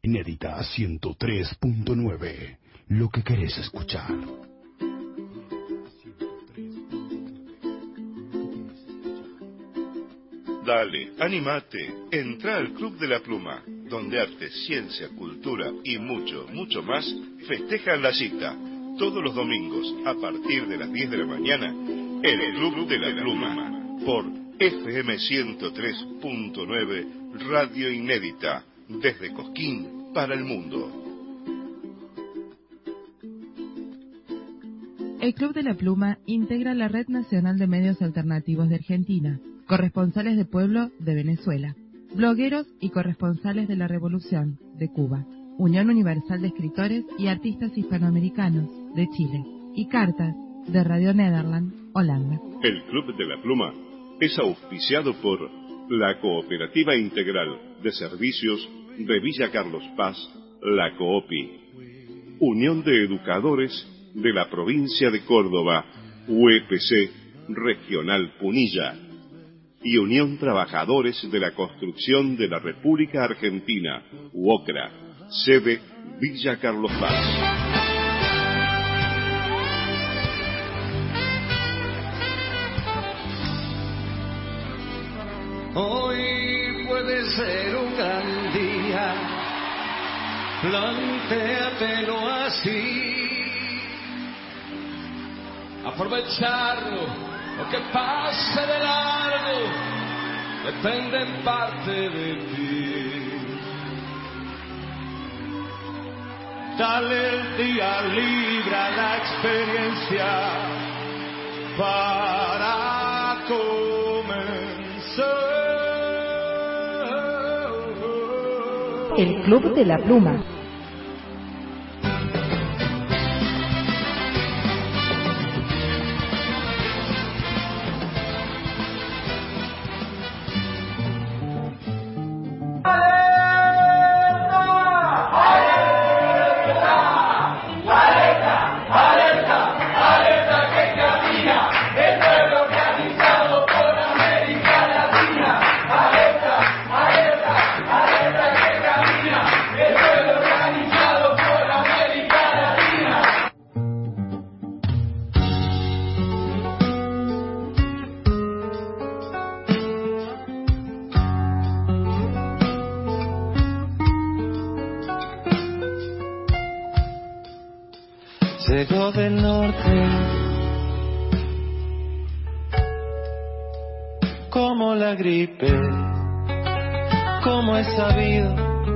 Inédita 103.9. Lo que querés escuchar. Dale, animate, entra al Club de la Pluma, donde arte, ciencia, cultura y mucho, mucho más festejan la cita. Todos los domingos, a partir de las 10 de la mañana, el Club de la Pluma, por FM 103.9, Radio Inédita, desde Cosquín para el mundo. El Club de la Pluma integra la Red Nacional de Medios Alternativos de Argentina, corresponsales de pueblo de Venezuela, blogueros y corresponsales de la Revolución de Cuba, Unión Universal de Escritores y Artistas Hispanoamericanos de Chile y Cartas de Radio Nederland, Holanda. El Club de la Pluma es auspiciado por la Cooperativa Integral de Servicios de Villa Carlos Paz, la COOPI, Unión de Educadores de la Provincia de Córdoba, UEPC Regional Punilla, y Unión Trabajadores de la Construcción de la República Argentina, UOCRA, sede Villa Carlos Paz. Hoy puede ser un gran día, plantéatelo así. Aprovecharlo, lo que pase de largo, depende en parte de ti. Dale el día libre a la experiencia para comenzar. El Club de la Pluma. Llegó del norte, como la gripe, como es sabido,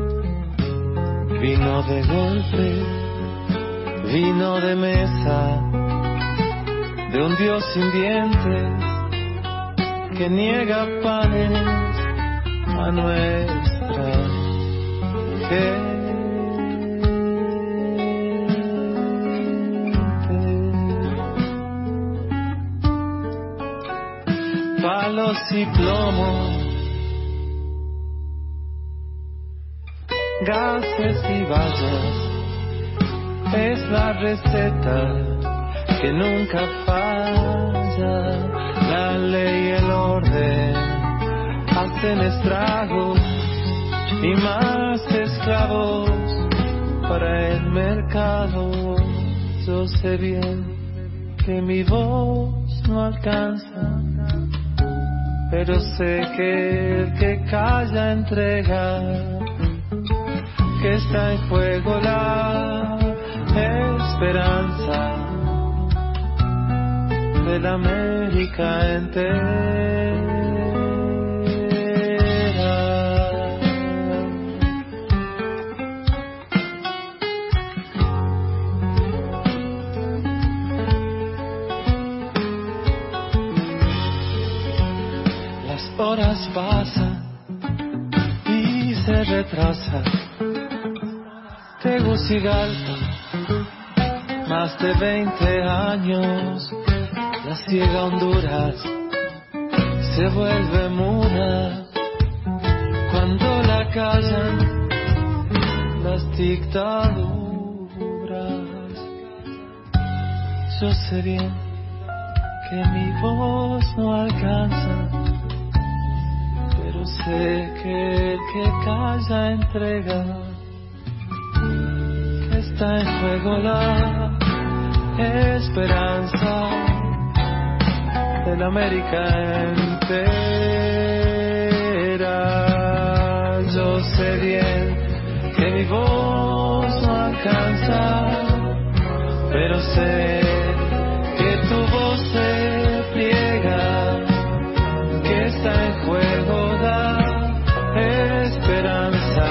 vino de golpe, vino de mesa, de un Dios sin dientes, que niega panes a nuestra gente. Palos y plomos, gases y vallas, es la receta que nunca falla. La ley y el orden hacen estragos y más esclavos para el mercado. Yo sé bien que mi voz no alcanza, pero sé que el que calla entrega, que está en juego la esperanza de la América entera. Horas pasan y se retrasa Tegucigalpa, más de 20 años, la ciega Honduras se vuelve muda cuando la callan las dictaduras. Yo sé bien que mi voz no alcanza, sé que el que calla entrega, está en juego la esperanza de la América entera. Yo sé bien que mi voz no alcanza, pero sé que tu voz se pliega, que está en juego la esperanza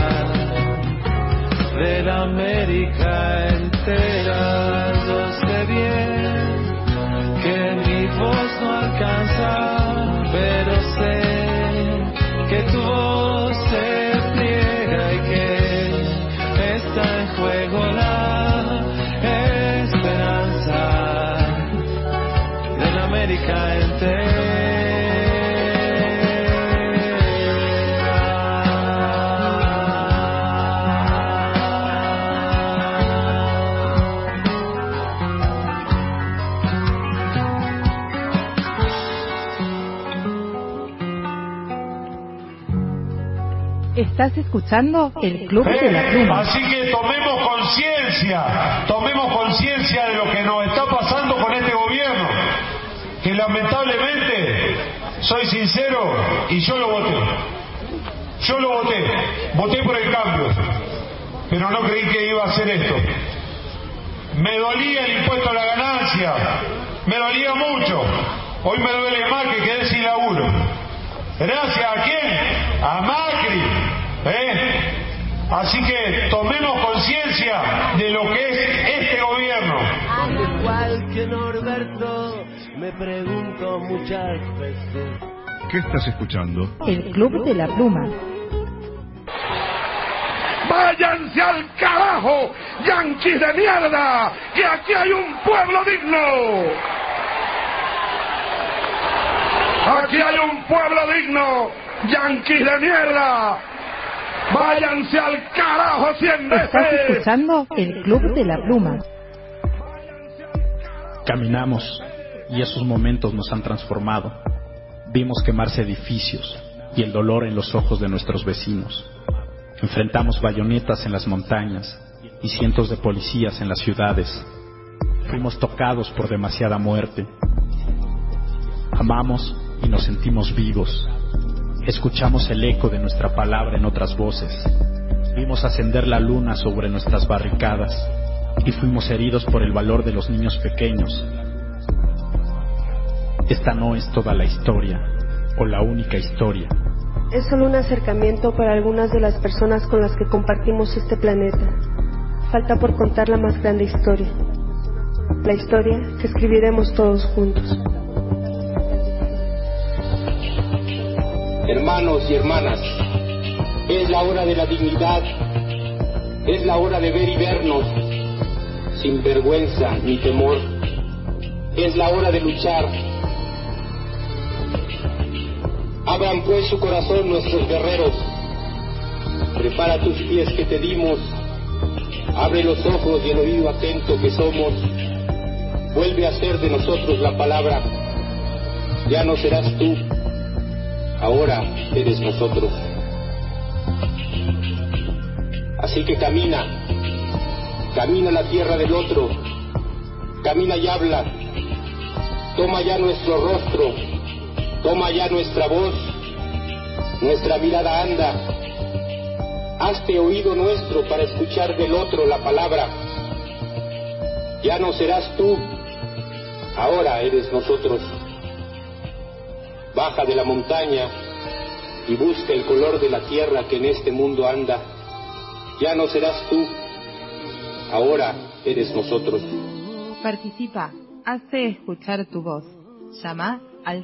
de la América entera. Yo sé bien que mi voz no alcanza, pero sé que tu voz se pliega y que está en juego la esperanza de la América entera. Estás escuchando el Club de la Pluma. Así que tomemos conciencia de lo que nos está pasando con este gobierno, que lamentablemente, soy sincero, y yo lo voté por el cambio, pero no creí que iba a hacer esto. Me dolía el impuesto a la ganancia, me dolía mucho, hoy me duele más que quedé sin laburo. ¿Gracias a quién? A Macri. Así que tomemos conciencia de lo que es este gobierno. Al igual que Norberto, me pregunto muchas veces. ¿Qué estás escuchando? El Club de la Pluma. ¡Váyanse al carajo, yanquis de mierda! ¡Que aquí hay un pueblo digno! ¡Aquí hay un pueblo digno, yanquis de mierda! ¡Váyanse al carajo 100 veces! Estás escuchando el Club de la Pluma. Caminamos y esos momentos nos han transformado. Vimos quemarse edificios y el dolor en los ojos de nuestros vecinos. Enfrentamos bayonetas en las montañas y cientos de policías en las ciudades. Fuimos tocados por demasiada muerte. Amamos y nos sentimos vivos. Escuchamos el eco de nuestra palabra en otras voces. Vimos ascender la luna sobre nuestras barricadas y fuimos heridos por el valor de los niños pequeños. Esta no es toda la historia o la única historia. Es solo un acercamiento para algunas de las personas con las que compartimos este planeta. Falta por contar la más grande historia. La historia que escribiremos todos juntos. Hermanos y hermanas, es la hora de la dignidad, es la hora de ver y vernos, sin vergüenza ni temor, es la hora de luchar. Abran pues su corazón nuestros guerreros, prepara tus pies que te dimos, abre los ojos y el oído atento que somos, vuelve a ser de nosotros la palabra, ya no serás tú. Ahora eres nosotros. Así que camina la tierra del otro, camina y habla, toma ya nuestro rostro, toma ya nuestra voz, nuestra mirada anda, hazte oído nuestro para escuchar del otro la palabra. Ya no serás tú, ahora eres nosotros. Baja de la montaña y busca el color de la tierra que en este mundo anda. Ya no serás tú, ahora eres nosotros. Participa, hace escuchar tu voz. Llama al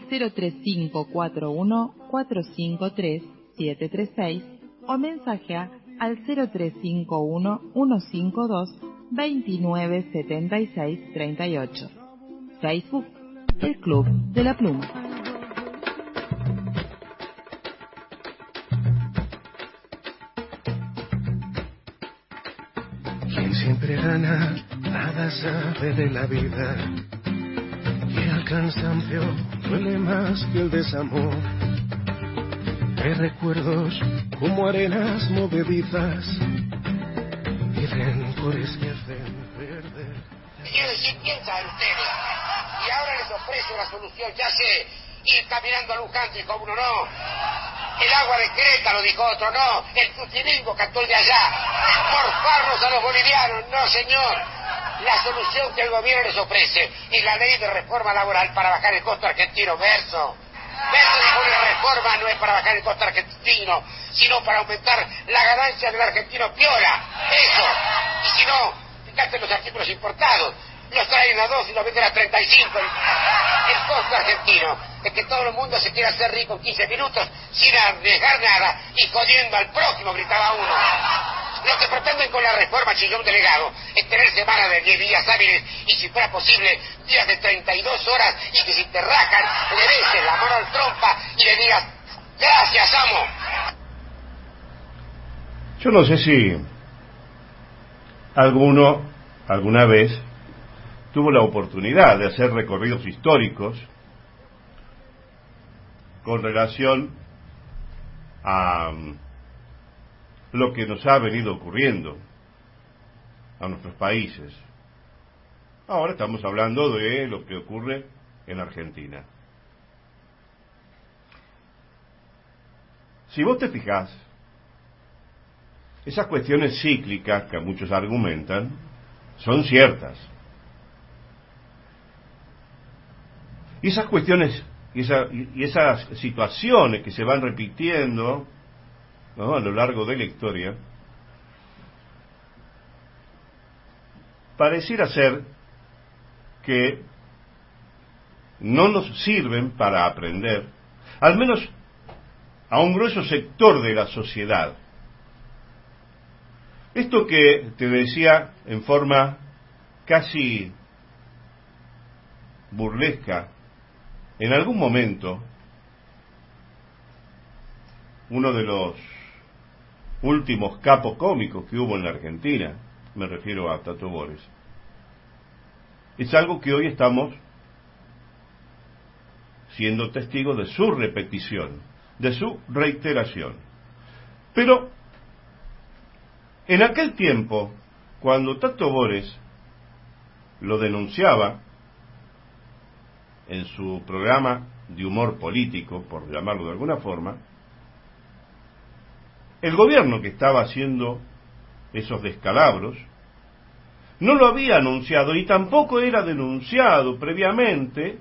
03541-453-736 o mensajea al 0351-152-297638. Facebook, el Club de la Pluma. Quien siempre gana, nada sabe de la vida. Y el cansancio duele más que el desamor. Hay recuerdos como arenas movedizas, y dentro Quiero decir, ¿quién saben ustedes? Y ahora les ofrezco una solución, ya sé, ir caminando a Luján, dijo uno, no. El agua de Creta, lo dijo otro, no. El Tutilingo cantó el de allá. Morfarnos a los bolivianos, no señor. La solución que el gobierno les ofrece es la ley de reforma laboral para bajar el costo argentino, verso. Verso dijo que la reforma no es para bajar el costo argentino, sino para aumentar la ganancia del argentino piola. Eso. Y si no, fíjate en los artículos importados. Los traen a 2 y los venden a 35. El costo argentino es que todo el mundo se quiera hacer rico en 15 minutos sin arriesgar nada y jodiendo al próximo, gritaba uno. Lo que pretenden con la reforma, chillón delegado, es tener semanas de 10 días hábiles y, si fuera posible, días de 32 horas, y que si te rajan, le beses la mano al trompa y le digas, gracias, amo. Yo no sé si alguna vez tuvo la oportunidad de hacer recorridos históricos con relación a lo que nos ha venido ocurriendo a nuestros países. Ahora estamos hablando de lo que ocurre en Argentina. Si vos te fijás, esas cuestiones cíclicas que muchos argumentan son ciertas. Y esas cuestiones y esas situaciones que se van repitiendo, ¿no?, a lo largo de la historia, pareciera ser que no nos sirven para aprender, al menos a un grueso sector de la sociedad. Esto que te decía en forma casi burlesca, en algún momento, uno de los últimos capos cómicos que hubo en la Argentina, me refiero a Tato Bores, es algo que hoy estamos siendo testigos de su repetición, de su reiteración. Pero en aquel tiempo, cuando Tato Bores lo denunciaba en su programa de humor político, por llamarlo de alguna forma, el gobierno que estaba haciendo esos descalabros no lo había anunciado y tampoco era denunciado previamente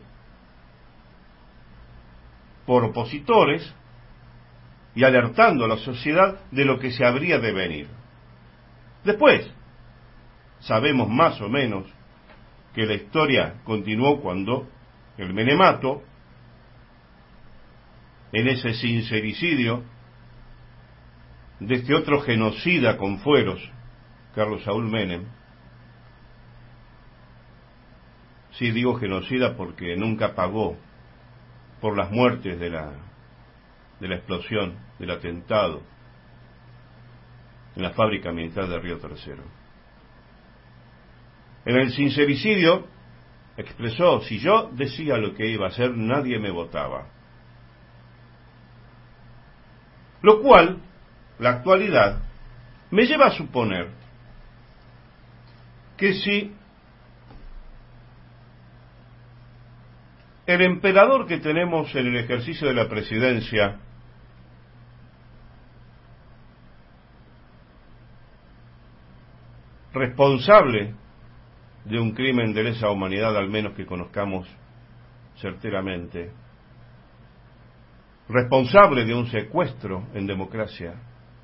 por opositores y alertando a la sociedad de lo que se habría de venir. Después, sabemos más o menos que la historia continuó cuando el menemato, en ese sincericidio de este otro genocida con fueros, Carlos Saúl Menem. Sí digo genocida porque nunca pagó por las muertes de la explosión, del atentado en la fábrica militar de Río Tercero. En el sincericidio expresó: si yo decía lo que iba a hacer, nadie me votaba. Lo cual, la actualidad, me lleva a suponer que si el emperador que tenemos en el ejercicio de la presidencia responsable de un crimen de lesa humanidad, al menos que conozcamos certeramente, responsable de un secuestro en democracia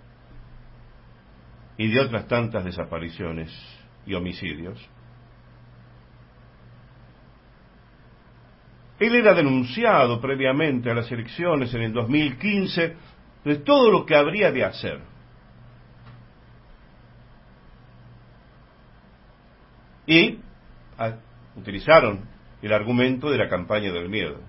y de otras tantas desapariciones y homicidios, él era denunciado previamente a las elecciones en el 2015 de todo lo que habría de hacer. Y utilizaron el argumento de la campaña del miedo.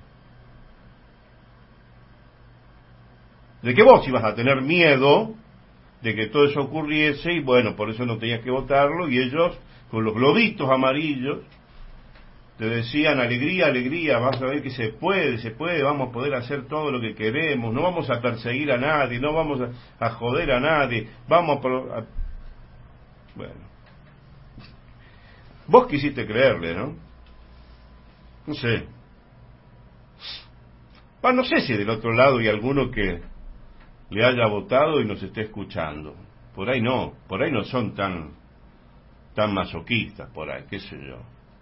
De que vos ibas a tener miedo de que todo eso ocurriese y bueno, por eso no tenías que votarlo, y ellos con los globitos amarillos te decían: alegría, alegría, vas a ver que se puede, vamos a poder hacer todo lo que queremos, no vamos a perseguir a nadie, no vamos a joder a nadie, vamos a... Bueno, Vos quisiste creerle, ¿no? No sé. No sé si del otro lado hay alguno que le haya votado y nos esté escuchando. Por ahí no son tan masoquistas, por ahí, qué sé yo.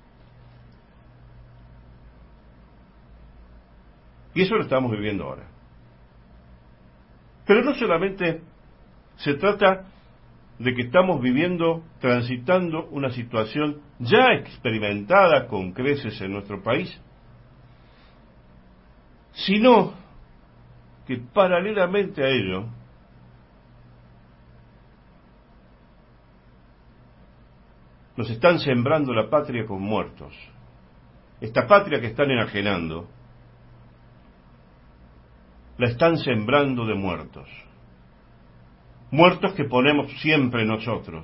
Y eso lo estamos viviendo ahora. Pero no solamente se trata de que estamos transitando una situación ya experimentada con creces en nuestro país, sino que paralelamente a ello, nos están sembrando la patria con muertos. Esta patria que están enajenando, la están sembrando de muertos. Muertos que ponemos siempre nosotros.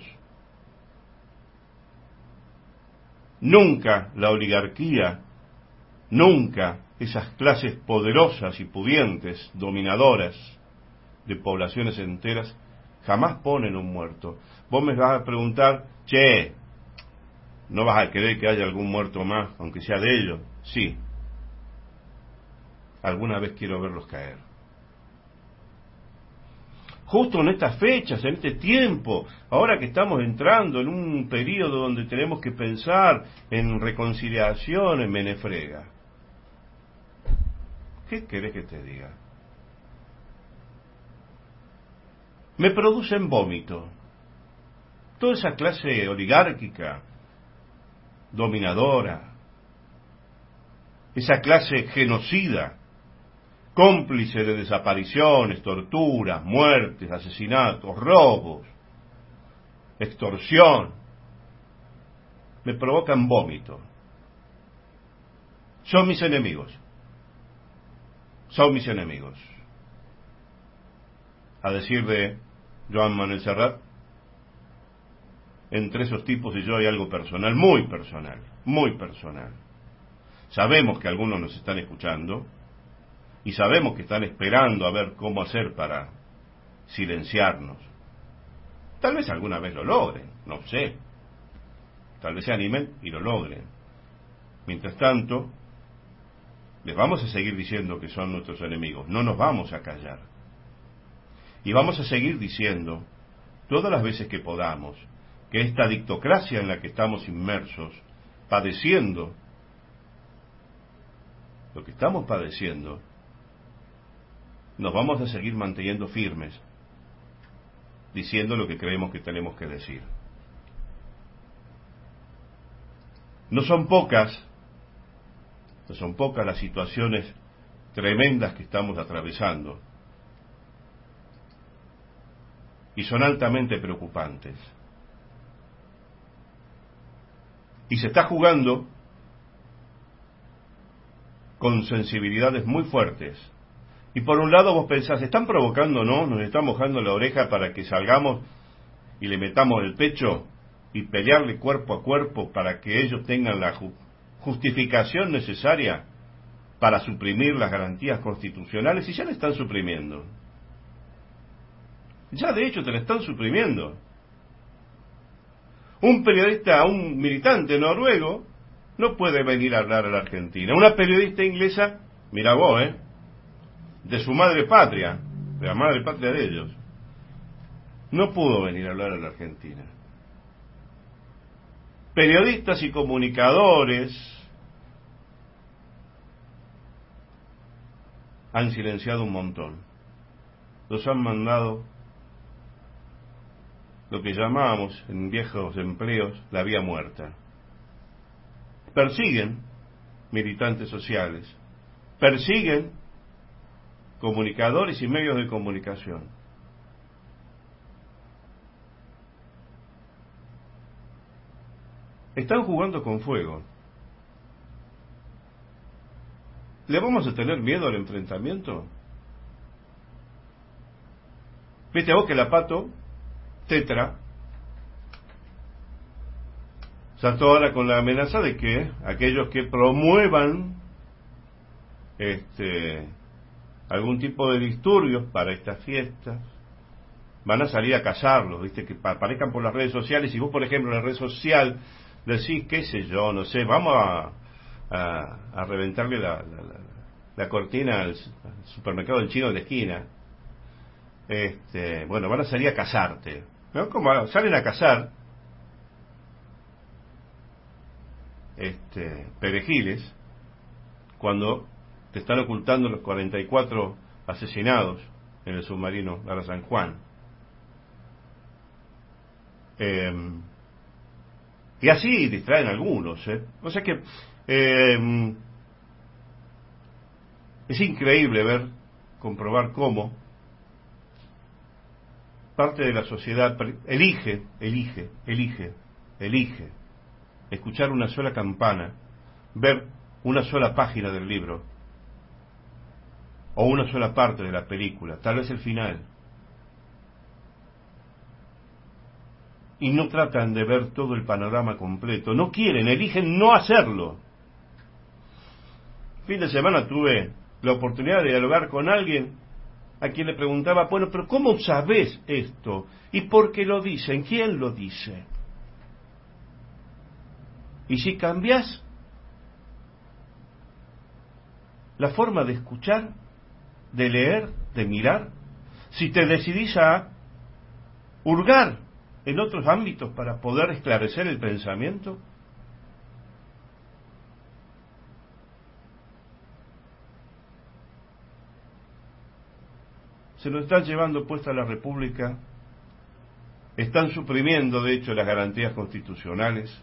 Nunca la oligarquía, nunca esas clases poderosas y pudientes, dominadoras de poblaciones enteras, jamás ponen un muerto. Vos me vas a preguntar, ¿no vas a querer que haya algún muerto más, aunque sea de ellos? Sí. Alguna vez quiero verlos caer. Justo en estas fechas, en este tiempo, ahora que estamos entrando en un periodo donde tenemos que pensar en reconciliación, en menefrega. ¿Qué querés que te diga? Me producen vómito. Toda esa clase oligárquica, dominadora, esa clase genocida, cómplice de desapariciones, torturas, muertes, asesinatos, robos, extorsión, me provocan vómito. Son mis enemigos. Son mis enemigos. A decir de Joan Manuel Serrat, entre esos tipos y yo hay algo personal, muy personal, muy personal. Sabemos que algunos nos están escuchando y sabemos que están esperando a ver cómo hacer para silenciarnos. Tal vez alguna vez lo logren, no sé. Tal vez se animen y lo logren. Mientras tanto, les vamos a seguir diciendo que son nuestros enemigos, no nos vamos a callar. Y vamos a seguir diciendo, todas las veces que podamos, que esta dictocracia en la que estamos inmersos, padeciendo lo que estamos padeciendo, nos vamos a seguir manteniendo firmes, diciendo lo que creemos que tenemos que decir. No son pocas las situaciones tremendas que estamos atravesando, y son altamente preocupantes. Y se está jugando con sensibilidades muy fuertes. Y por un lado vos pensás, ¿están provocándonos? ¿Nos están mojando la oreja para que salgamos y le metamos el pecho y pelearle cuerpo a cuerpo para que ellos tengan la justificación necesaria para suprimir las garantías constitucionales? Y ya la están suprimiendo. Ya de hecho te la están suprimiendo. Un periodista, un militante noruego, no puede venir a hablar a la Argentina. Una periodista inglesa, mira vos, de su madre patria, de la madre patria de ellos, no pudo venir a hablar a la Argentina. Periodistas y comunicadores han silenciado un montón. Los han mandado lo que llamábamos en viejos empleos la vía muerta. Persiguen militantes sociales, persiguen comunicadores y medios de comunicación. Están jugando con fuego. ¿Le vamos a tener miedo al enfrentamiento? Viste a vos que la Pato Tetra saltó ahora con la amenaza de que aquellos que promuevan algún tipo de disturbios para estas fiestas van a salir a cazarlos, viste, que aparezcan por las redes sociales. Y vos, por ejemplo, en la red social decís, qué sé yo, no sé, vamos a reventarle la cortina al supermercado del chino de la esquina. Bueno, van a salir a cazarte, ¿no? Como salen a cazar perejiles cuando te están ocultando los 44 asesinados en el submarino Ara San Juan. Y así distraen algunos, o sea que es increíble comprobar cómo parte de la sociedad elige escuchar una sola campana, ver una sola página del libro o una sola parte de la película, tal vez el final, y no tratan de ver todo el panorama completo, no quieren, eligen no hacerlo. Fin de semana tuve la oportunidad de dialogar con alguien a quien le preguntaba, bueno, pero ¿cómo sabes esto? ¿Y por qué lo dicen? ¿Quién lo dice? Y si cambias la forma de escuchar, de leer, de mirar, si te decidís a hurgar en otros ámbitos para poder esclarecer el pensamiento, se lo están llevando puesta a la República, están suprimiendo de hecho las garantías constitucionales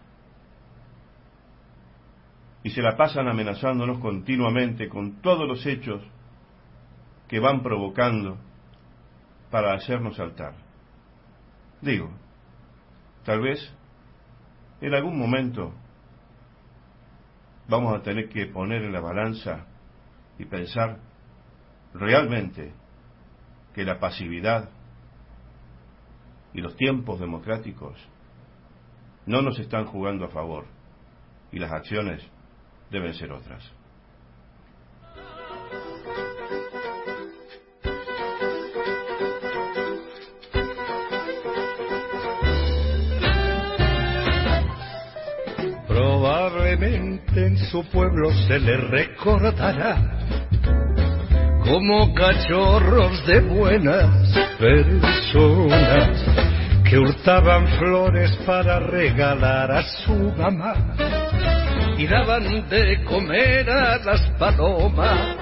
y se la pasan amenazándonos continuamente con todos los hechos que van provocando para hacernos saltar. Digo, tal vez en algún momento vamos a tener que poner en la balanza y pensar realmente que la pasividad y los tiempos democráticos no nos están jugando a favor y las acciones deben ser otras. Probablemente en su pueblo se le recordará como cachorros de buenas personas que hurtaban flores para regalar a su mamá y daban de comer a las palomas.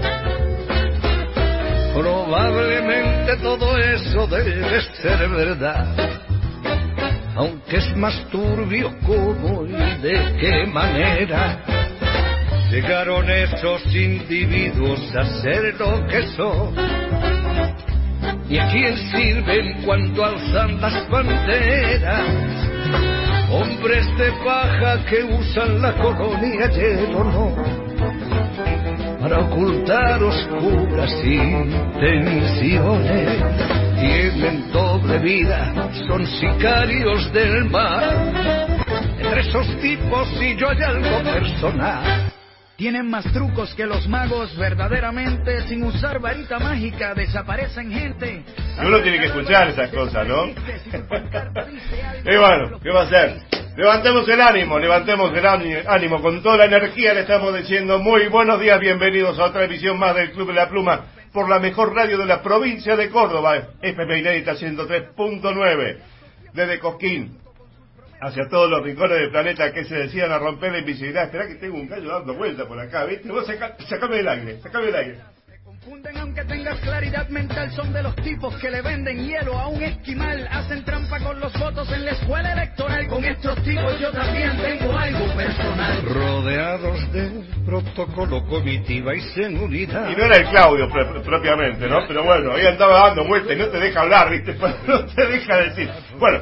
Probablemente todo eso debe ser verdad, aunque es más turbio cómo y de qué manera llegaron esos individuos a ser lo que son, y a quién sirven cuando alzan las banderas, hombres de paja que usan la colonia hielo, no, para ocultar oscuras intenciones, tienen doble vida, son sicarios del mar. Entre esos tipos y yo hay algo personal. Tienen más trucos que los magos, verdaderamente, sin usar varita mágica, desaparecen gente. Uno tiene que escuchar esas cosas, ¿no? Y bueno, ¿qué va a hacer? Levantemos el ánimo, con toda la energía le estamos diciendo muy buenos días, bienvenidos a otra emisión más del Club de la Pluma, por la mejor radio de la provincia de Córdoba, FM Inédita 103.9, desde Cosquín hacia todos los rincones del planeta que se decían a romper la invisibilidad. Esperá que tengo un gallo dando vuelta por acá, ¿viste? Vos sacame el aire. Confunden aunque tengas claridad mental, son de los tipos que le venden hielo a un esquimal, hacen trampa con los votos en la escuela electoral. Con estos tipos yo también tengo algo personal. Rodeados de protocolo, comitiva y seguridad. Y no era el Claudio propiamente, ¿no? Pero bueno, ahí andaba dando vueltas y no te deja hablar, ¿viste? No te deja decir. Bueno,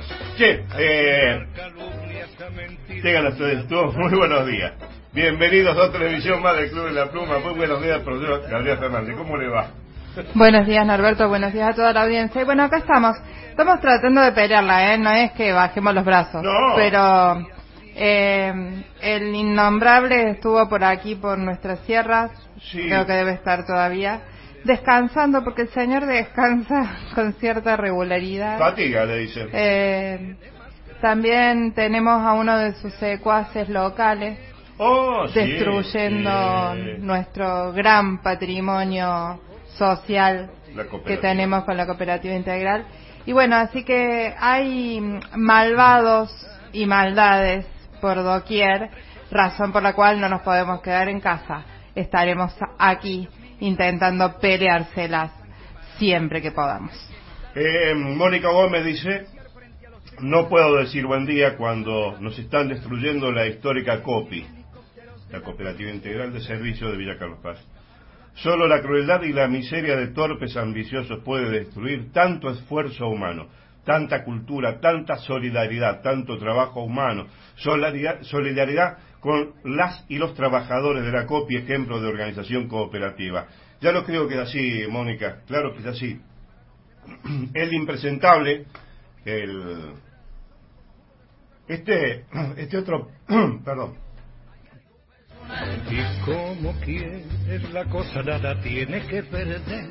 llegan ustedes todos, muy buenos días. Bienvenidos a otra emisión más del Club de la Pluma. Muy buenos días, profesor Gabriel Fernández. ¿Cómo le va? Buenos días, Norberto. Buenos días a toda la audiencia. Y bueno, acá estamos. Estamos tratando de pelearla, ¿eh? No es que bajemos los brazos. No. Pero el innombrable estuvo por aquí, por nuestras sierras. Sí. Creo que debe estar todavía descansando, porque el señor descansa con cierta regularidad. Fatiga, le dicen. También tenemos a uno de sus secuaces locales destruyendo nuestro gran patrimonio social que tenemos con la cooperativa integral. Y bueno, así que hay malvados y maldades por doquier, razón por la cual no nos podemos quedar en casa. Estaremos aquí intentando peleárselas siempre que podamos. Mónica Gómez dice: no puedo decir buen día cuando nos están destruyendo la histórica COPI, la Cooperativa Integral de Servicios de Villa Carlos Paz. Solo la crueldad y la miseria de torpes ambiciosos puede destruir tanto esfuerzo humano, tanta cultura, tanta solidaridad, tanto trabajo humano, solidaridad con las y los trabajadores de la COPI, ejemplo de organización cooperativa. Ya lo creo que es así, Mónica, claro que es así. El impresentable, este otro, perdón. Y como quieres la cosa nada tiene que perder,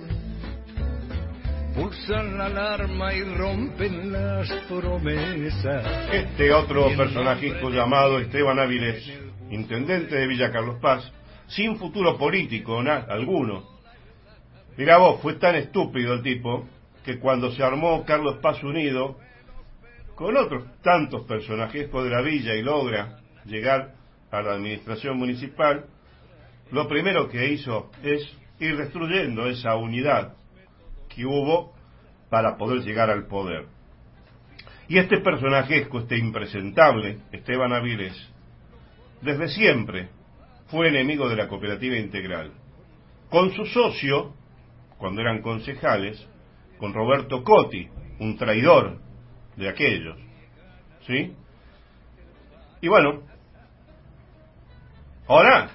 pulsan la alarma y rompen las promesas. Este otro personajico llamado Esteban Áviles, intendente de Villa Carlos Paz, sin futuro político alguno. Mirá vos, fue tan estúpido el tipo que cuando se armó Carlos Paz Unido, con otros tantos personajiscos de la villa y logra llegar a la administración municipal, lo primero que hizo es ir destruyendo esa unidad que hubo para poder llegar al poder. Y este personajesco, este impresentable, Esteban Áviles, desde siempre fue enemigo de la cooperativa integral. Con su socio, cuando eran concejales, con Roberto Cotti, un traidor de aquellos, ¿sí? Y bueno, ahora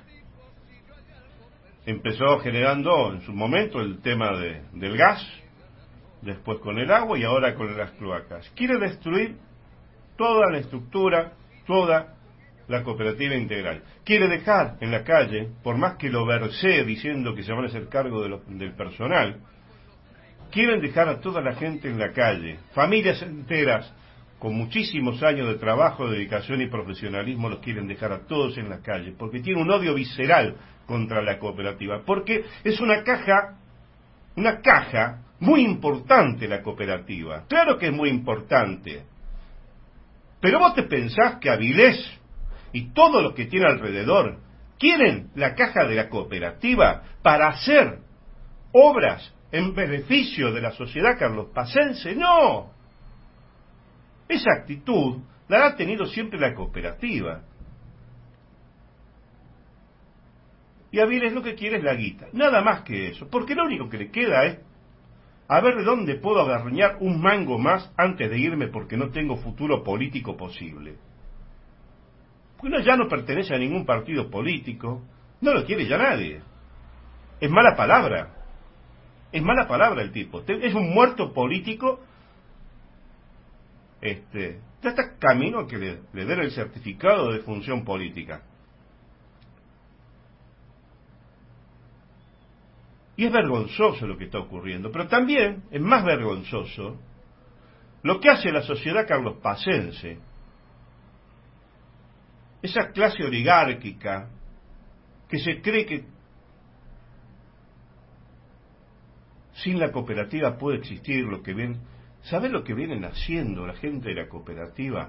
empezó generando en su momento el tema del gas, después con el agua y ahora con las cloacas. Quiere destruir toda la estructura, toda la cooperativa integral. Quiere dejar en la calle, por más que lo versee diciendo que se van a hacer cargo del personal, quieren dejar a toda la gente en la calle, familias enteras con muchísimos años de trabajo, dedicación y profesionalismo, los quieren dejar a todos en la calle, porque tiene un odio visceral contra la cooperativa, porque es una caja muy importante la cooperativa. Claro que es muy importante, pero vos te pensás que Avilés y todo lo que tiene alrededor quieren la caja de la cooperativa para hacer obras en beneficio de la sociedad carlospacense. No, esa actitud la ha tenido siempre la cooperativa. Y Avilés lo que quiere es la guita, nada más que eso, porque lo único que le queda es a ver de dónde puedo agarroñar un mango más antes de irme, porque no tengo futuro político posible. Porque uno ya no pertenece a ningún partido político, no lo quiere ya nadie. Es mala palabra el tipo, es un muerto político. Ya está camino a que le den el certificado de función política. Y es vergonzoso lo que está ocurriendo, pero también es más vergonzoso lo que hace la sociedad carlospacense, esa clase oligárquica que se cree que sin la cooperativa puede existir lo que ven. ¿Sabés lo que vienen haciendo la gente de la cooperativa?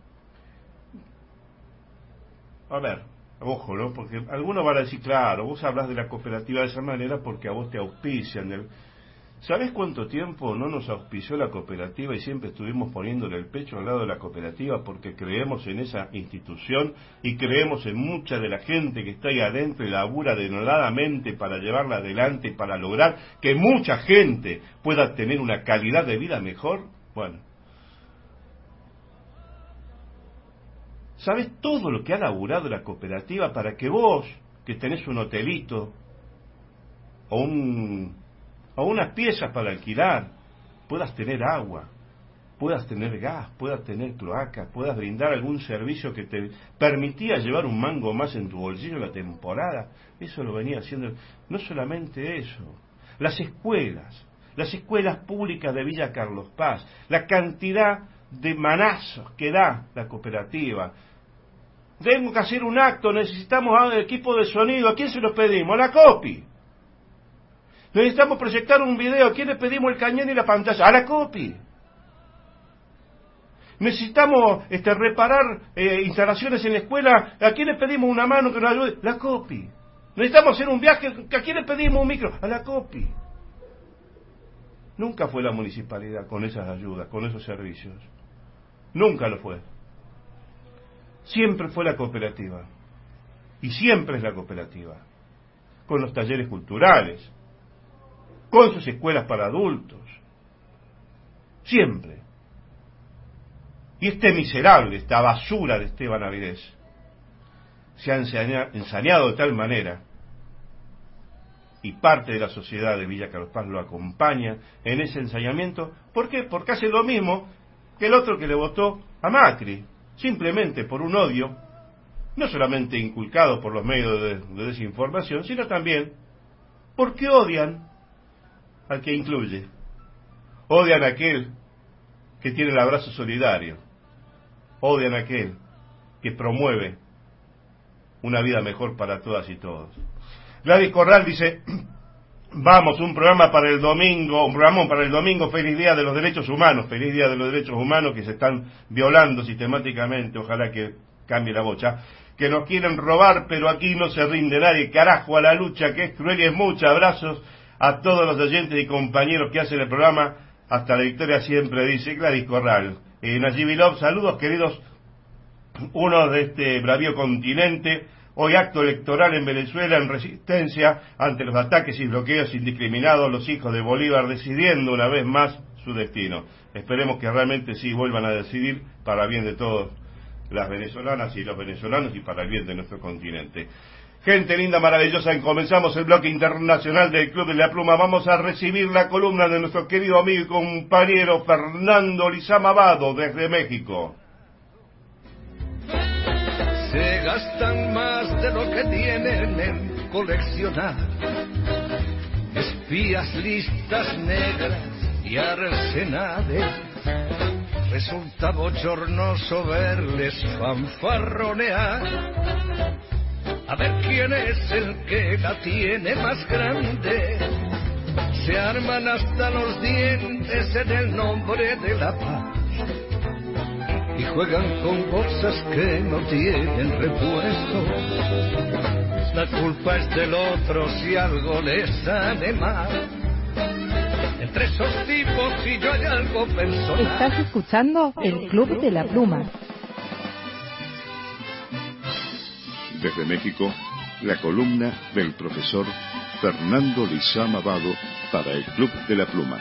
A ver, ojo, ¿no? Porque algunos van a decir, claro, vos hablas de la cooperativa de esa manera porque a vos te auspician. ¿Sabés cuánto tiempo no nos auspició la cooperativa y siempre estuvimos poniéndole el pecho al lado de la cooperativa porque creemos en esa institución y creemos en mucha de la gente que está ahí adentro y labura denodadamente para llevarla adelante, para lograr que mucha gente pueda tener una calidad de vida mejor? Bueno, ¿sabés todo lo que ha laburado la cooperativa para que vos, que tenés un hotelito o unas piezas para alquilar, puedas tener agua, puedas tener gas, puedas tener cloaca, puedas brindar algún servicio que te permitía llevar un mango más en tu bolsillo en la temporada? Eso lo venía haciendo. No solamente eso, las escuelas públicas de Villa Carlos Paz, la cantidad de manazos que da la cooperativa. Tengo que hacer un acto, necesitamos equipo de sonido, ¿a quién se los pedimos? A la COPI. Necesitamos proyectar un video, ¿a quién le pedimos el cañón y la pantalla? A la COPI. Necesitamos reparar instalaciones en la escuela, ¿a quién le pedimos una mano que nos ayude? La COPI. Necesitamos hacer un viaje, ¿a quién le pedimos un micro? A la COPI. Nunca fue la municipalidad con esas ayudas, con esos servicios. Nunca lo fue. Siempre fue la cooperativa. Y siempre es la cooperativa. Con los talleres culturales, con sus escuelas para adultos. Siempre. Y este miserable, esta basura de Esteban Avilés, se ha ensañado de tal manera, y parte de la sociedad de Villa Carlos Paz lo acompaña en ese ensañamiento. ¿Por qué? Porque hace lo mismo que el otro que le votó a Macri, simplemente por un odio, no solamente inculcado por los medios de desinformación, sino también porque odian al que incluye, odian a aquel que tiene el abrazo solidario, odian a aquel que promueve una vida mejor para todas y todos. Gladys Corral dice, vamos, un programa para el domingo, feliz día de los derechos humanos que se están violando sistemáticamente, ojalá que cambie la bocha, que nos quieren robar, pero aquí no se rinde nadie, carajo a la lucha, que es cruel y es mucha. Abrazos a todos los oyentes y compañeros que hacen el programa, hasta la victoria siempre, dice Gladys Corral. Nayib Love, saludos queridos, uno de este bravío continente. Hoy acto electoral en Venezuela en resistencia ante los ataques y bloqueos indiscriminados, los hijos de Bolívar decidiendo una vez más su destino. Esperemos que realmente sí vuelvan a decidir para bien de todas las venezolanas y los venezolanos y para el bien de nuestro continente. Gente linda, maravillosa, comenzamos el bloque internacional del Club de la Pluma. Vamos a recibir la columna de nuestro querido amigo y compañero Fernando Lizama Vado desde México. Se gastan más de lo que tienen en coleccionar espías, listas negras y arsenales. Resulta bochornoso verles fanfarronear, a ver quién es el que la tiene más grande. Se arman hasta los dientes en el nombre de la paz y juegan con cosas que no tienen repuesto. La culpa es del otro si algo les sale mal. Entre esos tipos si yo hay algo personal. Estás escuchando el Club de la Pluma. Desde México, la columna del profesor Fernando Lizama Vado para el Club de la Pluma.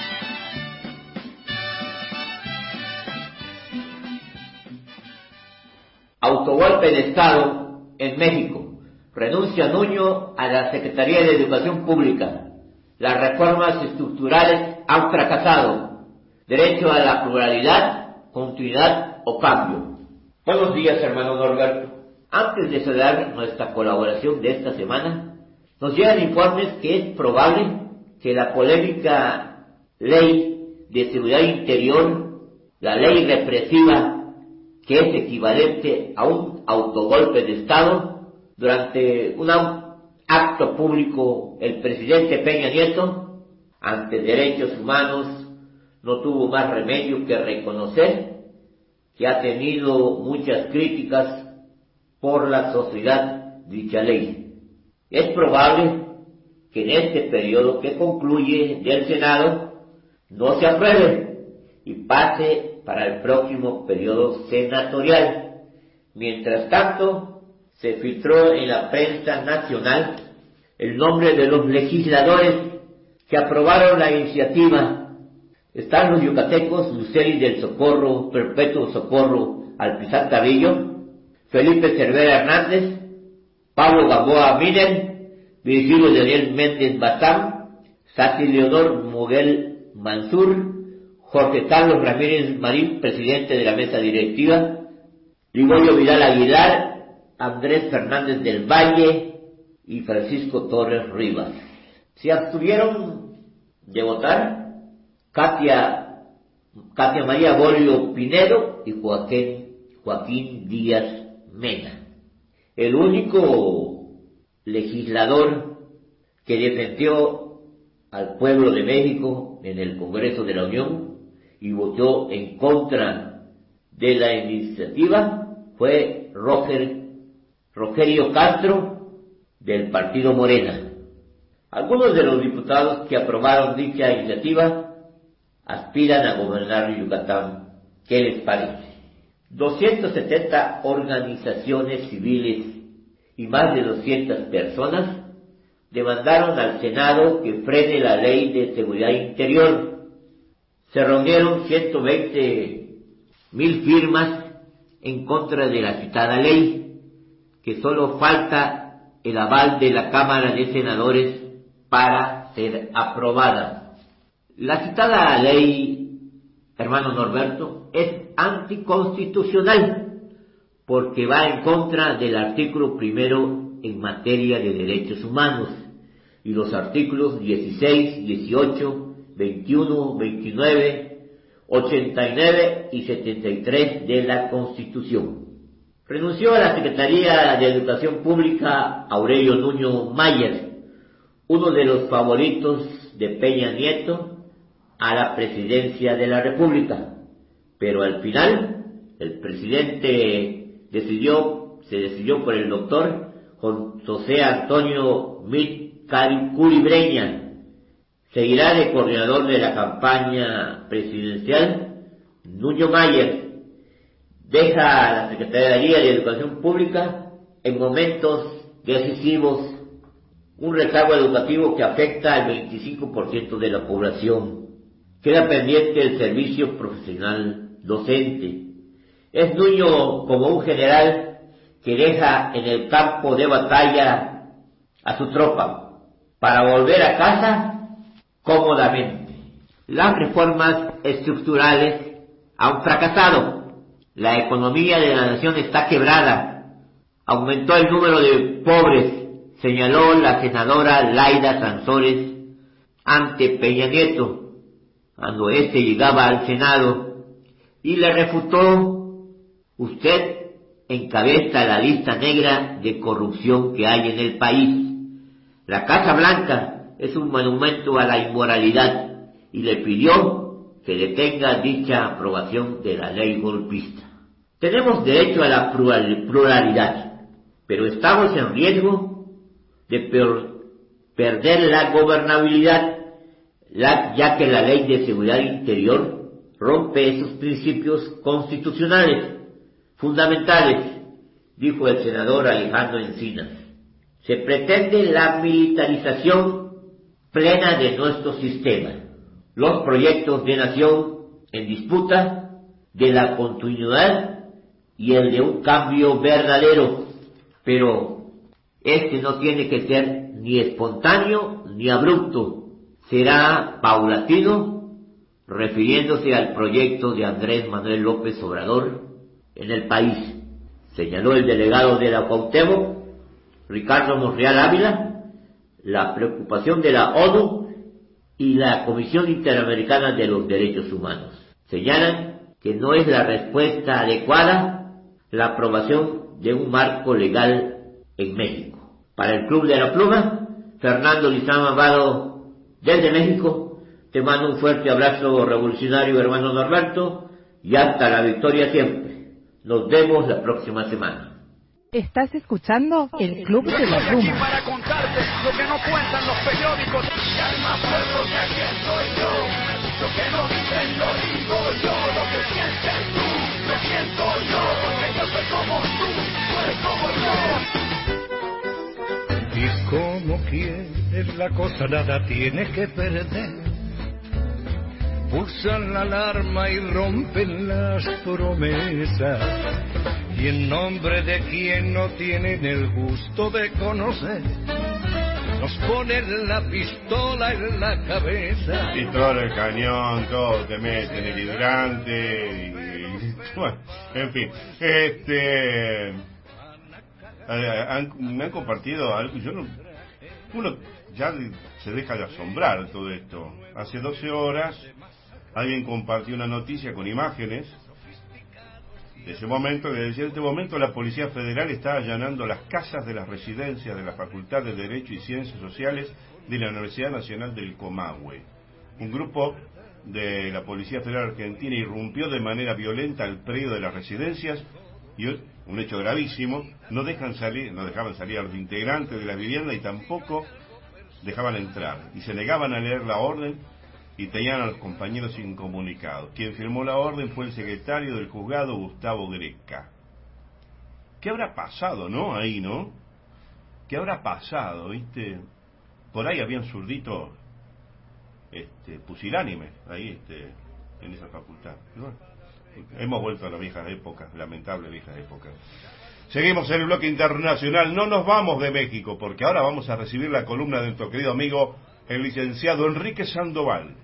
Autogolpe de Estado en México. Renuncia Nuño a la Secretaría de Educación Pública. Las reformas estructurales han fracasado. Derecho a la pluralidad, continuidad o cambio. Buenos días, hermano Norberto. Antes de cerrar nuestra colaboración de esta semana, nos llegan informes que es probable que la polémica ley de seguridad interior, la ley represiva, que es equivalente a un autogolpe de Estado, durante un acto público el presidente Peña Nieto, ante derechos humanos, no tuvo más remedio que reconocer que ha tenido muchas críticas por la sociedad dicha ley. Es probable que en este periodo que concluye del Senado no se apruebe y pase para el próximo periodo senatorial. Mientras tanto, se filtró en la prensa nacional el nombre de los legisladores que aprobaron la iniciativa. Están los yucatecos Luceli del Socorro, Perpetuo Socorro Alpizar Carrillo, Felipe Cervera Hernández, Pablo Gamboa Minen, Virgilio Daniel Méndez Bazán, Sati Leonor Muguel Mansur, Jorge Carlos Ramírez Marín, presidente de la mesa directiva, Liborio Vidal Aguilar, Andrés Fernández del Valle y Francisco Torres Rivas. Se abstuvieron de votar Katia Katia María Bolio Pinedo y Joaquín Díaz Mena. El único legislador que defendió al pueblo de México en el Congreso de la Unión y votó en contra de la iniciativa fue Rogelio Castro del Partido Morena. Algunos de los diputados que aprobaron dicha iniciativa aspiran a gobernar Yucatán. ¿Qué les parece? 270 organizaciones civiles y más de 200 personas demandaron al Senado que frene la Ley de Seguridad Interior. Se reunieron 120,000 firmas en contra de la citada ley, que solo falta el aval de la Cámara de Senadores para ser aprobada. La citada ley, hermano Norberto, es anticonstitucional porque va en contra del artículo 1 en materia de derechos humanos y los artículos 16, 18, 21, 29, 89 y 73 de la Constitución. Renunció a la Secretaría de Educación Pública Aurelio Nuño Mayer, uno de los favoritos de Peña Nieto a la presidencia de la República, pero al final el presidente se decidió por el doctor José Antonio Mit Curibreña. Seguirá de coordinador de la campaña presidencial. Nuño Mayer deja la Secretaría de Educación Pública en momentos decisivos, un rezago educativo que afecta al 25% de la población. Queda pendiente el servicio profesional docente. Es Nuño como un general que deja en el campo de batalla a su tropa para volver a casa cómodamente. Las reformas estructurales han fracasado. La economía de la nación está quebrada. Aumentó el número de pobres, señaló la senadora Laida Sansores ante Peña Nieto, cuando éste llegaba al Senado, y le refutó: usted encabeza la lista negra de corrupción que hay en el país. La Casa Blanca es un monumento a la inmoralidad y le pidió que detenga dicha aprobación de la ley golpista. Tenemos derecho a la pluralidad, pero estamos en riesgo de perder la gobernabilidad, ya que la Ley de Seguridad Interior rompe esos principios constitucionales fundamentales, dijo el senador Alejandro Encinas. Se pretende la militarización plena de nuestro sistema, los proyectos de nación en disputa, de la continuidad y el de un cambio verdadero, pero este no tiene que ser ni espontáneo ni abrupto, será paulatino, refiriéndose al proyecto de Andrés Manuel López Obrador en el país, señaló el delegado de la Cuauhtémoc, Ricardo Monreal Ávila. La preocupación de la ONU y la Comisión Interamericana de los Derechos Humanos señalan que no es la respuesta adecuada la aprobación de un marco legal en México. Para el Club de la Pluma, Fernando Lizama Amado desde México, te mando un fuerte abrazo revolucionario, hermano Norberto, y hasta la victoria siempre. Nos vemos la próxima semana. Estás escuchando el Club de la Pluma. Para contarte lo que no cuentan los periódicos. Y hay más pueblo que aquí estoy yo. Lo que no dicen lo digo yo. Lo que sientes tú, lo siento yo. Porque yo soy como tú, tú eres como yo. Y como quieres la cosa nada tiene que perder. Pulsan la alarma y rompen las promesas. Y en nombre de quien no tienen el gusto de conocer, nos ponen la pistola en la cabeza. Pistola, el cañón, todo, te meten el hidrante y bueno, en fin. Me han compartido algo, uno ya se deja de asombrar todo esto. Hace 12 horas alguien compartió una noticia con imágenes de ese momento, que decía: en este momento la Policía Federal está allanando las casas de las residencias de la Facultad de Derecho y Ciencias Sociales de la Universidad Nacional del Comahue. Un grupo de la Policía Federal Argentina irrumpió de manera violenta al predio de las residencias y, un hecho gravísimo, no dejaban salir a los integrantes de la vivienda y tampoco dejaban entrar, y se negaban a leer la orden y tenían a los compañeros incomunicados. Quien firmó la orden fue el secretario del juzgado, Gustavo Greca. ¿Qué habrá pasado, no? Ahí, ¿no? ¿Qué habrá pasado, viste? Por ahí habían zurditos pusilánimes, ahí, en esa facultad. Bueno, hemos vuelto a las viejas épocas, lamentables viejas épocas. Seguimos en el bloque internacional. No nos vamos de México, porque ahora vamos a recibir la columna de nuestro querido amigo, el licenciado Enrique Sandoval.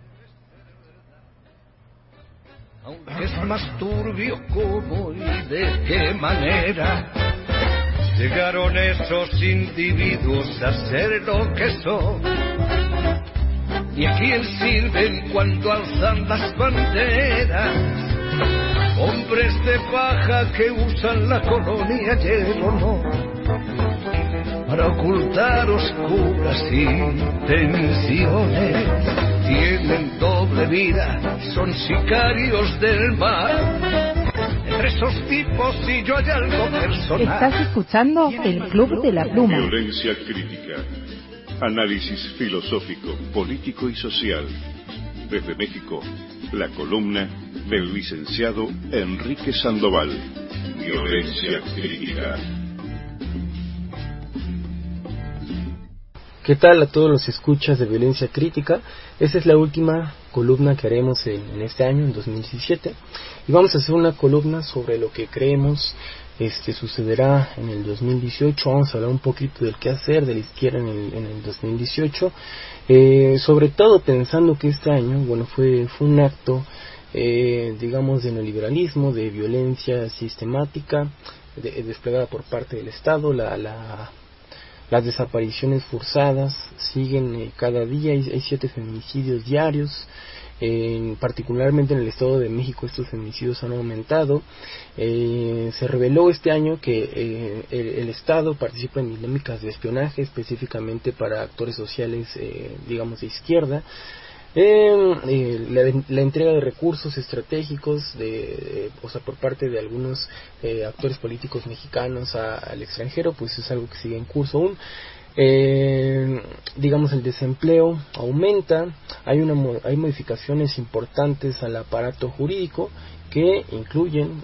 Aunque es más turbio cómo y de qué manera llegaron esos individuos a ser lo que son, y a quién sirven cuando alzan las banderas, hombres de paja que usan la colonia y el honor para ocultar oscuras intenciones. Tienen doble vida, son sicarios del mal. Entre esos tipos y yo hay algo personal. Estás escuchando el Club de la Pluma. Violencia crítica, análisis filosófico, político y social. Desde México, la columna del licenciado Enrique Sandoval. Violencia crítica. ¿Qué tal a todos los escuchas de Violencia Crítica? Esta es la última columna que haremos en este año, en 2017, y vamos a hacer una columna sobre lo que creemos sucederá en el 2018. Vamos a hablar un poquito del qué hacer de la izquierda en el 2018, sobre todo pensando que este año, bueno, fue un acto, digamos, de neoliberalismo, de violencia sistemática, desplegada por parte del Estado. Las desapariciones forzadas siguen cada día, hay 7 feminicidios diarios, particularmente en el Estado de México estos feminicidios han aumentado. Se reveló este año que el Estado participa en dinámicas de espionaje, específicamente para actores sociales, digamos, de izquierda. La entrega de recursos estratégicos por parte de algunos actores políticos mexicanos al extranjero, pues es algo que sigue en curso aún. Digamos, el desempleo aumenta, hay modificaciones importantes al aparato jurídico que incluyen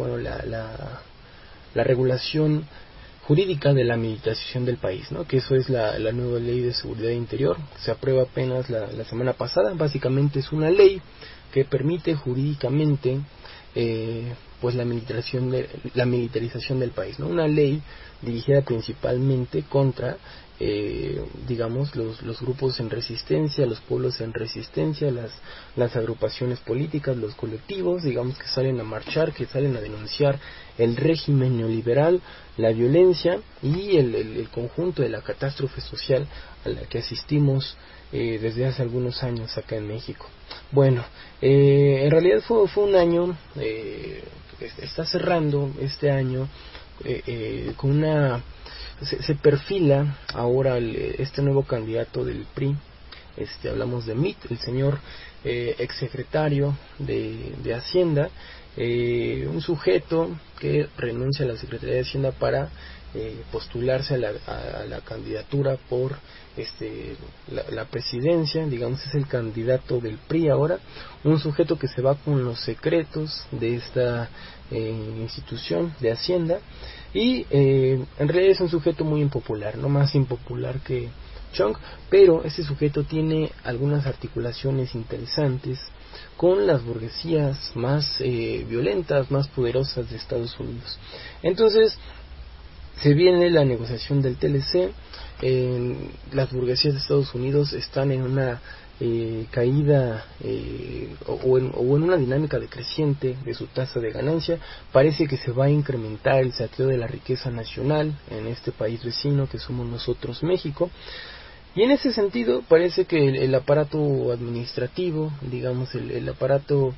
la regulación jurídica de la militarización del país, ¿no? Que eso es la nueva ley de seguridad interior. Se aprueba apenas la semana pasada. Básicamente es una ley que permite jurídicamente pues la militarización del país, ¿no? Una ley dirigida principalmente contra digamos los grupos en resistencia, los pueblos en resistencia, las agrupaciones políticas, los colectivos, digamos, que salen a marchar, que salen a denunciar el régimen neoliberal, la violencia y el conjunto de la catástrofe social a la que asistimos desde hace algunos años acá en México. Bueno, en realidad fue un año, está cerrando este año con una... Se perfila ahora este nuevo candidato del PRI, hablamos de Mitt, el señor exsecretario de Hacienda, un sujeto que renuncia a la Secretaría de Hacienda para postularse a la candidatura por la presidencia, digamos, es el candidato del PRI ahora, un sujeto que se va con los secretos de esta institución de Hacienda, y en realidad es un sujeto muy impopular, no más impopular que Chong, pero este sujeto tiene algunas articulaciones interesantes con las burguesías más violentas, más poderosas de Estados Unidos. Entonces se viene la negociación del TLC. Las burguesías de Estados Unidos están en una caída o en una dinámica decreciente de su tasa de ganancia. Parece que se va a incrementar el saqueo de la riqueza nacional en este país vecino que somos nosotros, México. Y en ese sentido parece que el aparato administrativo, digamos el aparato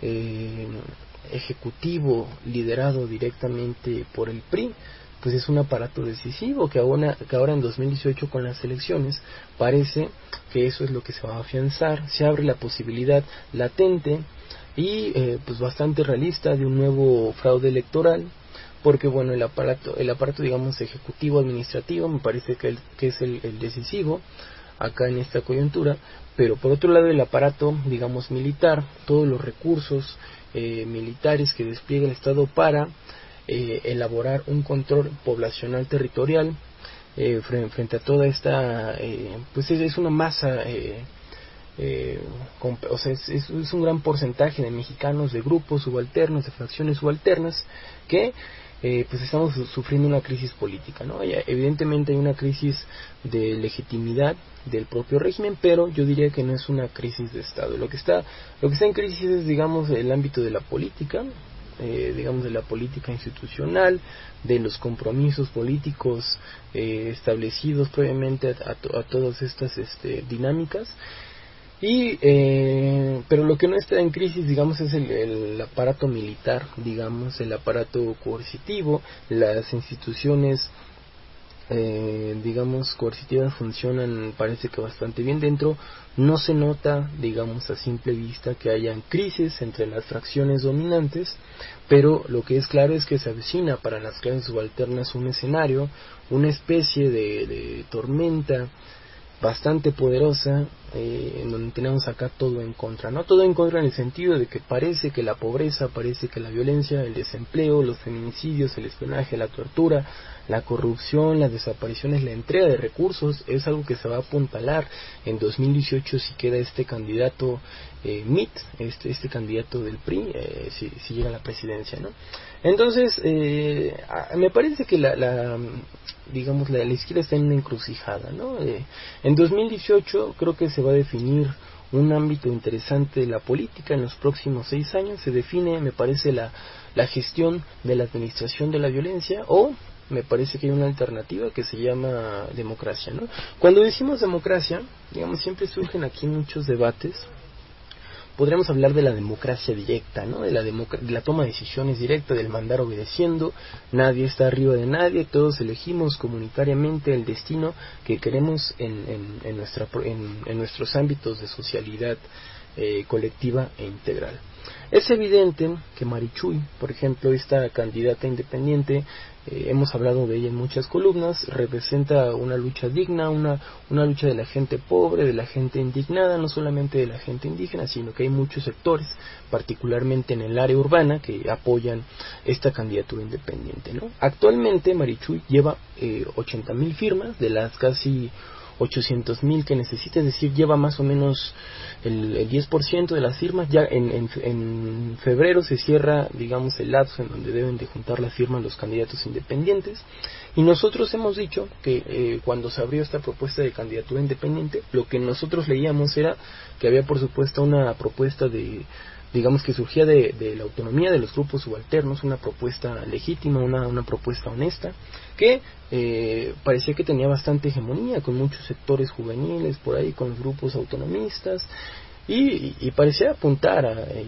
ejecutivo liderado directamente por el PRI, pues es un aparato decisivo que ahora en 2018 con las elecciones parece que eso es lo que se va a afianzar. Se abre la posibilidad latente y pues bastante realista de un nuevo fraude electoral, porque bueno, el aparato digamos ejecutivo administrativo me parece que es el decisivo acá en esta coyuntura, pero por otro lado el aparato digamos militar, todos los recursos militares que despliega el Estado para elaborar un control poblacional territorial frente a toda esta pues es una masa o sea, es un gran porcentaje de mexicanos, de grupos subalternos, de fracciones subalternas que pues estamos sufriendo una crisis política, ¿no? Evidentemente hay una crisis de legitimidad del propio régimen, pero yo diría que no es una crisis de Estado. Lo que está en crisis es, digamos, el ámbito de la política, digamos, de la política institucional, de los compromisos políticos establecidos previamente a todas estas dinámicas. Pero lo que no está en crisis, digamos, es el aparato militar, digamos, el aparato coercitivo. Las instituciones, digamos, coercitivas funcionan, parece que bastante bien dentro. No se nota, digamos, a simple vista que hayan crisis entre las fracciones dominantes, pero lo que es claro es que se avecina para las clases subalternas un escenario, una especie de tormenta bastante poderosa, en donde tenemos acá todo en contra, ¿no? Todo en contra en el sentido de que parece que la pobreza, parece que la violencia, el desempleo, los feminicidios, el espionaje, la tortura, la corrupción, las desapariciones, la entrega de recursos, es algo que se va a apuntalar en 2018 si queda este candidato MIT, este candidato del PRI, si llega a la presidencia, ¿no? Entonces, me parece que la izquierda está en una encrucijada, ¿no? En 2018 creo que se va a definir un ámbito interesante de la política en los próximos 6 años. Se define, me parece, la gestión de la administración de la violencia, o me parece que hay una alternativa que se llama democracia, ¿no? Cuando decimos democracia, digamos, siempre surgen aquí muchos debates. Podríamos hablar de la democracia directa, ¿no? De la toma de decisiones directa, del mandar obedeciendo. Nadie está arriba de nadie, todos elegimos comunitariamente el destino que queremos en nuestros ámbitos de socialidad colectiva e integral. Es evidente que Marichuy, por ejemplo, esta candidata independiente, hemos hablado de ella en muchas columnas, representa una lucha digna, una lucha de la gente pobre, de la gente indignada, no solamente de la gente indígena, sino que hay muchos sectores, particularmente en el área urbana, que apoyan esta candidatura independiente, ¿no? Actualmente Marichuy lleva 80,000 firmas de las casi 800,000 que necesita, es decir, lleva más o menos el 10% de las firmas. Ya en febrero se cierra, digamos, el lapso en donde deben de juntar las firmas los candidatos independientes, y nosotros hemos dicho que cuando se abrió esta propuesta de candidatura independiente, lo que nosotros leíamos era que había, por supuesto, una propuesta digamos que surgía de la autonomía de los grupos subalternos, una propuesta legítima, una propuesta honesta, que parecía que tenía bastante hegemonía, con muchos sectores juveniles por ahí, con los grupos autonomistas, y parecía apuntar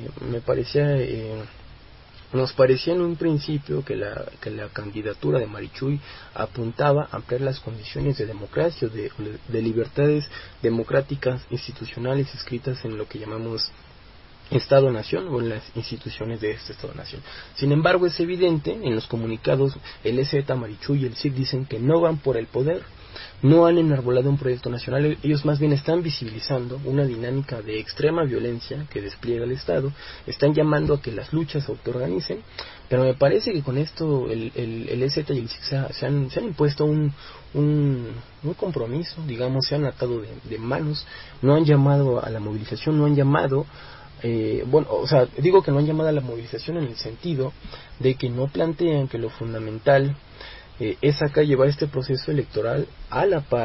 nos parecía en un principio que la candidatura de Marichuy apuntaba a ampliar las condiciones de democracia, de libertades democráticas institucionales escritas en lo que llamamos Estado-Nación, o en las instituciones de este Estado-Nación. Sin embargo, es evidente, en los comunicados, el EZ, Marichuy y el CID dicen que no van por el poder, no han enarbolado un proyecto nacional, ellos más bien están visibilizando una dinámica de extrema violencia que despliega el Estado, están llamando a que las luchas se autoorganicen, pero me parece que con esto el EZ y el CID se han impuesto un compromiso, digamos, se han atado de manos, no han llamado a la movilización, no han llamado digo que no han llamado a la movilización en el sentido de que no plantean que lo fundamental es acá llevar este proceso electoral a la par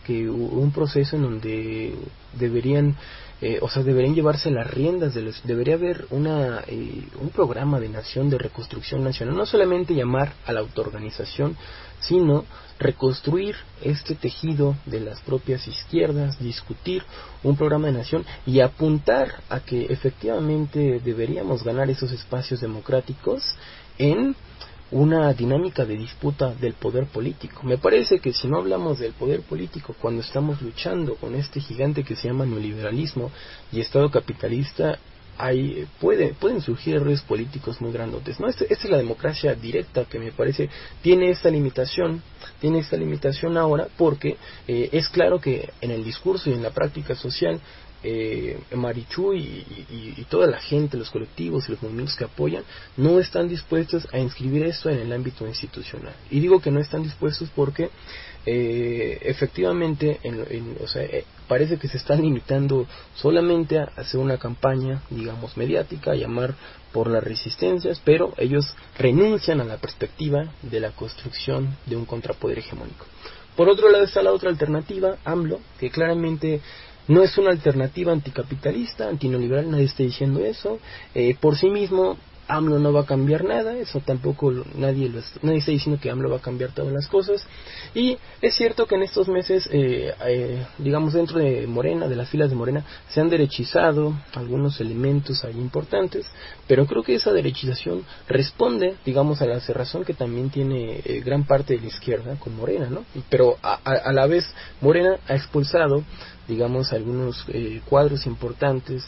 que un proceso en donde deberían llevarse las riendas, debería haber un programa de nación, de reconstrucción nacional, no solamente llamar a la autoorganización, sino reconstruir este tejido de las propias izquierdas, discutir un programa de nación y apuntar a que efectivamente deberíamos ganar esos espacios democráticos en una dinámica de disputa del poder político. Me parece que si no hablamos del poder político cuando estamos luchando con este gigante que se llama neoliberalismo y Estado capitalista, pueden surgir errores políticos muy grandotes, ¿no? Esta es la democracia directa, que me parece tiene esta limitación ahora, porque es claro que en el discurso y en la práctica social Marichu y toda la gente, los colectivos y los movimientos que apoyan, no están dispuestos a inscribir esto en el ámbito institucional. Y digo que no están dispuestos porque efectivamente parece que se están limitando solamente a hacer una campaña, digamos, mediática, a llamar por las resistencias, pero ellos renuncian a la perspectiva de la construcción de un contrapoder hegemónico. Por otro lado está la otra alternativa, AMLO, que claramente no es una alternativa anticapitalista, antineoliberal, nadie está diciendo eso. Por sí mismo, AMLO no va a cambiar nada, eso tampoco nadie está diciendo que AMLO va a cambiar todas las cosas. Y es cierto que en estos meses, digamos, dentro de Morena, de las filas de Morena, se han derechizado algunos elementos ahí importantes, pero creo que esa derechización responde, digamos, a la cerrazón que también tiene gran parte de la izquierda con Morena, ¿no? Pero a la vez Morena ha expulsado, digamos, algunos cuadros importantes,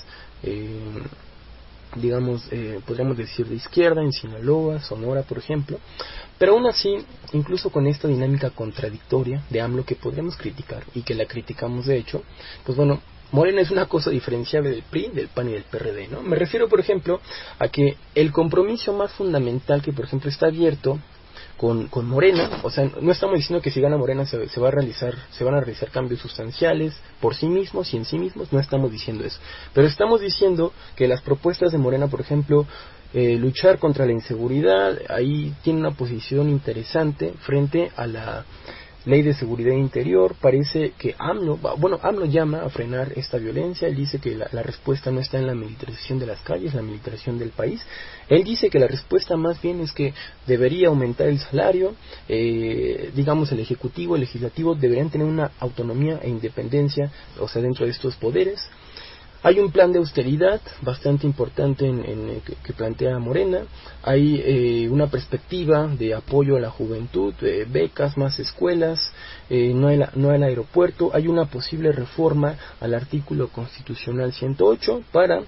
podríamos decir de izquierda, en Sinaloa, Sonora, por ejemplo, pero aún así, incluso con esta dinámica contradictoria de AMLO que podríamos criticar, y que la criticamos de hecho, pues bueno, Morena es una cosa diferenciable del PRI, del PAN y del PRD, ¿no? Me refiero, por ejemplo, a que el compromiso más fundamental que, por ejemplo, está abierto con Morena, o sea, no estamos diciendo que si gana Morena se van a realizar cambios sustanciales por sí mismos y en sí mismos, no estamos diciendo eso, pero estamos diciendo que las propuestas de Morena, por ejemplo, luchar contra la inseguridad, ahí tiene una posición interesante frente a la Ley de Seguridad Interior. Parece que AMLO llama a frenar esta violencia. Él dice que la respuesta no está en la militarización de las calles, la militarización del país. Él dice que la respuesta más bien es que debería aumentar el salario, digamos el Ejecutivo, el Legislativo deberían tener una autonomía e independencia, o sea, dentro de estos poderes. Hay un plan de austeridad bastante importante que plantea Morena. Hay una perspectiva de apoyo a la juventud, becas, más escuelas, no el aeropuerto. Hay una posible reforma al artículo constitucional 108 para,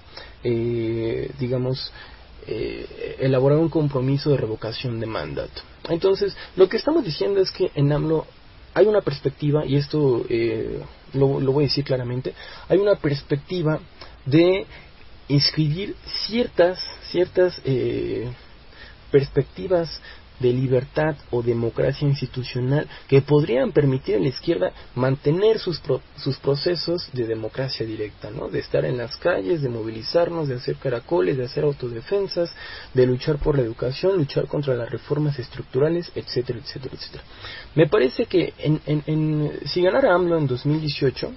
elaborar un compromiso de revocación de mandato. Entonces, lo que estamos diciendo es que en AMLO hay una perspectiva, y esto lo voy a decir claramente, hay una perspectiva de inscribir ciertas perspectivas de libertad o democracia institucional que podrían permitir a la izquierda mantener sus procesos de democracia directa, ¿no? De estar en las calles, de movilizarnos, de hacer caracoles, de hacer autodefensas, de luchar por la educación, luchar contra las reformas estructurales, etcétera, etcétera, etcétera. Me parece que si ganara AMLO en 2018,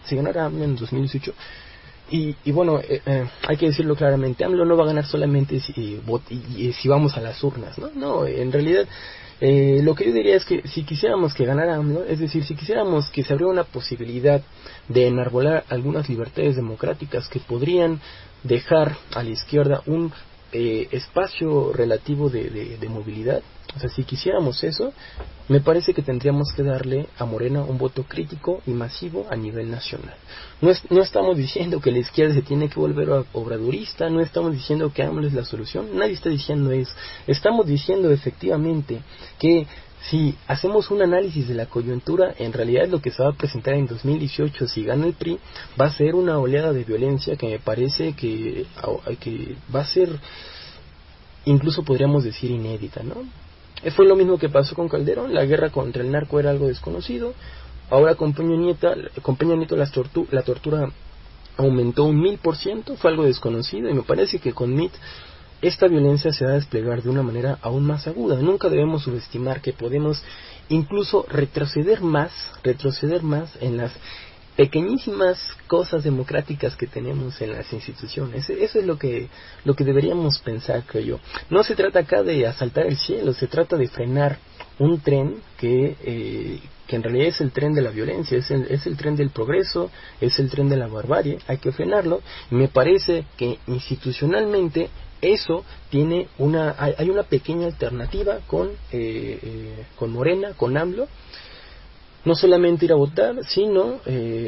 y bueno, hay que decirlo claramente, AMLO no va a ganar solamente si vamos a las urnas, ¿no? No, en realidad, lo que yo diría es que si quisiéramos que ganara AMLO, es decir, si quisiéramos que se abriera una posibilidad de enarbolar algunas libertades democráticas que podrían dejar a la izquierda un espacio relativo de movilidad, o sea, si quisiéramos eso, me parece que tendríamos que darle a Morena un voto crítico y masivo a nivel nacional. No estamos diciendo que la izquierda se tiene que volver obradorista, no estamos diciendo que AMLO es la solución, nadie está diciendo eso. Estamos diciendo efectivamente que si hacemos un análisis de la coyuntura, en realidad lo que se va a presentar en 2018, si gana el PRI, va a ser una oleada de violencia que me parece que va a ser, incluso podríamos decir, inédita, ¿no? Fue lo mismo que pasó con Calderón, la guerra contra el narco era algo desconocido, ahora con Peña Nieto la tortura aumentó un 1000%, fue algo desconocido, y me parece que con Mitt esta violencia se va a desplegar de una manera aún más aguda. Nunca debemos subestimar que podemos incluso retroceder más en las pequeñísimas cosas democráticas que tenemos en las instituciones. Eso es lo que deberíamos pensar, creo yo. No se trata acá de asaltar el cielo, se trata de frenar un tren que en realidad es el tren de la violencia, es el tren del progreso, es el tren de la barbarie. Hay que frenarlo, y me parece que institucionalmente eso hay una pequeña alternativa con Morena, con AMLO. No solamente ir a votar, sino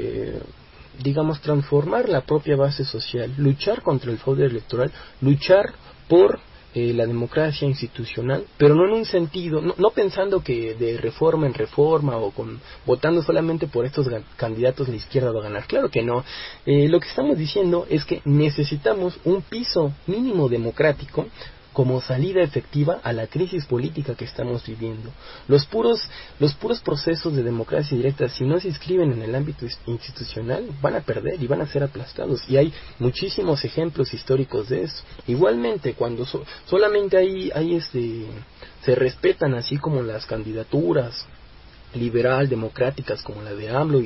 digamos transformar la propia base social, luchar contra el fraude electoral, luchar por la democracia institucional, pero no en un sentido, no pensando que de reforma en reforma o votando solamente por estos candidatos la izquierda va a ganar. Claro que no. Lo que estamos diciendo es que necesitamos un piso mínimo democrático como salida efectiva a la crisis política que estamos viviendo. Los puros procesos de democracia directa, si no se inscriben en el ámbito institucional, van a perder y van a ser aplastados, y hay muchísimos ejemplos históricos de eso. Igualmente, cuando solamente se respetan así como las candidaturas liberal, democráticas, como la de AMLO,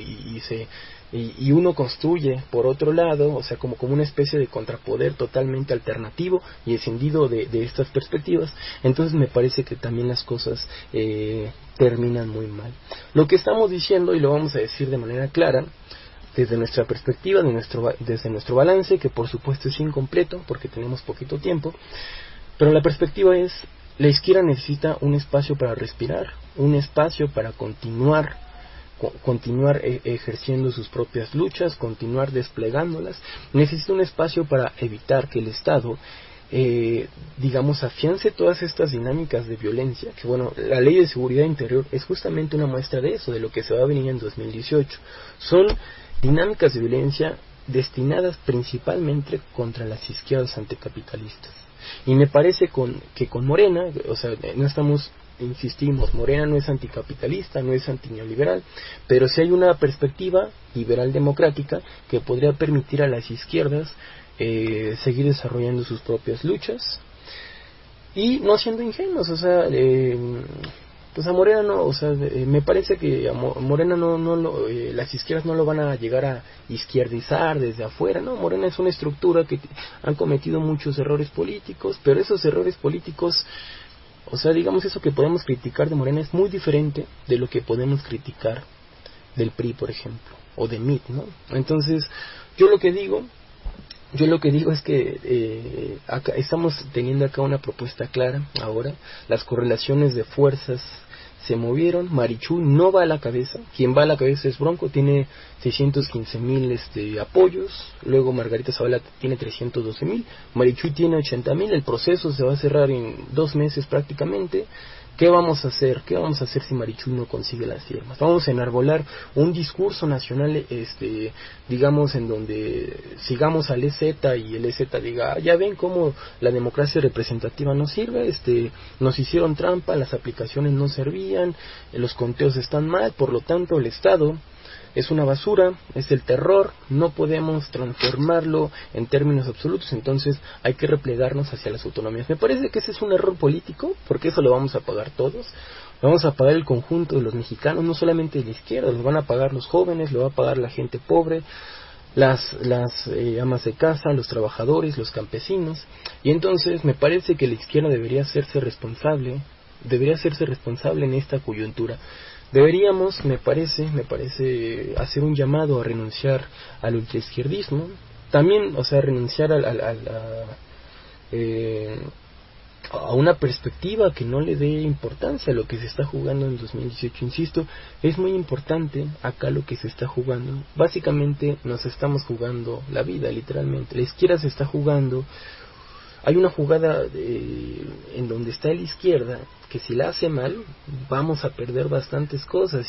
y uno construye por otro lado, o sea, como una especie de contrapoder totalmente alternativo y escindido de estas perspectivas, entonces me parece que también las cosas terminan muy mal. Lo que estamos diciendo, y lo vamos a decir de manera clara, desde nuestra perspectiva, desde nuestro balance, que por supuesto es incompleto porque tenemos poquito tiempo, pero la perspectiva es: la izquierda necesita un espacio para respirar, un espacio para continuar ejerciendo sus propias luchas, continuar desplegándolas. Necesita un espacio para evitar que el Estado afiance todas estas dinámicas de violencia, que la Ley de Seguridad Interior es justamente una muestra de eso, de lo que se va a venir en 2018. Son dinámicas de violencia destinadas principalmente contra las izquierdas anticapitalistas. Y me parece que con Morena, o sea, insistimos, Morena no es anticapitalista, no es antineoliberal, pero sí hay una perspectiva liberal democrática que podría permitir a las izquierdas seguir desarrollando sus propias luchas y no siendo ingenuos. O sea, pues a Morena no, o sea, me parece que a Morena las izquierdas no lo van a llegar a izquierdizar desde afuera, no. Morena es una estructura que han cometido muchos errores políticos, pero esos errores políticos, o sea, digamos, eso que podemos criticar de Morena es muy diferente de lo que podemos criticar del PRI, por ejemplo, o de MIT, ¿no? Entonces, yo lo que digo es que acá estamos teniendo acá una propuesta clara ahora. Las correlaciones de fuerzas se movieron. Marichuy no va a la cabeza, quien va a la cabeza es Bronco, tiene 615,000 apoyos. Luego Margarita Zavala tiene 312,000, Marichuy tiene 80,000. El proceso se va a cerrar en 2 meses prácticamente. ¿Qué vamos a hacer? ¿Qué vamos a hacer si Marichuy no consigue las firmas? Vamos a enarbolar un discurso nacional, digamos, en donde sigamos al EZ y el EZ diga: ya ven cómo la democracia representativa no sirve, nos hicieron trampa, las aplicaciones no servían, los conteos están mal, por lo tanto el Estado es una basura, es el terror, no podemos transformarlo en términos absolutos, entonces hay que replegarnos hacia las autonomías. Me parece que ese es un error político, porque eso lo vamos a pagar todos, lo vamos a pagar el conjunto de los mexicanos, no solamente de la izquierda, lo van a pagar los jóvenes, lo va a pagar la gente pobre, las amas de casa, los trabajadores, los campesinos. Y entonces me parece que la izquierda debería hacerse responsable en esta coyuntura. Deberíamos, me parece, hacer un llamado a renunciar al ultraizquierdismo, también, o sea, renunciar a una perspectiva que no le dé importancia a lo que se está jugando en 2018. Insisto, es muy importante acá lo que se está jugando. Básicamente nos estamos jugando la vida, literalmente. La izquierda se está jugando. Hay una jugada en donde está la izquierda que si la hace mal vamos a perder bastantes cosas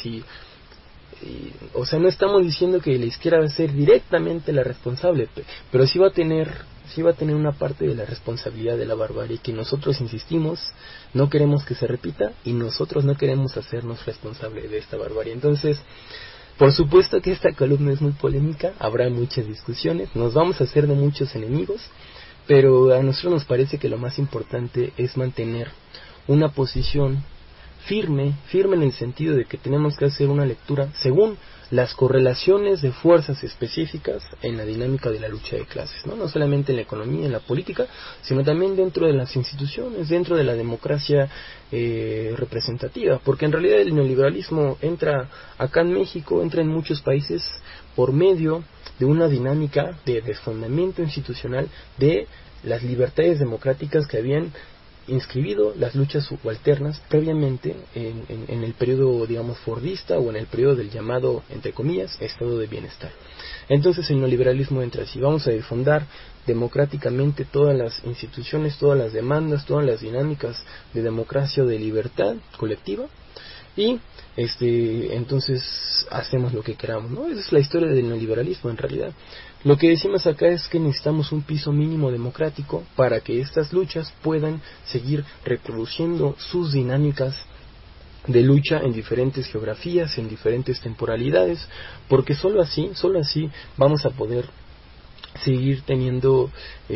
o sea, no estamos diciendo que la izquierda va a ser directamente la responsable, pero sí va a tener una parte de la responsabilidad de la barbarie que nosotros insistimos, no queremos que se repita y nosotros no queremos hacernos responsables de esta barbarie. Entonces, por supuesto que esta columna es muy polémica, habrá muchas discusiones, nos vamos a hacer de muchos enemigos, pero a nosotros nos parece que lo más importante es mantener una posición firme en el sentido de que tenemos que hacer una lectura según las correlaciones de fuerzas específicas en la dinámica de la lucha de clases, no solamente en la economía, en la política, sino también dentro de las instituciones, dentro de la democracia representativa, porque en realidad el neoliberalismo entra acá en México, entra en muchos países por medio de una dinámica de desfondamiento institucional de las libertades democráticas que habían inscribido las luchas subalternas previamente en el periodo, digamos, fordista o en el periodo del llamado, entre comillas, estado de bienestar. Entonces el neoliberalismo entra así: vamos a difondar democráticamente todas las instituciones, todas las demandas, todas las dinámicas de democracia o de libertad colectiva, y entonces hacemos lo que queramos, ¿no? Esa es la historia del neoliberalismo en realidad. Lo que decimos acá es que necesitamos un piso mínimo democrático para que estas luchas puedan seguir reproduciendo sus dinámicas de lucha en diferentes geografías, en diferentes temporalidades, porque solo así vamos a poder seguir teniendo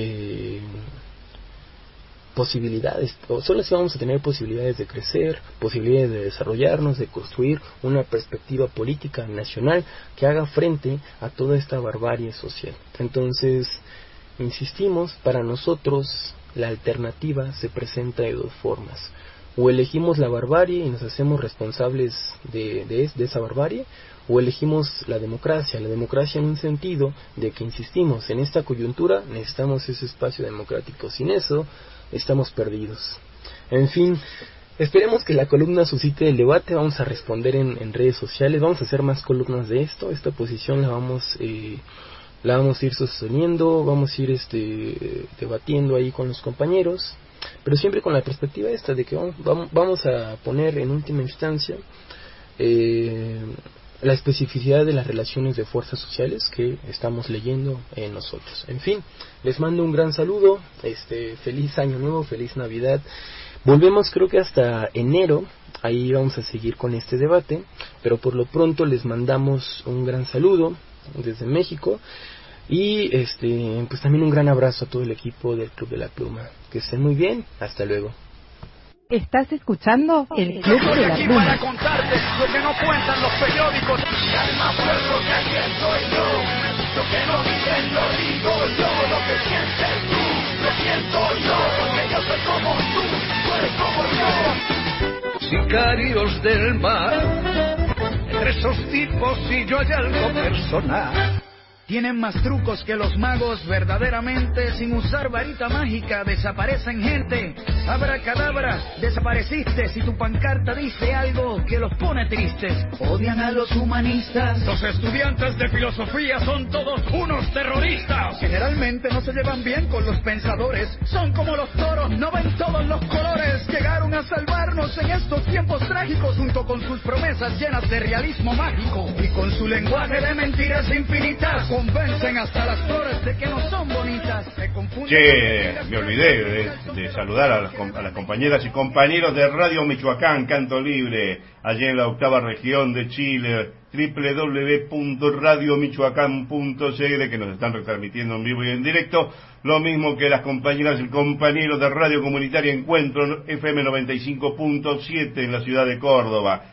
posibilidades, o solo así vamos a tener posibilidades de crecer, posibilidades de desarrollarnos, de construir una perspectiva política nacional que haga frente a toda esta barbarie social. Entonces, insistimos, para nosotros la alternativa se presenta de dos formas: o elegimos la barbarie y nos hacemos responsables de esa barbarie, o elegimos la democracia en un sentido de que, insistimos, en esta coyuntura necesitamos ese espacio democrático. Sin eso estamos perdidos. En fin, esperemos que la columna suscite el debate. Vamos a responder en redes sociales, vamos a hacer más columnas de esto. Esta posición la vamos a ir sosteniendo, vamos a ir debatiendo ahí con los compañeros, pero siempre con la perspectiva esta de que vamos a poner en última instancia la especificidad de las relaciones de fuerzas sociales que estamos leyendo en nosotros. En fin, les mando un gran saludo, feliz año nuevo, feliz Navidad. Volvemos creo que hasta enero, ahí vamos a seguir con este debate, pero por lo pronto les mandamos un gran saludo desde México y pues también un gran abrazo a todo el equipo del Club de la Pluma. Que estén muy bien, hasta luego. Estás escuchando el Club de la Pluma. Para contarte lo que no cuentan los periódicos. Mi alma pueblo que aquí soy yo. Lo que no dicen lo digo yo. Lo que sientes tú, lo siento yo. Porque yo soy como tú eres como yo. Sicarios del mar, entre esos tipos y yo hay algo personal. Tienen más trucos que los magos, verdaderamente, sin usar varita mágica, desaparecen gente. Abracadabra, desapareciste si tu pancarta dice algo que los pone tristes. Odian a los humanistas. Los estudiantes de filosofía son todos unos terroristas. Generalmente no se llevan bien con los pensadores. Son como los toros, no ven todos los colores. Llegaron a salvarnos en estos tiempos trágicos, junto con sus promesas llenas de realismo mágico. Y con su lenguaje de mentiras infinitas, convencen hasta las flores de que no son bonitas. Che, me olvidé de saludar a las compañeras y compañeros de Radio Michoacán, Canto Libre, allí en la 8ª región de Chile, www.radiomichoacán.cl, que nos están retransmitiendo en vivo y en directo, lo mismo que las compañeras y compañeros de Radio Comunitaria Encuentro, FM 95.7 en la ciudad de Córdoba,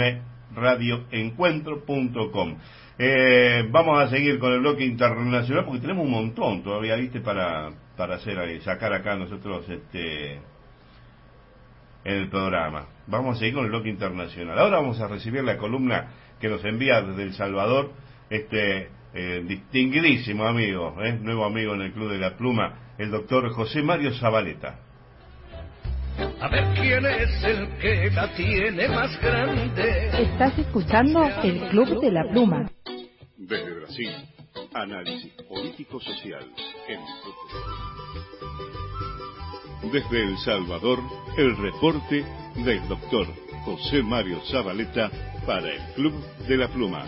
fmradioencuentro.com. Vamos a seguir con el bloque internacional porque tenemos un montón todavía, viste, para hacer, sacar acá nosotros en el programa. Vamos a seguir con el bloque internacional. Ahora vamos a recibir la columna que nos envía desde El Salvador distinguidísimo amigo, nuevo amigo en el Club de la Pluma, el doctor José Mario Zabaleta. A ver quién es el que la tiene más grande. Estás escuchando el Club de la Pluma. Desde Brasil, análisis político-social en el. Desde El Salvador, el reporte del doctor José Mario Zabaleta para el Club de la Pluma.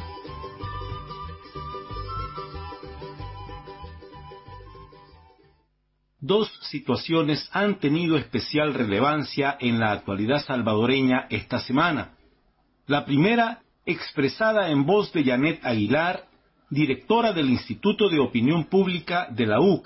Dos situaciones han tenido especial relevancia en la actualidad salvadoreña esta semana. La primera, expresada en voz de Janet Aguilar, directora del Instituto de Opinión Pública de la UCA,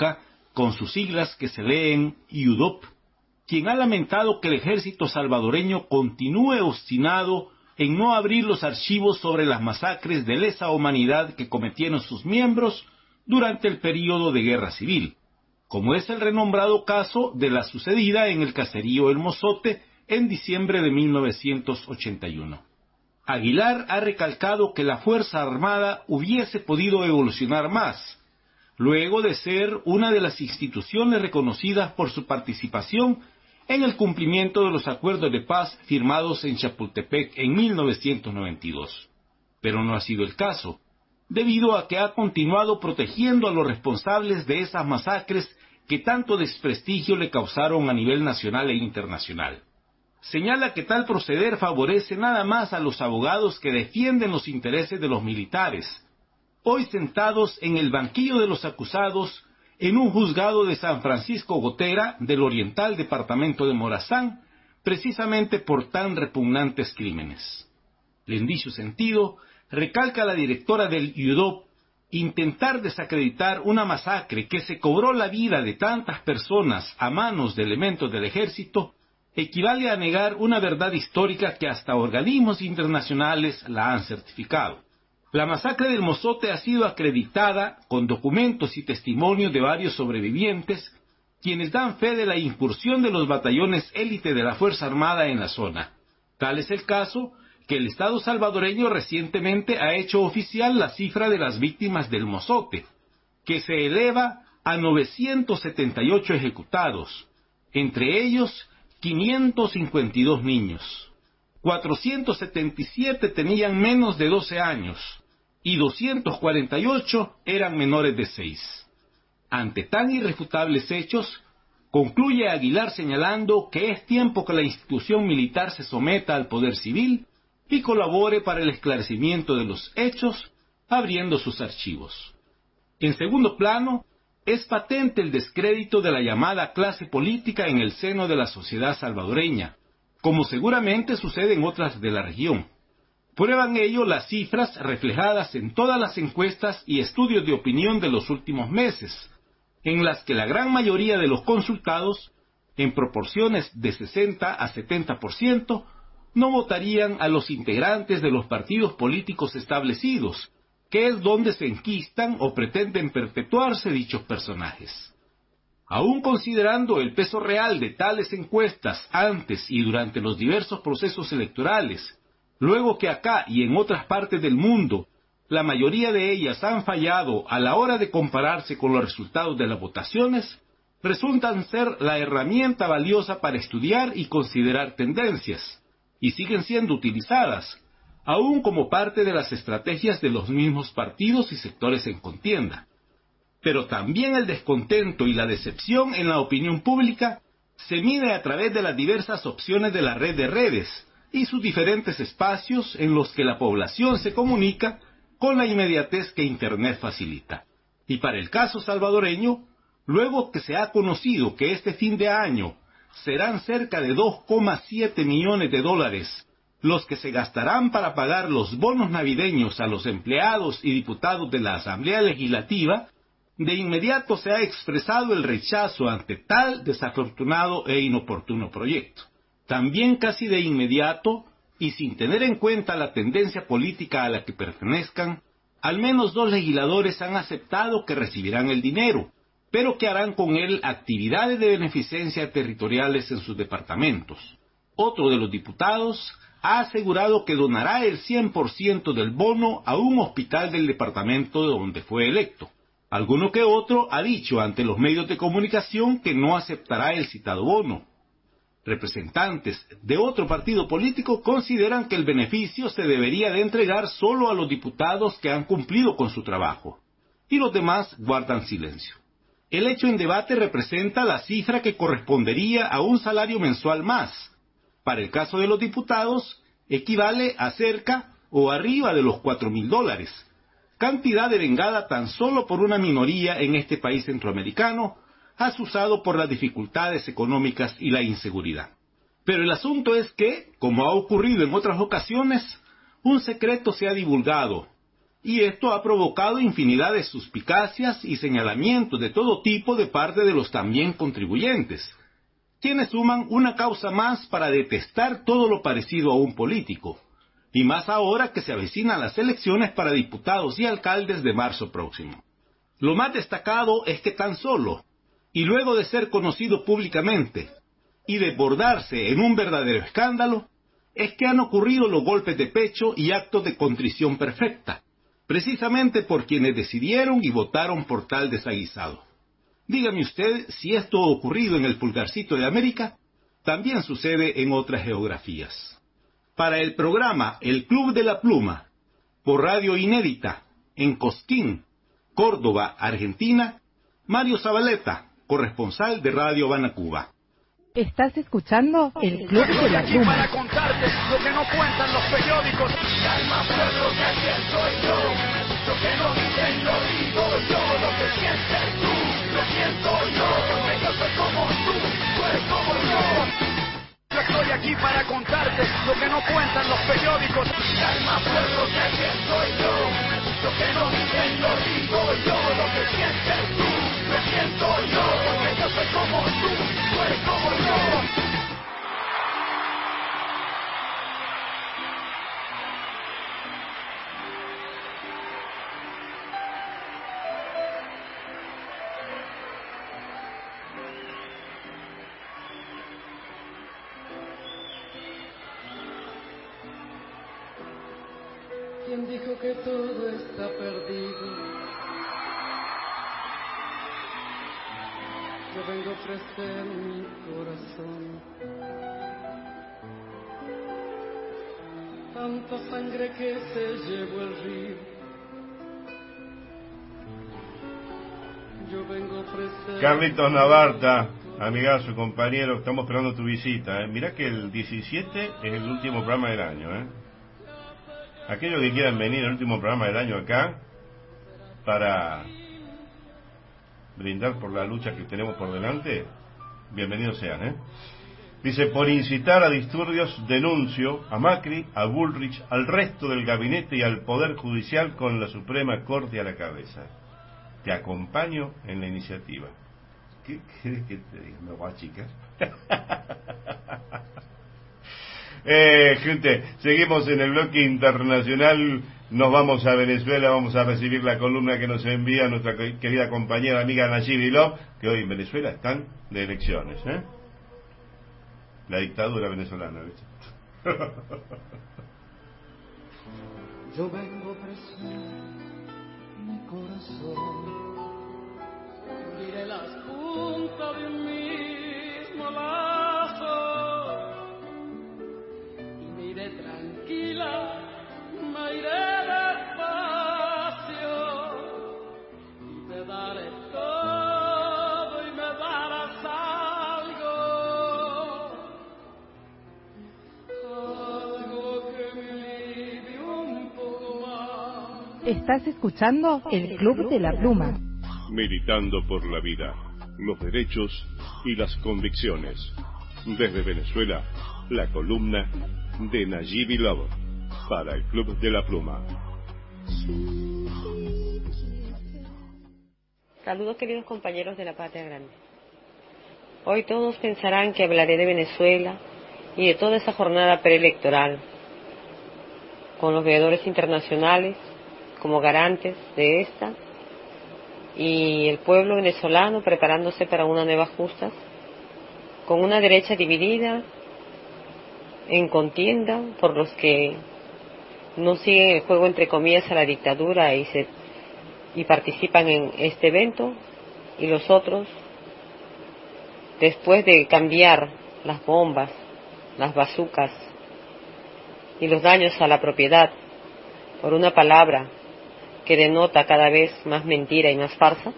con sus siglas que se leen UDOP, quien ha lamentado que el ejército salvadoreño continúe obstinado en no abrir los archivos sobre las masacres de lesa humanidad que cometieron sus miembros durante el período de guerra civil, como es el renombrado caso de la sucedida en el caserío El Mozote en diciembre de 1981. Aguilar ha recalcado que la Fuerza Armada hubiese podido evolucionar más, luego de ser una de las instituciones reconocidas por su participación en el cumplimiento de los acuerdos de paz firmados en Chapultepec en 1992. Pero no ha sido el caso, debido a que ha continuado protegiendo a los responsables de esas masacres que tanto desprestigio le causaron a nivel nacional e internacional. Señala que tal proceder favorece nada más a los abogados que defienden los intereses de los militares, hoy sentados en el banquillo de los acusados en un juzgado de San Francisco Gotera del oriental departamento de Morazán, precisamente por tan repugnantes crímenes. En dicho sentido, recalca la directora del UDOP, intentar desacreditar una masacre que se cobró la vida de tantas personas a manos de elementos del ejército equivale a negar una verdad histórica que hasta organismos internacionales la han certificado. La masacre del Mozote ha sido acreditada con documentos y testimonios de varios sobrevivientes, quienes dan fe de la incursión de los batallones élite de la Fuerza Armada en la zona. Tal es el caso que el Estado salvadoreño recientemente ha hecho oficial la cifra de las víctimas del Mozote, que se eleva a 978 ejecutados, entre ellos 552 niños. 477 tenían menos de 12 años y 248 eran menores de 6. Ante tan irrefutables hechos, concluye Aguilar señalando que es tiempo que la institución militar se someta al poder civil y colabore para el esclarecimiento de los hechos, abriendo sus archivos. En segundo plano, es patente el descrédito de la llamada clase política en el seno de la sociedad salvadoreña, como seguramente sucede en otras de la región. Prueban ello las cifras reflejadas en todas las encuestas y estudios de opinión de los últimos meses, en las que la gran mayoría de los consultados, en proporciones de 60 a 70%, no votarían a los integrantes de los partidos políticos establecidos, que es donde se enquistan o pretenden perpetuarse dichos personajes. Aún considerando el peso real de tales encuestas antes y durante los diversos procesos electorales, luego que acá y en otras partes del mundo, la mayoría de ellas han fallado a la hora de compararse con los resultados de las votaciones, resultan ser la herramienta valiosa para estudiar y considerar tendencias, y siguen siendo utilizadas, aún como parte de las estrategias de los mismos partidos y sectores en contienda. Pero también el descontento y la decepción en la opinión pública se mide a través de las diversas opciones de la red de redes y sus diferentes espacios en los que la población se comunica con la inmediatez que Internet facilita. Y para el caso salvadoreño, luego que se ha conocido que este fin de año serán cerca de 2,7 millones de dólares los que se gastarán para pagar los bonos navideños a los empleados y diputados de la Asamblea Legislativa, de inmediato se ha expresado el rechazo ante tal desafortunado e inoportuno proyecto. También casi de inmediato, y sin tener en cuenta la tendencia política a la que pertenezcan, al menos 2 legisladores han aceptado que recibirán el dinero, pero que harán con él actividades de beneficencia territoriales en sus departamentos. Otro de los diputados ha asegurado que donará el 100% del bono a un hospital del departamento donde fue electo. Alguno que otro ha dicho ante los medios de comunicación que no aceptará el citado bono. Representantes de otro partido político consideran que el beneficio se debería de entregar solo a los diputados que han cumplido con su trabajo, y los demás guardan silencio. El hecho en debate representa la cifra que correspondería a un salario mensual más. Para el caso de los diputados, equivale a cerca o arriba de los $4,000, cantidad devengada tan solo por una minoría en este país centroamericano, asusado por las dificultades económicas y la inseguridad. Pero el asunto es que, como ha ocurrido en otras ocasiones, un secreto se ha divulgado, y esto ha provocado infinidad de suspicacias y señalamientos de todo tipo de parte de los también contribuyentes, quienes suman una causa más para detestar todo lo parecido a un político, y más ahora que se avecinan las elecciones para diputados y alcaldes de marzo próximo. Lo más destacado es que tan solo, y luego de ser conocido públicamente, y desbordarse en un verdadero escándalo, es que han ocurrido los golpes de pecho y actos de contrición perfecta, precisamente por quienes decidieron y votaron por tal desaguisado. Dígame usted si esto ha ocurrido en el Pulgarcito de América, también sucede en otras geografías. Para el programa El Club de la Pluma, por Radio Inédita, en Cosquín, Córdoba, Argentina, Mario Zabaleta, corresponsal de Radio Habana, Cuba. Estás escuchando El Club de la Pluma. Para contarte lo que no cuentan los periódicos. Calma, pueblo, que aquí soy yo. Lo que no dicen lo digo yo. Lo que sientes tú, lo siento yo. Porque yo soy como tú eres como yo. Yo estoy aquí para contarte lo que no cuentan los periódicos. Calma, pueblo, que aquí soy yo. Lo que no dicen lo digo yo. Lo que sientes tú, lo siento yo. Porque yo soy como tú eres como yo. ¿Quién dijo que todo está perdido? Yo vengo a ofrecer mi corazón. Tanta sangre que se llevó el río. Yo vengo a ofrecer... Carlitos Navarta, amigazo, compañero, estamos esperando tu visita. Mirá que el 17 es el último programa del año. Aquellos que quieran venir al último programa del año acá para brindar por la lucha que tenemos por delante, bienvenidos sean. Dice, por incitar a disturbios denuncio a Macri, a Bullrich, al resto del gabinete y al Poder Judicial con la Suprema Corte a la cabeza. Te acompaño en la iniciativa. ¿Qué querés que te diga? ¿Me voy a chicar? Gente, seguimos en el bloque internacional. Nos vamos a Venezuela, vamos a recibir la columna que nos envía nuestra querida compañera amiga Nayib Bilov, que hoy en Venezuela están de elecciones, la dictadura venezolana, ¿viste? Yo vengo a ofrecer mi corazón, diré las puntas de un mismo lazo, y me iré tranquila, me iré despacio, y te daré todo y me darás algo que me alivie un poco más. Estás escuchando El Club de la Pluma. Militando por la vida, los derechos y las convicciones. Desde Venezuela, la columna de Nayib Bilov para el Club de la Pluma. Saludos, queridos compañeros de la Patria Grande. Hoy todos pensarán que hablaré de Venezuela y de toda esa jornada preelectoral, con los veedores internacionales como garantes de esta, y el pueblo venezolano preparándose para una nueva justas, con una derecha dividida en contienda por los que no siguen el juego entre comillas a la dictadura y participan en este evento, y los otros, después de cambiar las bombas, las bazucas y los daños a la propiedad por una palabra que denota cada vez más mentira y más farsa,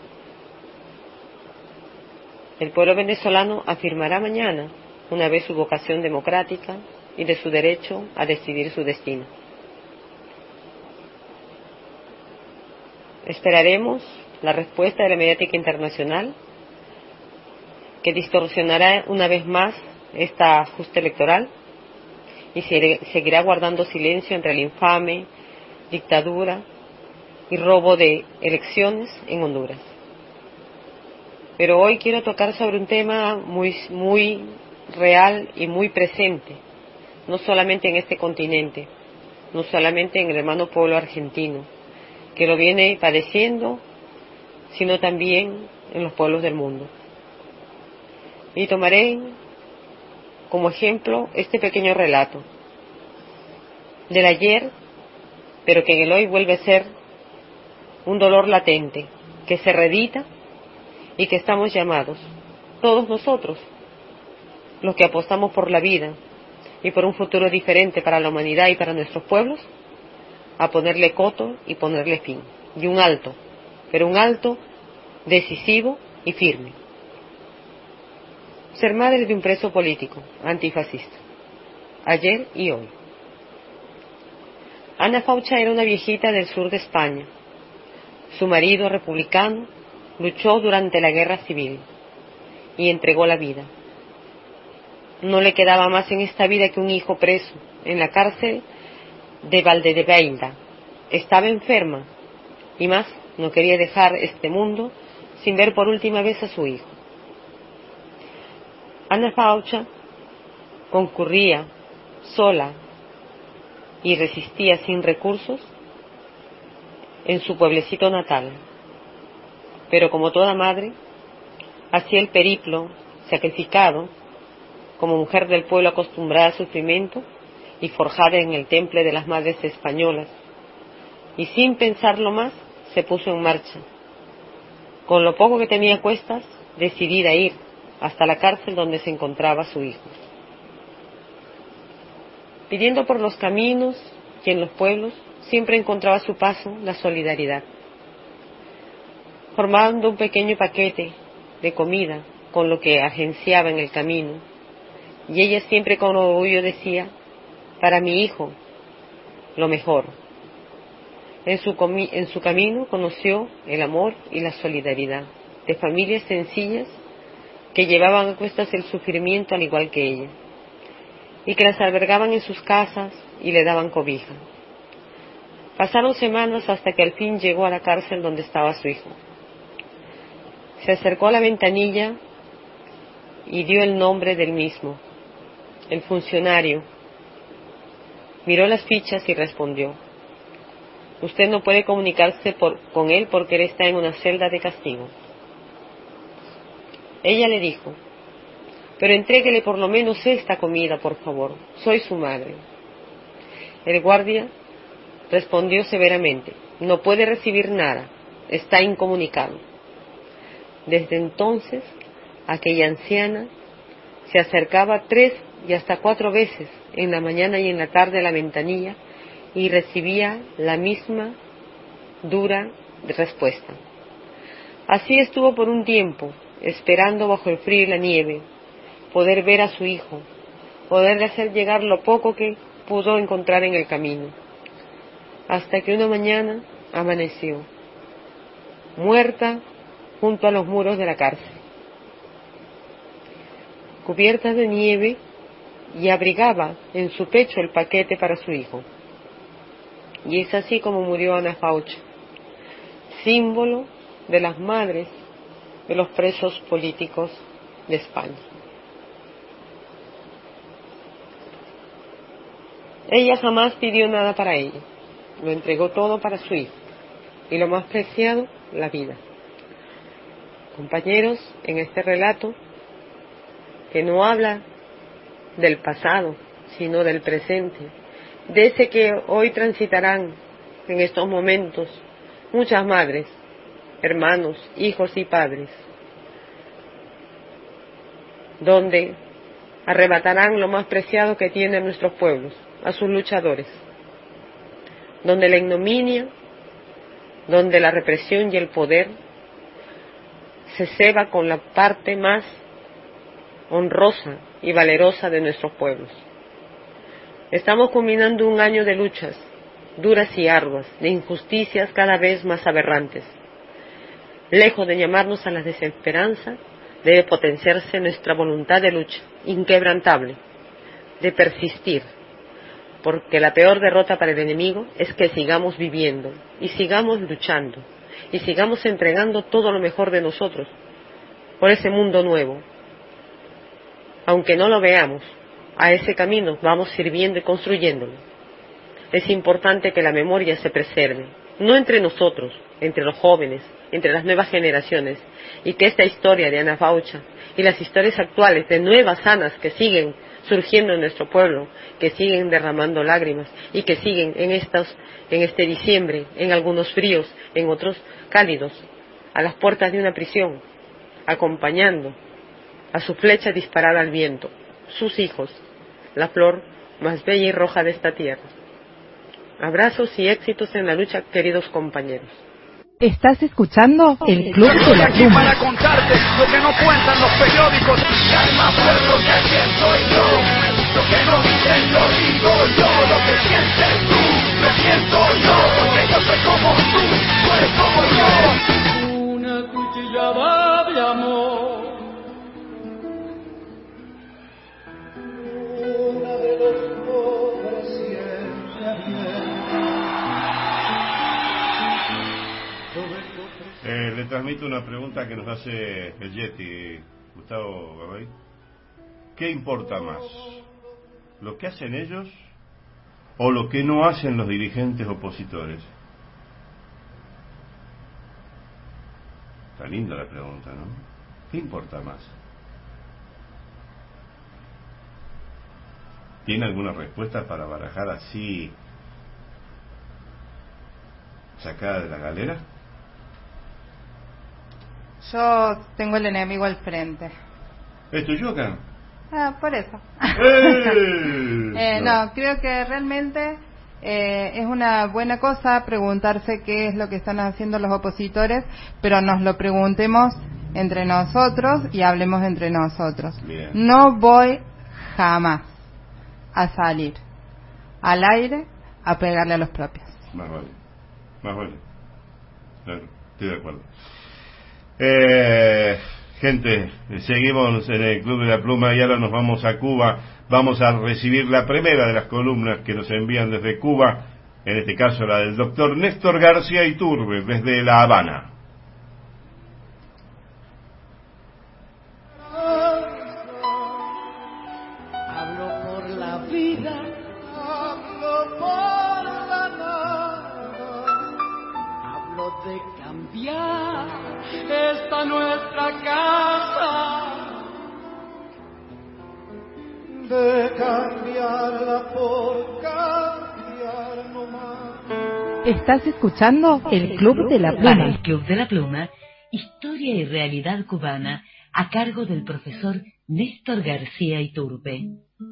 el pueblo venezolano afirmará mañana una vez su vocación democrática y de su derecho a decidir su destino. Esperaremos la respuesta de la mediática internacional, que distorsionará una vez más esta justa electoral y seguirá guardando silencio entre la infame dictadura y robo de elecciones en Honduras. Pero hoy quiero tocar sobre un tema muy real y muy presente, no solamente en este continente, no solamente en el hermano pueblo argentino, que lo viene padeciendo, sino también en los pueblos del mundo. Y tomaré como ejemplo este pequeño relato del ayer, pero que en el hoy vuelve a ser un dolor latente, que se reedita y que estamos llamados, todos nosotros, los que apostamos por la vida y por un futuro diferente para la humanidad y para nuestros pueblos, a ponerle coto y ponerle fin, y un alto, pero un alto decisivo y firme. Ser madre de un preso político antifascista, ayer y hoy. Ana Faucha era una viejita del sur de España. Su marido, republicano, luchó durante la guerra civil y entregó la vida. No le quedaba más en esta vida que un hijo preso en la cárcel de Valdedebeira. Estaba enferma y más no quería dejar este mundo sin ver por última vez a su hijo. Ana Faucha concurría sola y resistía sin recursos en su pueblecito natal, pero como toda madre hacía el periplo sacrificado como mujer del pueblo acostumbrada al sufrimiento y forjada en el temple de las madres españolas, y sin pensarlo más se puso en marcha. Con lo poco que tenía a cuestas, decidida a ir hasta la cárcel donde se encontraba su hijo. Pidiendo por los caminos y en los pueblos, siempre encontraba a su paso la solidaridad. Formando un pequeño paquete de comida con lo que agenciaba en el camino, y ella siempre con orgullo decía: para mi hijo, lo mejor. En su camino conoció el amor y la solidaridad de familias sencillas que llevaban a cuestas el sufrimiento al igual que ella, y que las albergaban en sus casas y le daban cobija. Pasaron semanas hasta que al fin llegó a la cárcel donde estaba su hijo. Se acercó a la ventanilla y dio el nombre del mismo. El funcionario miró las fichas y respondió: usted no puede comunicarse con él porque él está en una celda de castigo. Ella le dijo: pero entréguele por lo menos esta comida, por favor, soy su madre. El guardia respondió severamente: no puede recibir nada, está incomunicado. Desde entonces, aquella anciana se acercaba 3 y hasta 4 veces en la mañana y en la tarde a la ventanilla y recibía la misma dura respuesta. Así estuvo por un tiempo, esperando bajo el frío y la nieve, poder ver a su hijo, poderle hacer llegar lo poco que pudo encontrar en el camino, hasta que una mañana amaneció, muerta junto a los muros de la cárcel, cubierta de nieve, y abrigaba en su pecho el paquete para su hijo. Y es así como murió Ana Faucha, símbolo de las madres de los presos políticos de España. Ella jamás pidió nada para ella, lo entregó todo para su hijo, y lo más preciado, la vida. Compañeros, en este relato, que no habla del pasado, sino del presente, de ese que hoy transitarán en estos momentos muchas madres, hermanos, hijos y padres, donde arrebatarán lo más preciado que tienen nuestros pueblos, a sus luchadores, donde la ignominia, donde la represión y el poder se ceba con la parte más honrosa y valerosa de nuestros pueblos. Estamos culminando un año de luchas duras y arduas, de injusticias cada vez más aberrantes. Lejos de llamarnos a la desesperanza, debe potenciarse nuestra voluntad de lucha, inquebrantable, de persistir, porque la peor derrota para el enemigo es que sigamos viviendo y sigamos luchando y sigamos entregando todo lo mejor de nosotros por ese mundo nuevo. Aunque no lo veamos, a ese camino vamos sirviendo y construyéndolo. Es importante que la memoria se preserve, no entre nosotros, entre los jóvenes, entre las nuevas generaciones, y que esta historia de Ana Faucha y las historias actuales de nuevas Anas que siguen surgiendo en nuestro pueblo, que siguen derramando lágrimas y que siguen en este diciembre, en algunos fríos, en otros cálidos, a las puertas de una prisión, acompañando a su flecha disparada al viento, sus hijos, la flor más bella y roja de esta tierra. Abrazos y éxitos en la lucha, queridos compañeros. Estás escuchando el Club de la Aquí Pluma. para contarte lo que no cuentan los periódicos. Y hay más pueblo que quien soy yo. Lo que no dicen lo digo yo. Lo que sientes tú, lo siento yo. Porque yo soy como tú eres como yo. Una cuchillada de amor. Una de los pobres siempre bien. Le transmito una pregunta que nos hace el Yeti, Gustavo Gabay. ¿Qué importa más? ¿Lo que hacen ellos o lo que no hacen los dirigentes opositores? Está linda la pregunta, ¿no? ¿Qué importa más? ¿Tiene alguna respuesta para barajar así, sacada de la galera? Yo tengo el enemigo al frente. ¿Es tuyo acá? Por eso. ¡Eh! No, creo que realmente es una buena cosa preguntarse qué es lo que están haciendo los opositores, pero nos lo preguntemos entre nosotros y hablemos entre nosotros. Bien. No voy jamás a salir al aire a pegarle a los propios. Más vale. Más vale. Claro, estoy de acuerdo. Gente, seguimos en el Club de la Pluma y ahora nos vamos a Cuba. Vamos a recibir la primera de las columnas que nos envían desde Cuba, en este caso la del doctor Néstor García Iturbe, desde La Habana. Hablo por la vida, hablo por la nada, hablo de cambiar esta nuestra casa, de cambiarla por cambiar nomás. Estás escuchando el Club de la Pluma. Para el Club de la Pluma, historia y realidad cubana a cargo del profesor Néstor García Iturbe.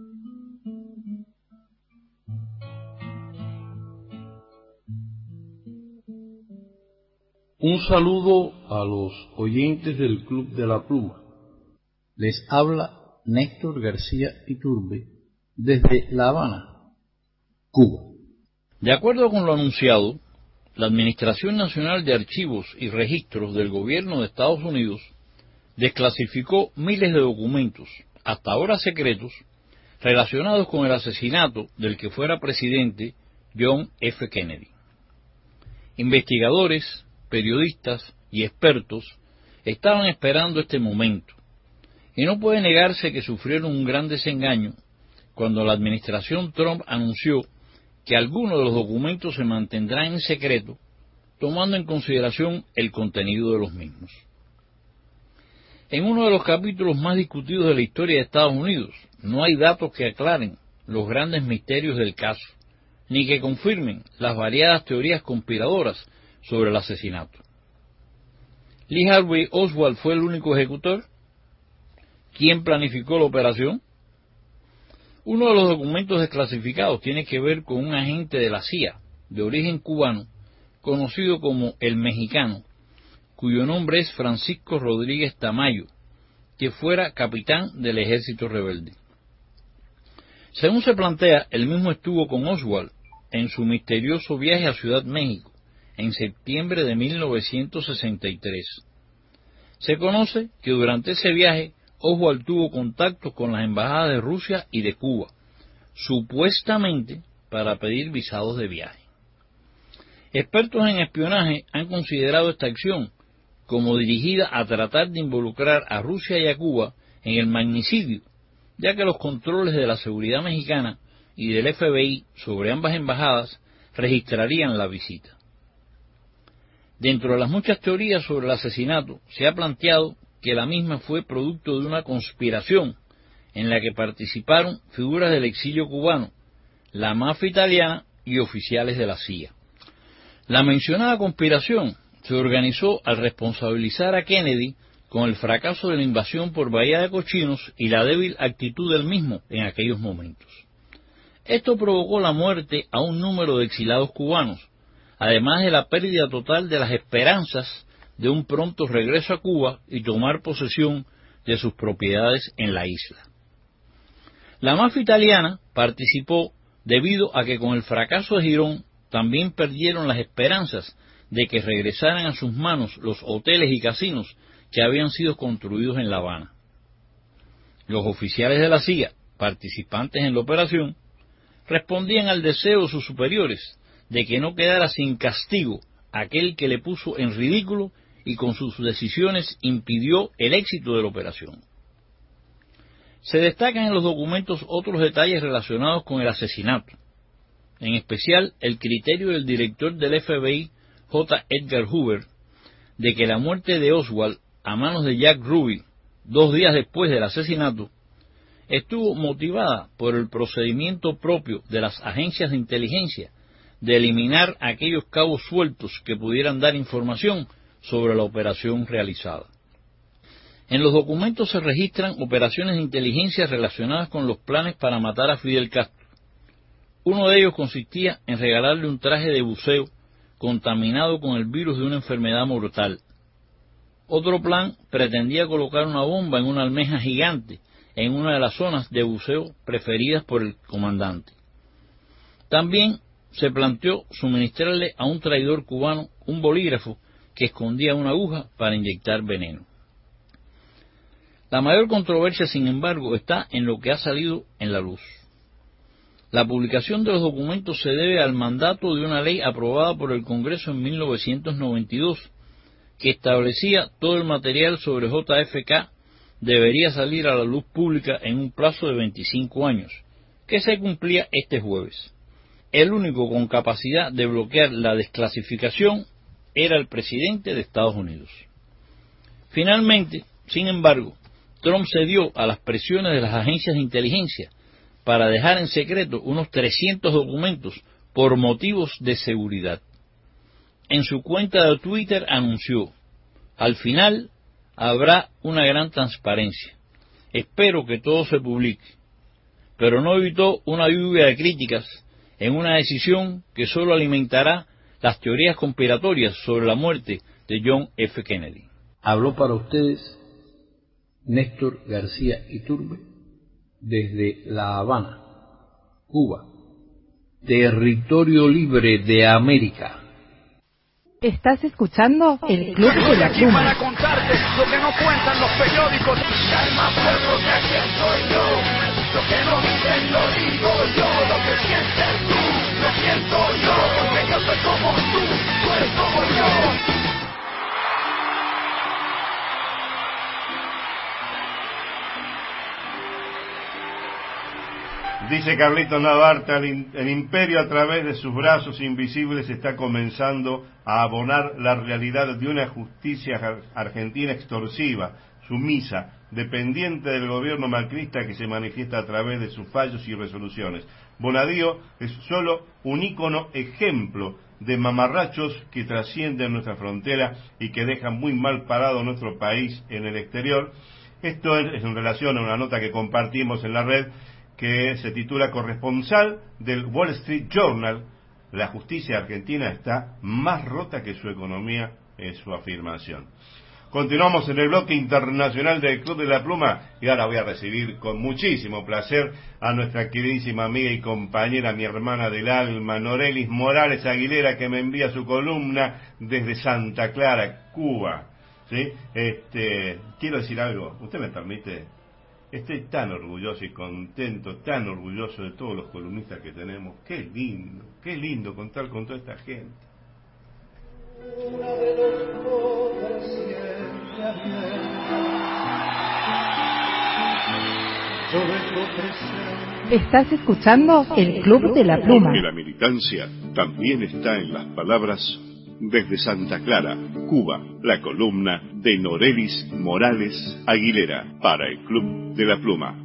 Un saludo a los oyentes del Club de la Pluma. Les habla Néstor García Iturbe desde La Habana, Cuba. De acuerdo con lo anunciado, la Administración Nacional de Archivos y Registros del Gobierno de Estados Unidos desclasificó miles de documentos, hasta ahora secretos, relacionados con el asesinato del que fuera presidente John F. Kennedy. Investigadores, periodistas y expertos estaban esperando este momento, y no puede negarse que sufrieron un gran desengaño cuando la administración Trump anunció que algunos de los documentos se mantendrán en secreto, tomando en consideración el contenido de los mismos. En uno de los capítulos más discutidos de la historia de Estados Unidos, no hay datos que aclaren los grandes misterios del caso, ni que confirmen las variadas teorías conspiradoras sobre el asesinato. ¿Lee Harvey Oswald fue el único ejecutor? ¿Quién planificó la operación? Uno de los documentos desclasificados tiene que ver con un agente de la CIA, de origen cubano, conocido como El Mexicano, cuyo nombre es Francisco Rodríguez Tamayo, que fuera capitán del ejército rebelde. Según se plantea, él mismo estuvo con Oswald en su misterioso viaje a Ciudad México, en septiembre de 1963. Se conoce que durante ese viaje Oswald tuvo contactos con las embajadas de Rusia y de Cuba, supuestamente para pedir visados de viaje. Expertos en espionaje han considerado esta acción como dirigida a tratar de involucrar a Rusia y a Cuba en el magnicidio, ya que los controles de la seguridad mexicana y del FBI sobre ambas embajadas registrarían la visita. Dentro de las muchas teorías sobre el asesinato, se ha planteado que la misma fue producto de una conspiración en la que participaron figuras del exilio cubano, la mafia italiana y oficiales de la CIA. La mencionada conspiración se organizó al responsabilizar a Kennedy con el fracaso de la invasión por Bahía de Cochinos y la débil actitud del mismo en aquellos momentos. Esto provocó la muerte a un número de exilados cubanos, además de la pérdida total de las esperanzas de un pronto regreso a Cuba y tomar posesión de sus propiedades en la isla. La mafia italiana participó debido a que con el fracaso de Girón también perdieron las esperanzas de que regresaran a sus manos los hoteles y casinos que habían sido construidos en La Habana. Los oficiales de la CIA, participantes en la operación, respondían al deseo de sus superiores de que no quedara sin castigo aquel que le puso en ridículo y con sus decisiones impidió el éxito de la operación. Se destacan en los documentos otros detalles relacionados con el asesinato, en especial el criterio del director del FBI, J. Edgar Hoover, de que la muerte de Oswald a manos de Jack Ruby, 2 días después del asesinato, estuvo motivada por el procedimiento propio de las agencias de inteligencia de eliminar aquellos cabos sueltos que pudieran dar información sobre la operación realizada. En los documentos se registran operaciones de inteligencia relacionadas con los planes para matar a Fidel Castro. Uno de ellos consistía en regalarle un traje de buceo contaminado con el virus de una enfermedad mortal. Otro plan pretendía colocar una bomba en una almeja gigante en una de las zonas de buceo preferidas por el comandante. También se planteó suministrarle a un traidor cubano un bolígrafo que escondía una aguja para inyectar veneno. La mayor controversia, sin embargo, está en lo que ha salido en la luz. La publicación de los documentos se debe al mandato de una ley aprobada por el Congreso en 1992, que establecía todo el material sobre JFK debería salir a la luz pública en un plazo de 25 años, que se cumplía este jueves. El único con capacidad de bloquear la desclasificación era el presidente de Estados Unidos. Finalmente, sin embargo, Trump cedió a las presiones de las agencias de inteligencia para dejar en secreto unos 300 documentos por motivos de seguridad. En su cuenta de Twitter anunció: al final habrá una gran transparencia. Espero que todo se publique. Pero no evitó una lluvia de críticas en una decisión que solo alimentará las teorías conspiratorias sobre la muerte de John F. Kennedy. Habló para ustedes Néstor García Iturbe desde La Habana, Cuba, territorio libre de América. Estás escuchando el Club de la Pluma. Para contarte lo que no cuentan los periódicos. Y hay más pueblo que quien soy yo. Lo que no dicen lo digo yo. Lo que sientes tú, lo siento yo. Porque yo soy como tú eres como yo. Dice Carlitos Navarta, el imperio a través de sus brazos invisibles está comenzando a abonar la realidad de una justicia argentina extorsiva, sumisa, dependiente del gobierno macrista que se manifiesta a través de sus fallos y resoluciones. Bonadío es solo un ícono ejemplo de mamarrachos que trascienden nuestra frontera y que dejan muy mal parado nuestro país en el exterior. Esto es en relación a una nota que compartimos en la red, que se titula Corresponsal del Wall Street Journal. La justicia argentina está más rota que su economía, es su afirmación. Continuamos en el bloque internacional del Club de la Pluma y ahora voy a recibir con muchísimo placer a nuestra queridísima amiga y compañera, mi hermana del alma, Norelis Morales Aguilera, que me envía su columna desde Santa Clara, Cuba. ¿Sí? Quiero decir algo, ¿usted me permite? estoy tan orgulloso y contento, tan orgulloso de todos los columnistas que tenemos. Qué lindo contar con toda esta gente. Estás escuchando el Club de la Pluma. Porque la militancia también está en las palabras. Desde Santa Clara, Cuba, la columna de Norelis Morales Aguilera para el Club de la Pluma.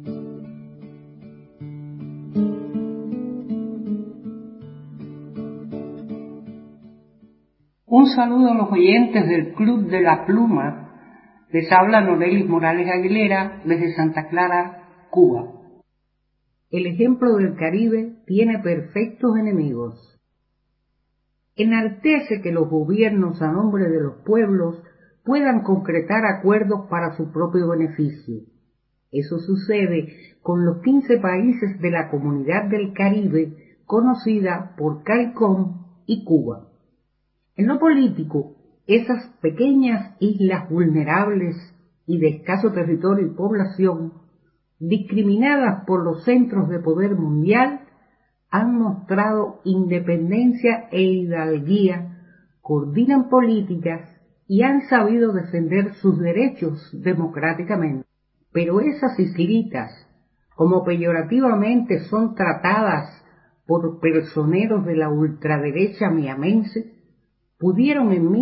Un saludo a los oyentes del Club de la Pluma. Les habla Norelis Morales Aguilera desde Santa Clara, Cuba. El ejemplo del Caribe tiene perfectos enemigos. Enaltece que los gobiernos a nombre de los pueblos puedan concretar acuerdos para su propio beneficio. Eso sucede con los 15 países de la Comunidad del Caribe, conocida por CARICOM y Cuba. En lo político, esas pequeñas islas vulnerables y de escaso territorio y población, discriminadas por los centros de poder mundial, han mostrado independencia e hidalguía, coordinan políticas y han sabido defender sus derechos democráticamente. Pero esas islitas, como peyorativamente son tratadas por personeros de la ultraderecha miamense, pudieron en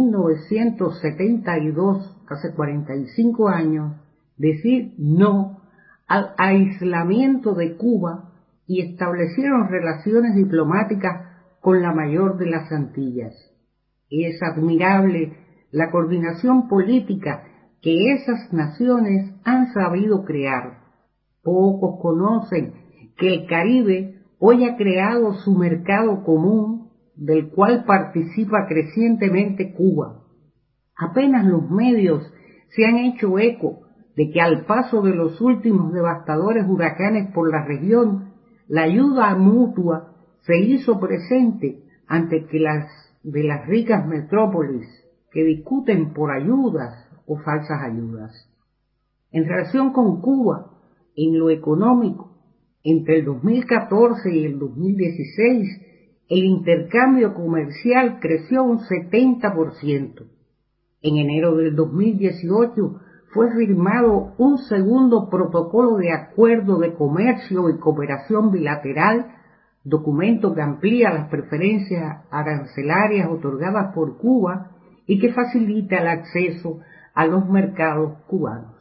1972, hace 45 años, decir no al aislamiento de Cuba y establecieron relaciones diplomáticas con la mayor de las Antillas. Es admirable la coordinación política que esas naciones han sabido crear. Pocos conocen que el Caribe hoy ha creado su mercado común, del cual participa crecientemente Cuba. Apenas los medios se han hecho eco de que al paso de los últimos devastadores huracanes por la región, la ayuda mutua se hizo presente ante que las ricas metrópolis que discuten por ayudas o falsas ayudas. En relación con Cuba, en lo económico, entre el 2014 y el 2016, el intercambio comercial creció un 70%. En enero del 2018 fue firmado un segundo protocolo de acuerdo de comercio y cooperación bilateral, documento que amplía las preferencias arancelarias otorgadas por Cuba y que facilita el acceso a los mercados cubanos.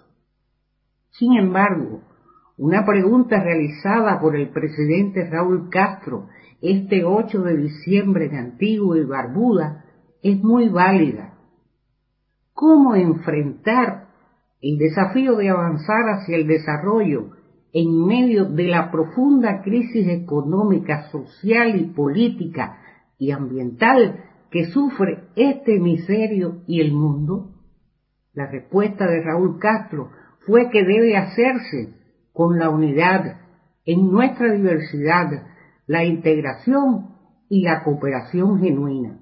Sin embargo, una pregunta realizada por el presidente Raúl Castro este 8 de diciembre en Antigua y Barbuda es muy válida. ¿Cómo enfrentar el desafío de avanzar hacia el desarrollo en medio de la profunda crisis económica, social y política y ambiental que sufre este hemisferio y el mundo? La respuesta de Raúl Castro fue que debe hacerse con la unidad en nuestra diversidad, la integración y la cooperación genuina.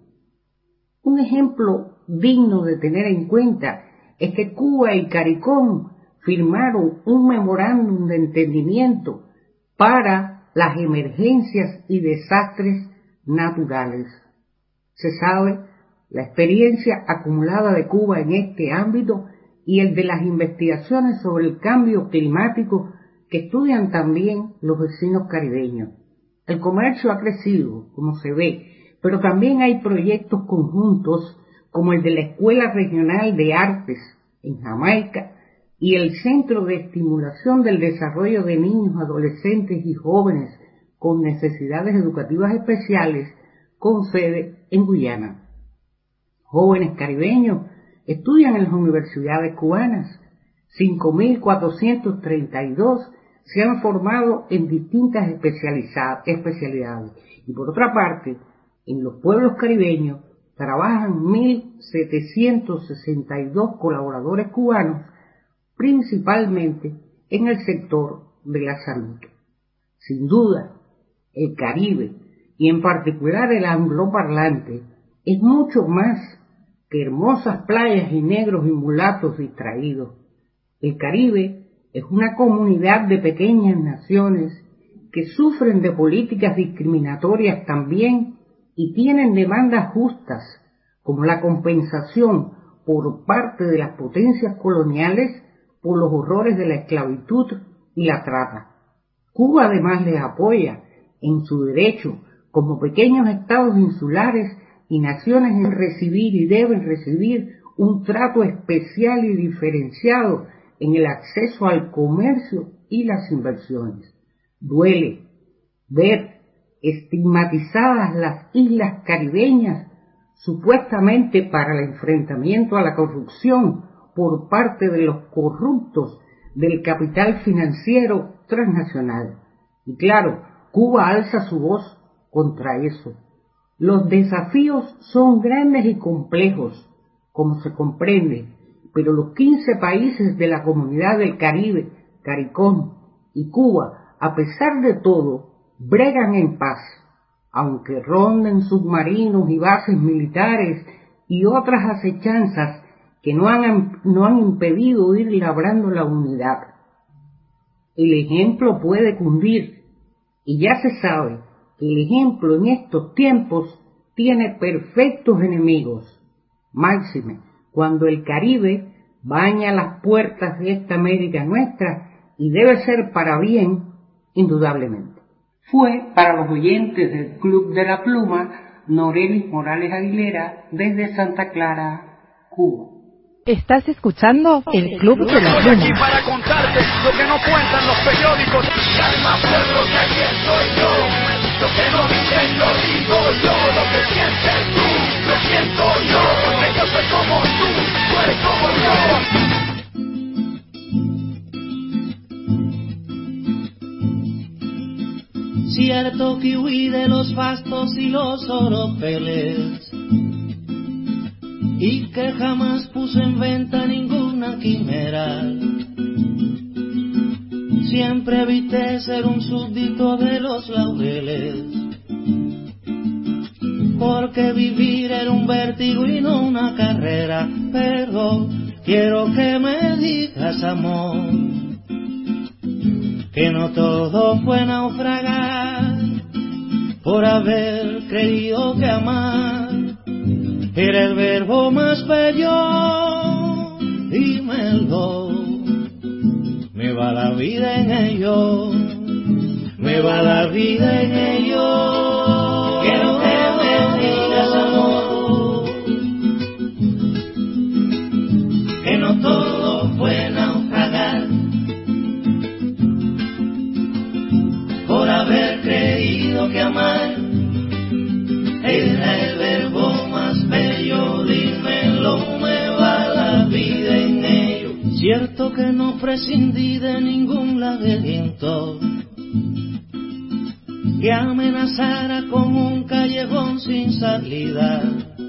Un ejemplo digno de tener en cuenta es que Cuba y CARICOM firmaron un memorándum de entendimiento para las emergencias y desastres naturales. Se sabe la experiencia acumulada de Cuba en este ámbito y el de las investigaciones sobre el cambio climático que estudian también los vecinos caribeños. El comercio ha crecido, como se ve, pero también hay proyectos conjuntos como el de la Escuela Regional de Artes en Jamaica y el Centro de Estimulación del Desarrollo de Niños, Adolescentes y Jóvenes con Necesidades Educativas Especiales con sede en Guyana. Jóvenes caribeños estudian en las universidades cubanas. 5.432 se han formado en distintas especialidades. Y por otra parte, en los pueblos caribeños trabajan 1.762 colaboradores cubanos, principalmente en el sector de la salud. Sin duda, el Caribe, y en particular el angloparlante, es mucho más que hermosas playas y negros y mulatos distraídos. El Caribe Es una comunidad de pequeñas naciones que sufren de políticas discriminatorias también y tienen demandas justas, como la compensación por parte de las potencias coloniales por los horrores de la esclavitud y la trata. Cuba además les apoya en su derecho como pequeños estados insulares y naciones en recibir y deben recibir un trato especial y diferenciado en el acceso al comercio y las inversiones. Duele ver estigmatizadas las islas caribeñas supuestamente para el enfrentamiento a la corrupción por parte de los corruptos del capital financiero transnacional. Y claro, Cuba alza su voz contra eso. Los desafíos son grandes y complejos, como se comprende, pero los 15 países de la Comunidad del Caribe, CARICOM y Cuba, a pesar de todo, bregan en paz, aunque ronden submarinos y bases militares y otras acechanzas que no han impedido ir labrando la unidad. El ejemplo puede cundir, y ya se sabe que el ejemplo en estos tiempos tiene perfectos enemigos, máxime cuando el Caribe baña las puertas de esta América nuestra, y debe ser para bien, indudablemente. Fue para los oyentes del Club de la Pluma, Norelis Morales Aguilera, desde Santa Clara, Cuba. Estás escuchando el Club de la Estoy aquí Pluma. para contarte lo que no cuentan los periódicos. Calma, pueblo, que aquí estoy yo. Lo que no dicen lo digo yo. Lo que sientes tú, lo siento yo. Porque yo soy como tú eres como yo. Cierto que huí de los fastos y los oropeles, y que jamás puse en venta ninguna quimera. Siempre evité ser un súbdito de los laureles, porque vivir era un vértigo y no una carrera. Pero quiero que me digas, amor, que no todo fue naufragar por haber creído que amar era el verbo más bello. Dímelo, me va la vida en ello, me va la vida en ello. Quiero que me digas, amor, que no todo fue naufragar por haber creído que amar era el verbo más bello. Dímelo, me va la vida en ello. Cierto que no prescindí de ningún laberinto que amenazara con un callejón sin salida.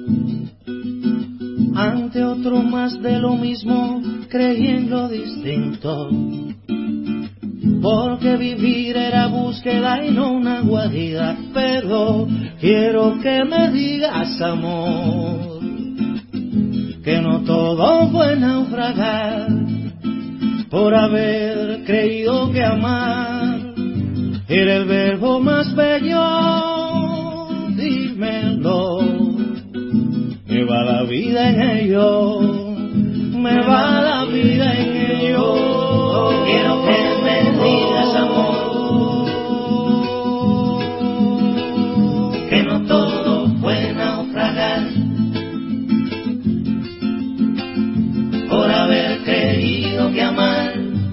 Ante otro más de lo mismo creí en lo distinto, porque vivir era búsqueda y no una guarida. Pero quiero que me digas, amor, que no todo fue naufragar por haber creído que amar era el verbo más bello. Dímelo, me va la vida en ello, me va la vida en ello. Quiero que me digas, amor, que no todo fue naufragar por haber creído que amar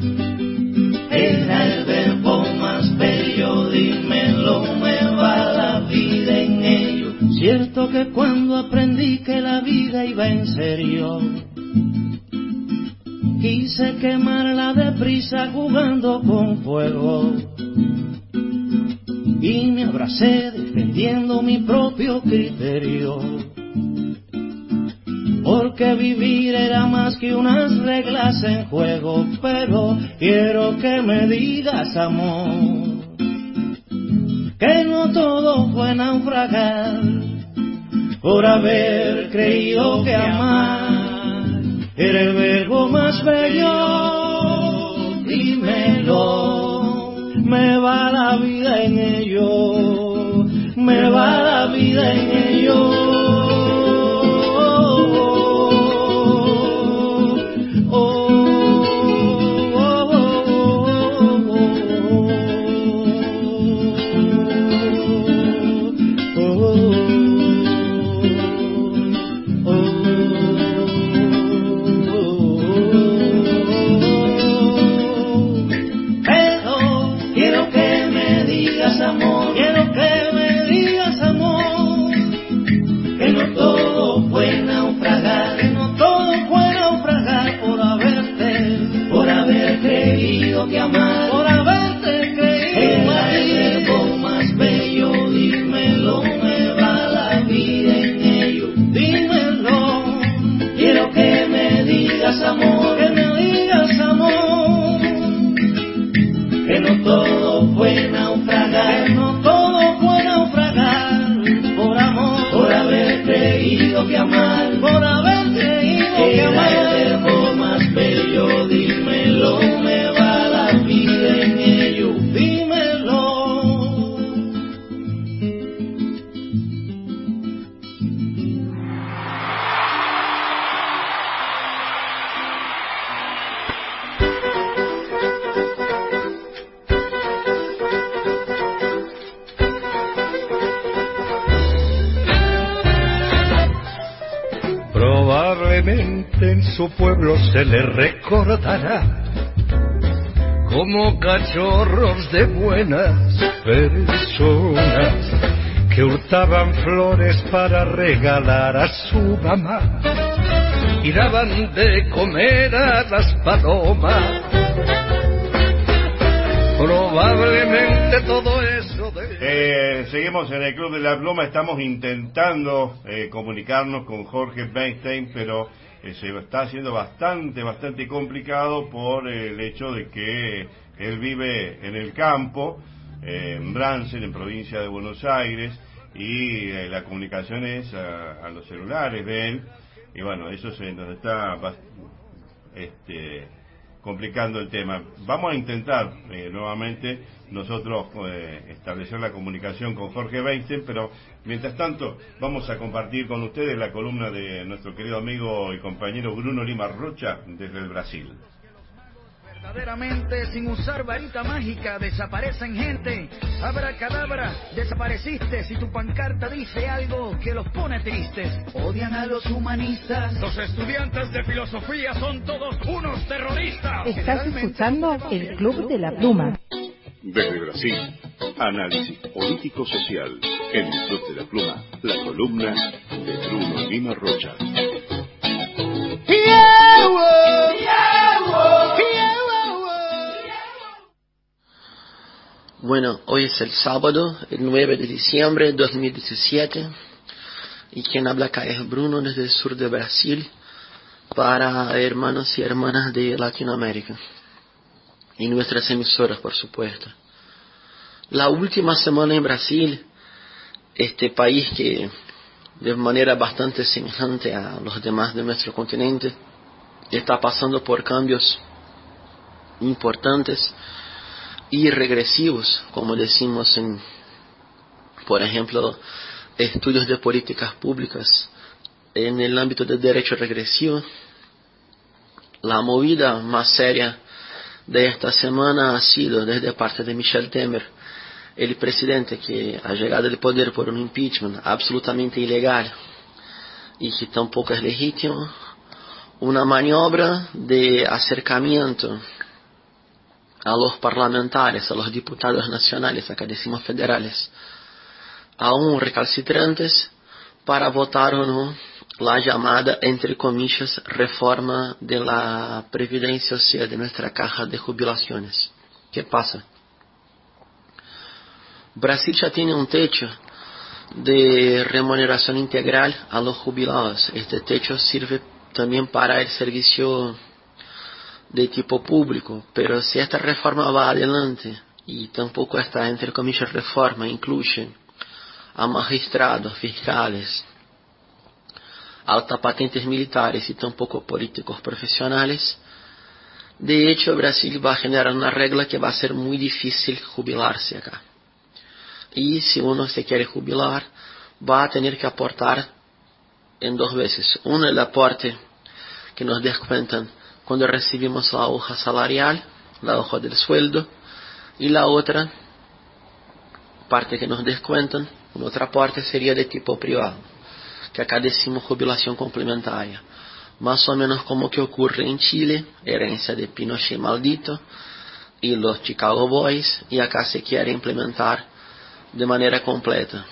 era el verbo más bello. Dímelo, me va la vida en ello. Cierto que cuando aprendí que la vida iba en serio, quise quemarla deprisa jugando con fuego, y me abracé defendiendo mi propio criterio, porque vivir era más que unas reglas en juego. Pero quiero que me digas, amor, que no todo fue naufragar por haber creído que amar era el verbo más bello. dímelo. Me va la vida en ello, me va la vida en ello. Que amar, por haberte creído el verbo más bello, dímelo, me va la vida en ello, dímelo, quiero que me digas amor, que me digas amor, que no todo fue naufragar, que no todo fue naufragar, por amor, por haber creído que amar, por haber creído que amar, el verbo más bello, dímelo, me va en ello, dímelo. Probablemente en su pueblo se le recordará como cachorros de buenas personas que hurtaban flores para regalar a su mamá y daban de comer a las palomas. Probablemente todo eso seguimos en el Club de la Pluma, estamos intentando comunicarnos con Jorge Weinstein, pero se está haciendo bastante complicado por el hecho de que él vive en el campo, en Bransen, en provincia de Buenos Aires, y la comunicación es a los celulares de él, y bueno, eso se nos está complicando el tema. Vamos a intentar nuevamente nosotros establecer la comunicación con Jorge Weinstein, pero mientras tanto vamos a compartir con ustedes la columna de nuestro querido amigo y compañero Bruno Lima Rocha desde el Brasil. Verdaderamente, sin usar varita mágica, desaparecen gente. Abracadabra, desapareciste. Si tu pancarta dice algo que los pone tristes, odian a los humanistas. Los estudiantes de filosofía son todos unos terroristas. Estás escuchando el Club de la Pluma. Desde Brasil, análisis político-social. En el Club de la Pluma, la columna de Bruno Lima Rocha. Bueno, hoy es el sábado, el 9 de diciembre de 2017, y quien habla acá es Bruno desde el sur de Brasil, para hermanos y hermanas de Latinoamérica, y nuestras emisoras, por supuesto. La última semana en Brasil, este país que de manera bastante semejante a los demás de nuestro continente, está pasando por cambios importantes y regresivos, como decimos en, por ejemplo, estudios de políticas públicas. En el ámbito del derecho regresivo, la movida más seria de esta semana ha sido desde parte de Michel Temer, el presidente que ha llegado al poder por un impeachment absolutamente ilegal y que tampoco es legítimo, una maniobra de acercamiento a los parlamentarios, a los diputados nacionales, acá decimos federales, aún recalcitrantes, para votar o no la llamada, entre comillas, reforma de la previdencia, o sea, de nuestra caja de jubilaciones. ¿Qué pasa? Brasil ya tiene un techo de remuneración integral a los jubilados. Este techo sirve también para el servicio de tipo público, pero si esta reforma va adelante, y tampoco esta, entre comillas, reforma incluye a magistrados, fiscales, altapatentes militares y tampoco políticos profesionales, De hecho, Brasil va a generar una regla que va a ser muy difícil jubilarse acá. Y si uno se quiere jubilar, va a tener que aportar en 2 veces. Uno, el aporte que nos descuentan cuando recibimos la hoja salarial, la hoja del sueldo, y la otra parte que nos descuentan, un otro aporte sería de tipo privado, que acá decimos jubilación complementaria. Más o menos como que ocurre en Chile, herencia de Pinochet maldito y los Chicago Boys, y acá se quiere implementar de manera completa.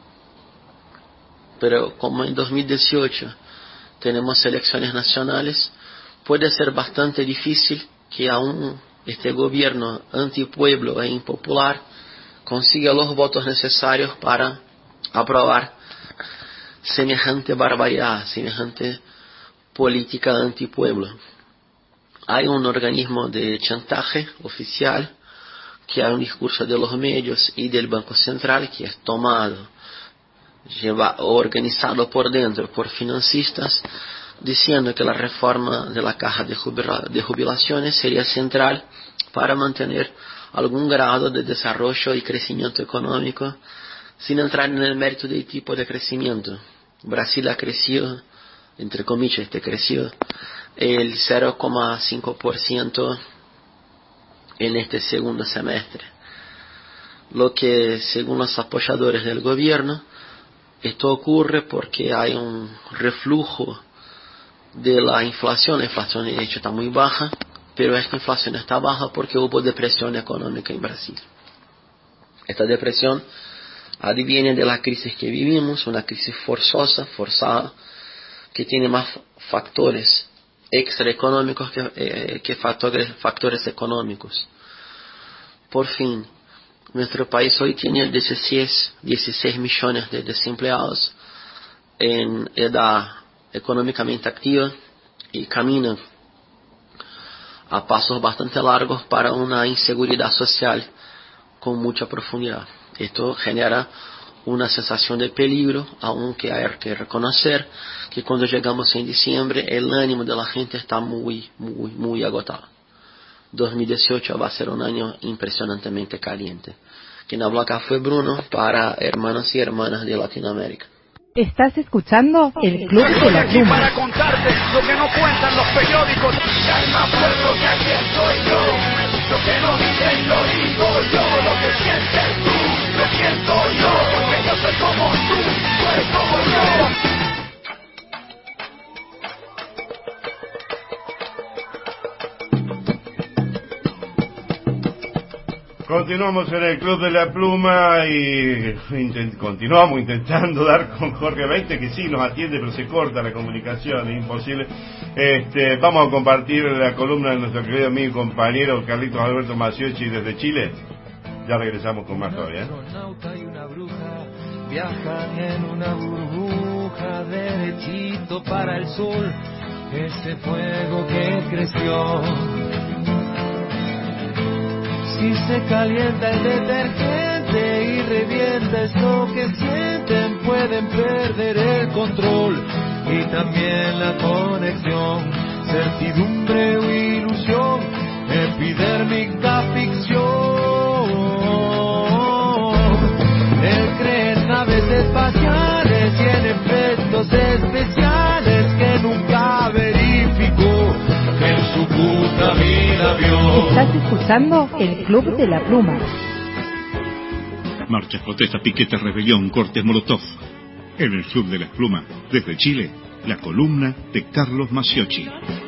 Pero como en 2018 tenemos elecciones nacionales, puede ser bastante difícil que aún este gobierno antipueblo e impopular consiga los votos necesarios para aprobar semejante barbaridad, semejante política antipueblo. Hay un organismo de chantaje oficial, que hay un discurso de los medios y del Banco Central que es tomado, organizado por dentro por financistas, diciendo que la reforma de la caja de jubilaciones sería central para mantener algún grado de desarrollo y crecimiento económico, sin entrar en el mérito del tipo de crecimiento. Brasil ha crecido, entre comillas, creció el 0,5% en este segundo semestre. Lo que, según los apoyadores del gobierno, esto ocurre porque hay un reflujo de la inflación. La inflación de hecho está muy baja, pero esta inflación está baja porque hubo depresión económica en Brasil. Esta depresión adviene de la crisis que vivimos, una crisis forzada, que tiene más factores extraeconómicos que factores económicos. Por fin, nuestro país hoy tiene 16 millones de desempleados en edad económicamente activa y caminan a pasos bastante largos para una inseguridad social con mucha profundidad. Esto genera una sensación de peligro, aunque hay que reconocer que cuando llegamos en diciembre el ánimo de la gente está muy agotado. 2018 va a ser un año impresionantemente caliente. Quien habló acá fue Bruno para hermanos y hermanas de Latinoamérica. Estás escuchando el Club de la Pluma. Para contarte lo que no cuentan los periódicos. Ya me acuerdo que aquí estoy yo. Lo que no dicen lo digo yo. Lo que sientes tú, lo siento yo. Porque yo soy como tú eres como yo. Continuamos en el Club de la Pluma y continuamos intentando dar con Jorge Beite, que sí nos atiende, pero se corta la comunicación, es imposible. Vamos a compartir la columna de nuestro querido amigo y compañero Carlitos Alberto Maciocchi desde Chile. Ya regresamos con más todavía. Un astronauta y una bruja viajan en una burbuja derechito para el sol, ese fuego que creció. Si se calienta el detergente y revienta esto que sienten, pueden perder el control y también la conexión. Certidumbre o ilusión, epidérmica ficción. Él cree en naves espaciales y en efectos especiales que nunca verificó, que en su puta vida vio. Estás escuchando el Club de la Pluma. Marchas, protestas, piquetes, rebelión, cortes, molotov. En el Club de la Pluma, desde Chile, la columna de Carlos Maciocchi.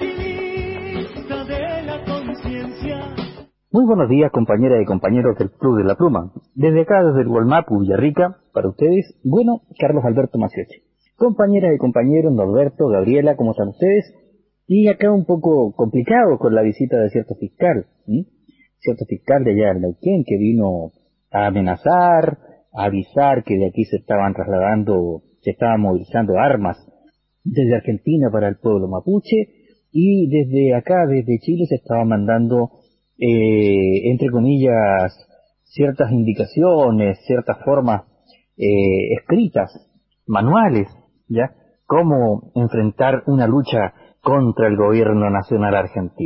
Muy buenos días, compañeras y compañeros del Club de la Pluma. Desde acá, desde el Gualmapu, Villarrica, para ustedes, Carlos Alberto Maciocchi. Compañeras y compañeros, Norberto, Gabriela, ¿cómo están ustedes? Y acá un poco complicado con la visita de cierto fiscal de allá en Neuquén, que vino a amenazar, a avisar que de aquí se estaban movilizando armas desde Argentina para el pueblo mapuche, y desde acá, desde Chile, se estaban mandando, entre comillas, ciertas indicaciones, ciertas formas escritas, manuales, cómo enfrentar una lucha contra el gobierno nacional argentino.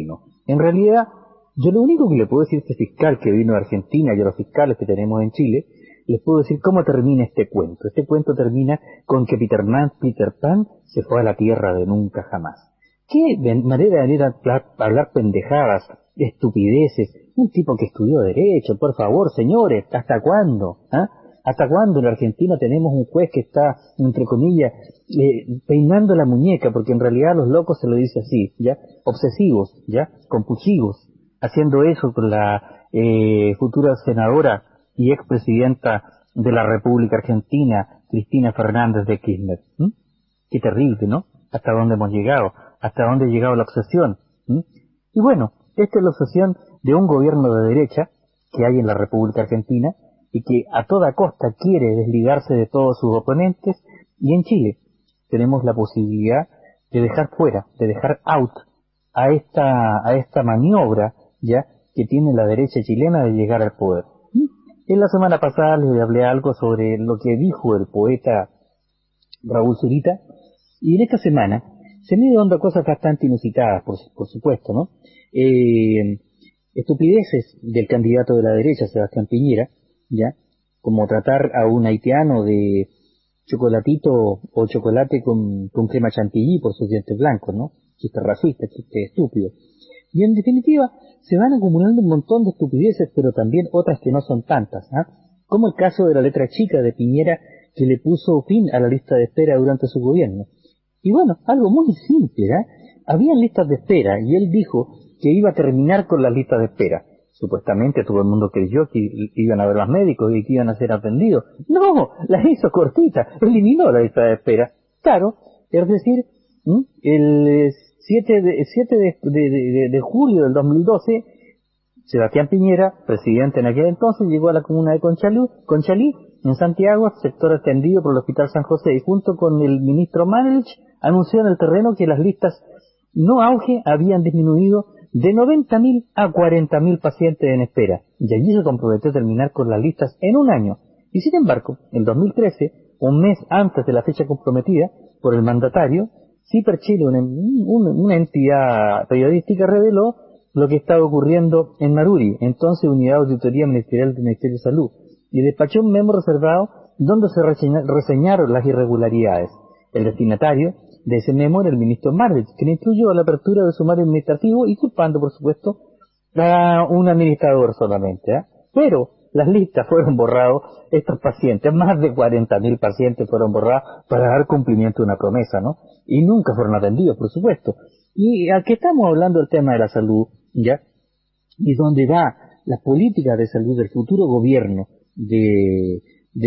En realidad, yo lo único que le puedo decir a este fiscal que vino de Argentina y a los fiscales que tenemos en Chile, les puedo decir cómo termina este cuento. Este cuento termina con que Peter Pan se fue a la tierra de nunca jamás. ¿Qué manera de venir a hablar pendejadas, estupideces? Un tipo que estudió Derecho, por favor, señores, ¿hasta cuándo? ¿Ah? ¿Hasta cuándo en la Argentina tenemos un juez que está, entre comillas, peinando la muñeca? Porque en realidad a los locos se lo dice así, ¿ya? Obsesivos, ¿ya? Compulsivos. Haciendo eso con la futura senadora y expresidenta de la República Argentina, Cristina Fernández de Kirchner. Qué terrible, ¿no? Hasta dónde hemos llegado, hasta dónde ha llegado la obsesión. Y bueno, esta es la obsesión de un gobierno de derecha que hay en la República Argentina y que a toda costa quiere desligarse de todos sus oponentes, y en Chile tenemos la posibilidad de dejar fuera, de dejar out a esta maniobra ya que tiene la derecha chilena de llegar al poder. En la semana pasada les hablé algo sobre lo que dijo el poeta Raúl Zurita, y en esta semana se han ido dando cosas bastante inusitadas, por supuesto, ¿no? Estupideces del candidato de la derecha, Sebastián Piñera, ya, como tratar a un haitiano de chocolatito o chocolate con crema chantilly por sus dientes blancos, ¿no? Chiste racista, chiste estúpido. Y en definitiva, se van acumulando un montón de estupideces, pero también otras que no son tantas, ¿ah? Como el caso de la letra chica de Piñera, que le puso fin a la lista de espera durante su gobierno. Y bueno, algo muy simple, ¿eh? Habían listas de espera, y él dijo que iba a terminar con las listas de espera. Supuestamente todo el mundo creyó que iban a ver los médicos y que iban a ser atendidos. No, las hizo cortita, eliminó la lista de espera. Claro, es decir, el 7 de julio del 2012, Sebastián Piñera, presidente en aquel entonces, llegó a la comuna de Conchalí, en Santiago, sector extendido por el Hospital San José, y junto con el ministro Manelich anunció en el terreno que las listas no auge habían disminuido de 90.000 a 40.000 pacientes en espera, y allí se comprometió a terminar con las listas en un año. Y sin embargo, en 2013, un mes antes de la fecha comprometida por el mandatario, CIPER Chile, una entidad periodística, reveló lo que estaba ocurriendo en Maruri, entonces Unidad de Auditoría Ministerial del Ministerio de Salud, y despachó un memo reservado donde se reseñaron las irregularidades. El destinatario de ese memo era el ministro Manelich, que incluyó la apertura del sumario administrativo y culpando, por supuesto, a un administrador solamente, ¿eh? Pero las listas fueron borradas, estos pacientes, más de 40.000 pacientes fueron borrados para dar cumplimiento a una promesa, ¿no? Y nunca fueron atendidos, por supuesto. Y aquí estamos hablando del tema de la salud, ¿ya? Y donde va la política de salud del futuro gobierno de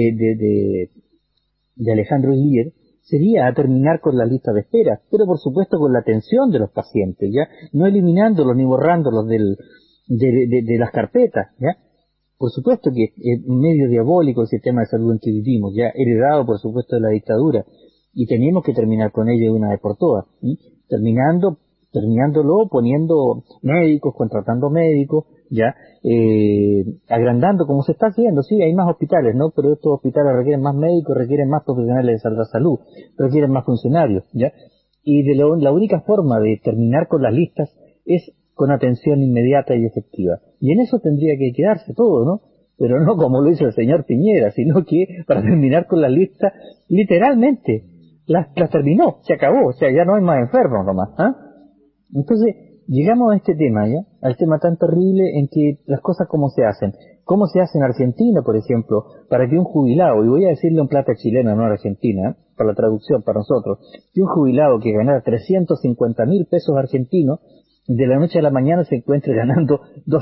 Alejandro Guillier, sería a terminar con la lista de espera, pero por supuesto con la atención de los pacientes, ¿ya? No eliminándolos ni borrándolos de las carpetas, ¿ya? Por supuesto que es medio diabólico el sistema de salud en que vivimos, ya heredado por supuesto de la dictadura, y tenemos que terminar con ello de una vez por todas, terminándolo poniendo médicos, contratando médicos, ya, agrandando como se está haciendo. Sí, hay más hospitales, ¿no? Pero estos hospitales requieren más médicos, requieren más profesionales de la salud, requieren más funcionarios, ya. Y la única forma de terminar con las listas es con atención inmediata y efectiva. Y en eso tendría que quedarse todo, ¿no? Pero no como lo hizo el señor Piñera, sino que para terminar con las listas, literalmente, las terminó, se acabó, o sea, ya no hay más enfermos nomás, ¿ah? Entonces, llegamos a este tema, ¿ya? Al tema tan terrible en que las cosas cómo se hacen en Argentina, por ejemplo, para que un jubilado, y voy a decirle en plata chilena, no en Argentina, para la traducción para nosotros, que un jubilado que ganara 350.000 pesos argentinos, de la noche a la mañana se encuentre ganando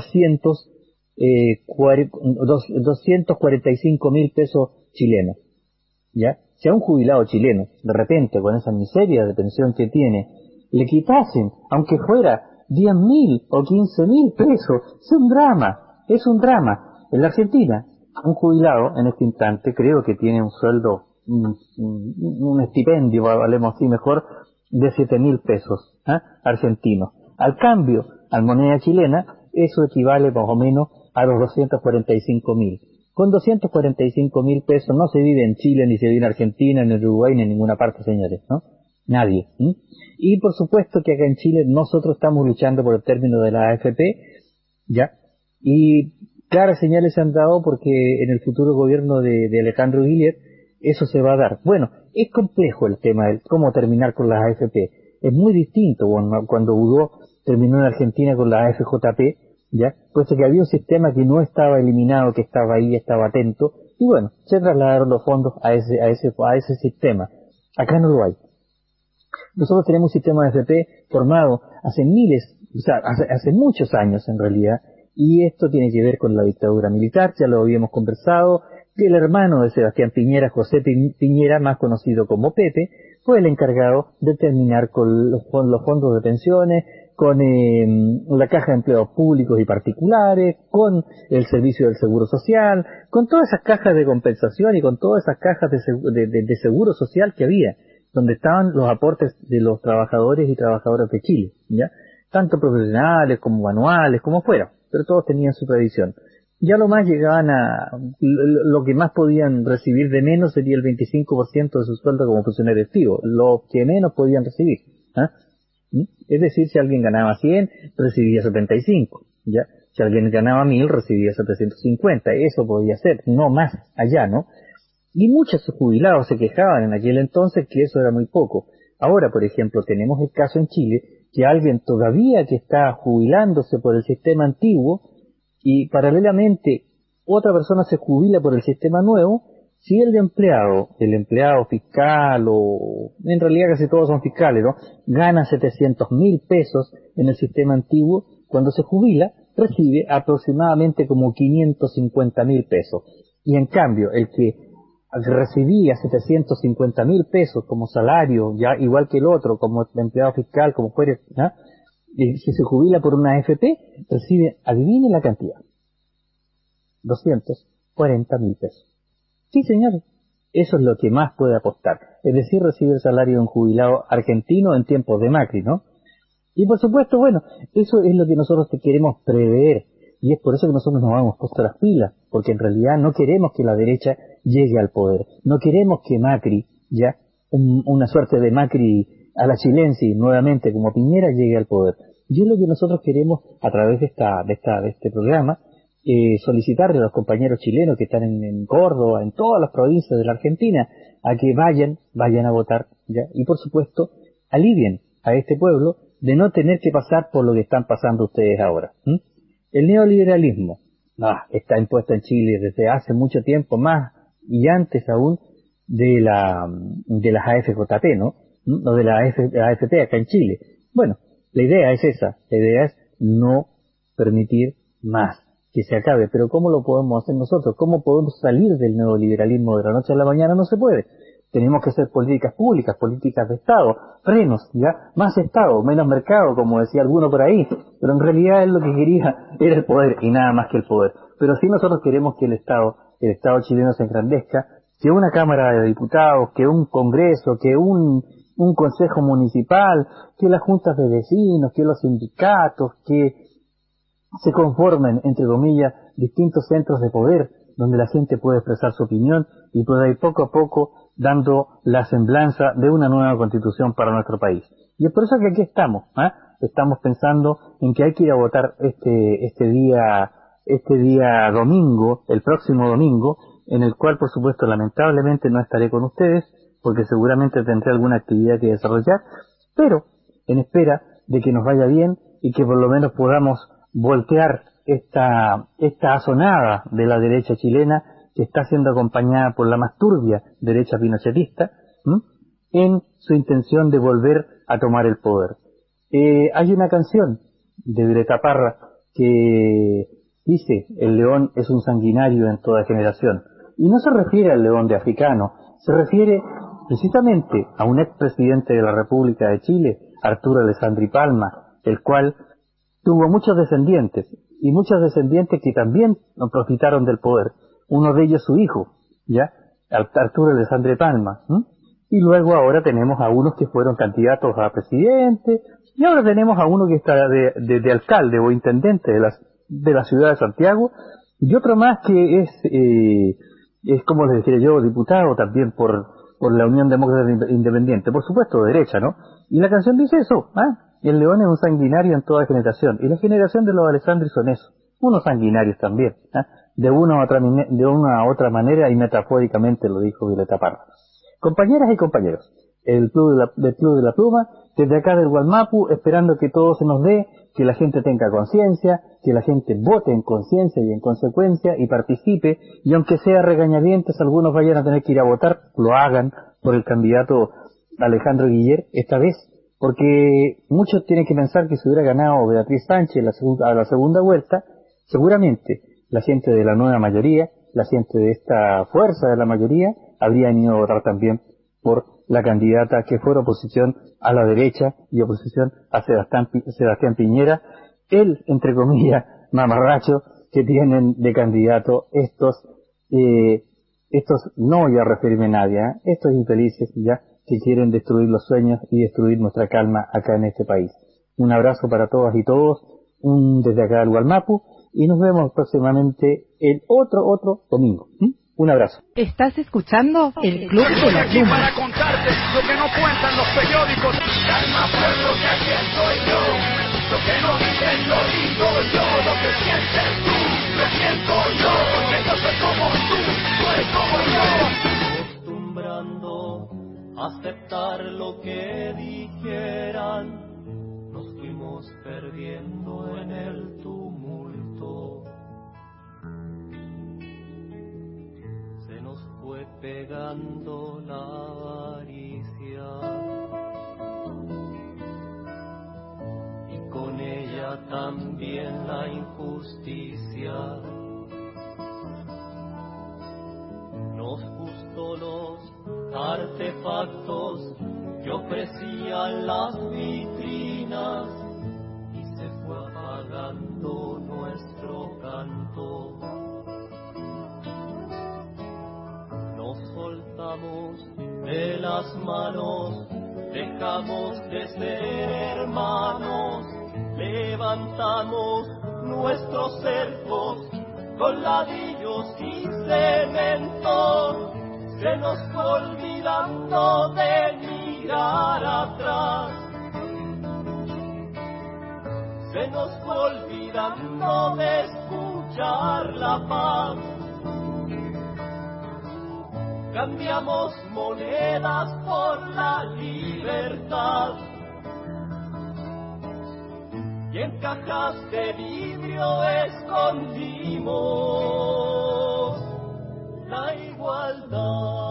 245.000 pesos chilenos, ¿ya? Si a un jubilado chileno, de repente, con esa miseria de pensión que tiene, le quitasen, aunque fuera 10.000 o 15.000 pesos, es un drama. En la Argentina, un jubilado en este instante creo que tiene un sueldo, un estipendio, hablemos así mejor, de 7.000 pesos argentinos. Al cambio, al moneda chilena, eso equivale más o menos a los 245.000. Con 245.000 pesos no se vive en Chile, ni se vive en Argentina, ni en Uruguay, ni en ninguna parte, señores, ¿no? Nadie. Y por supuesto que acá en Chile nosotros estamos luchando por el término de la AFP, ¿ya? Y claras señales se han dado porque en el futuro gobierno de Alejandro Guillier eso se va a dar. Bueno, es complejo el tema de cómo terminar con las AFP. Es muy distinto cuando Udó terminó en Argentina con la AFJP, ¿ya? Puesto que había un sistema que no estaba eliminado, que estaba ahí, estaba atento, y bueno, se trasladaron los fondos a ese sistema. Acá no lo hay. Nosotros tenemos un sistema de AFP formado hace hace muchos años en realidad, y esto tiene que ver con la dictadura militar, ya lo habíamos conversado, que el hermano de Sebastián Piñera, José Piñera, más conocido como Pepe, fue el encargado de terminar con los fondos de pensiones, con la Caja de Empleados Públicos y Particulares, con el Servicio del Seguro Social, con todas esas cajas de compensación y con todas esas cajas de seguro social que había, donde estaban los aportes de los trabajadores y trabajadoras de Chile, ¿ya? Tanto profesionales como manuales, como fuera, pero todos tenían su tradición. Ya lo más llegaban lo que más podían recibir de menos sería el 25% de su sueldo como funcionario activo, lo que menos podían recibir, ¿ah? Es decir, si alguien ganaba 100, recibía 75, ¿ya? Si alguien ganaba 1000, recibía 750, eso podía ser, no más allá, ¿no? Y muchos jubilados se quejaban en aquel entonces que eso era muy poco. Ahora, por ejemplo, tenemos el caso en Chile que alguien todavía que está jubilándose por el sistema antiguo y paralelamente otra persona se jubila por el sistema nuevo, si el empleado fiscal, o en realidad casi todos son fiscales, ¿no?, gana 700.000 pesos en el sistema antiguo, cuando se jubila recibe aproximadamente como 550.000 pesos. Y en cambio, el que recibía 750.000 pesos como salario, ya igual que el otro, como empleado fiscal, como fuera, ¿no?, y si se jubila por una AFP, recibe, adivine la cantidad, 240.000 pesos. Sí, señores, eso es lo que más puede apostar, es decir, recibe el salario de un jubilado argentino en tiempos de Macri, ¿no? Y por supuesto, bueno, eso es lo que nosotros queremos prever, y es por eso que nosotros nos hemos puesto las pilas, porque en realidad no queremos que la derecha llegue al poder, no queremos que Macri, ya, una suerte de Macri a la chilense nuevamente como Piñera, llegue al poder. Y es lo que nosotros queremos a través de este programa, solicitarle a los compañeros chilenos que están en Córdoba, en todas las provincias de la Argentina, a que vayan a votar, ¿ya? Y por supuesto, alivien a este pueblo de no tener que pasar por lo que están pasando ustedes ahora. El neoliberalismo está impuesto en Chile desde hace mucho tiempo, más y antes aún de las AFJP, ¿no? O de la AFP acá en Chile. Bueno, la idea es esa, la idea es no permitir más, que se acabe. Pero ¿cómo lo podemos hacer nosotros? ¿Cómo podemos salir del neoliberalismo de la noche a la mañana? No se puede. Tenemos que hacer políticas públicas, políticas de Estado, frenos, ¿ya? Más Estado, menos mercado, como decía alguno por ahí. Pero en realidad él lo que quería era el poder y nada más que el poder. Pero sí nosotros queremos que el Estado chileno se engrandezca, que una Cámara de Diputados, que un Congreso, que un Consejo Municipal, que las juntas de vecinos, que los sindicatos, que se conformen, entre comillas, distintos centros de poder donde la gente puede expresar su opinión y pueda ir poco a poco dando la semblanza de una nueva constitución para nuestro país. Y es por eso que aquí estamos, estamos pensando en que hay que ir a votar este día domingo, el próximo domingo, en el cual por supuesto lamentablemente no estaré con ustedes porque seguramente tendré alguna actividad que desarrollar, pero en espera de que nos vaya bien y que por lo menos podamos voltear esta asonada de la derecha chilena que está siendo acompañada por la más turbia derecha pinochetista, en su intención de volver a tomar el poder. Hay una canción de Violeta Parra que dice: el león es un sanguinario en toda generación, y no se refiere al león de africano, se refiere precisamente a un expresidente de la República de Chile, Arturo Alessandri Palma, el cual tuvo muchos descendientes, y muchos descendientes que también profitaron del poder. Uno de ellos su hijo, ¿ya? Arturo Alessandri Palma. Y luego ahora tenemos a unos que fueron candidatos a presidente, y ahora tenemos a uno que está de alcalde o intendente de la ciudad de Santiago, y otro más que es como les decía yo, diputado también por por la Unión Demócrata Independiente, por supuesto de derecha, ¿no? Y la canción dice eso, el león es un sanguinario en toda generación, y la generación de los Alessandri son eso, unos sanguinarios también, de una u otra manera, y metafóricamente lo dijo Violeta Parra. Compañeras y compañeros, del Club de la Pluma, desde acá del Gualmapu, esperando que todo se nos dé, que la gente tenga conciencia, que la gente vote en conciencia y en consecuencia y participe, y aunque sea regañadientes, algunos vayan a tener que ir a votar, lo hagan por el candidato Alejandro Guiller esta vez, porque muchos tienen que pensar que si hubiera ganado Beatriz Sánchez a la segunda vuelta, seguramente la gente de la nueva mayoría, la gente de esta fuerza de la mayoría, habrían ido a votar también por la candidata que fuera oposición a la derecha y oposición a Sebastián Piñera, el, entre comillas, mamarracho que tienen de candidato estos, no voy a referirme a nadie, estos infelices ya que quieren destruir los sueños y destruir nuestra calma acá en este país. Un abrazo para todas y todos, desde acá del Gualmapu, y nos vemos próximamente el otro domingo. Un abrazo. ¿Estás escuchando el Club de la Pluma? Para contarte lo que no cuentan los periódicos. Calma, pueblo, que aquí estoy yo. Lo que no dicen lo digo yo. Lo que sientes tú, lo siento yo. Porque yo soy como tú eres como yo. Acostumbrando a aceptar lo que dijeran, nos fuimos perdiendo en el tumulto. Fue pegando la avaricia y con ella también la injusticia. Nos gustó los artefactos que ofrecían las vitrinas y se fue apagando nuestro canto. Nos soltamos de las manos, dejamos de ser hermanos, levantamos nuestros cercos con ladrillos y cemento. Se nos fue olvidando de mirar atrás, se nos fue olvidando de escuchar la paz. Cambiamos monedas por la libertad y en cajas de vidrio escondimos la igualdad.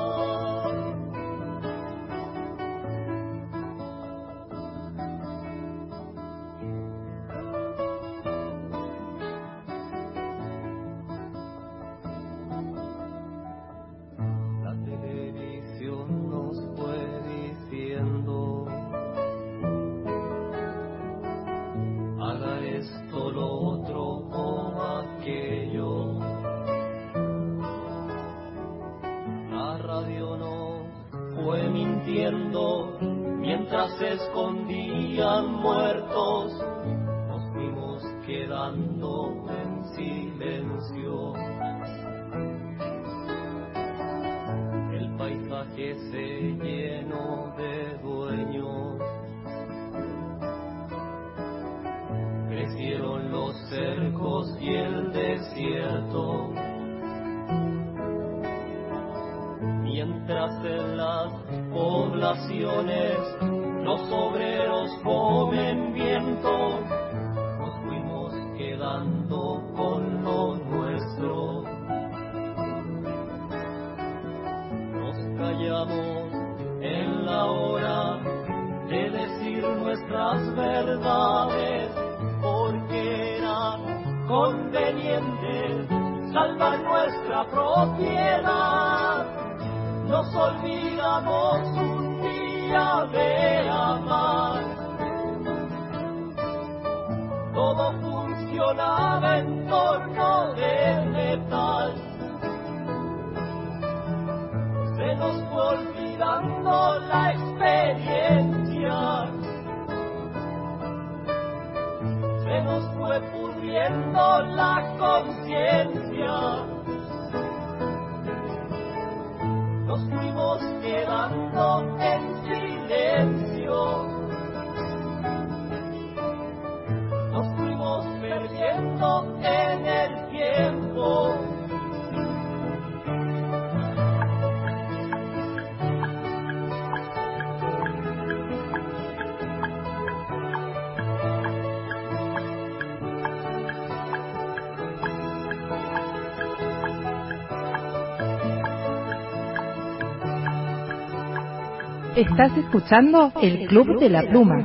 Mientras se escondían muertos, nos fuimos quedando en silencio. El paisaje se llenó de dueños, crecieron los cercos y el desierto. Mientras en las poblaciones los obreros comen viento, nos fuimos quedando con lo nuestro. Nos callamos en la hora de decir nuestras verdades, porque era conveniente salvar nuestra propiedad. Nos olvidamos un día de amar. Todo funcionaba en torno del metal. Se nos fue olvidando la experiencia. Se nos fue pudriendo la conciencia. Nos fuimos Estás escuchando el Club de la Pluma.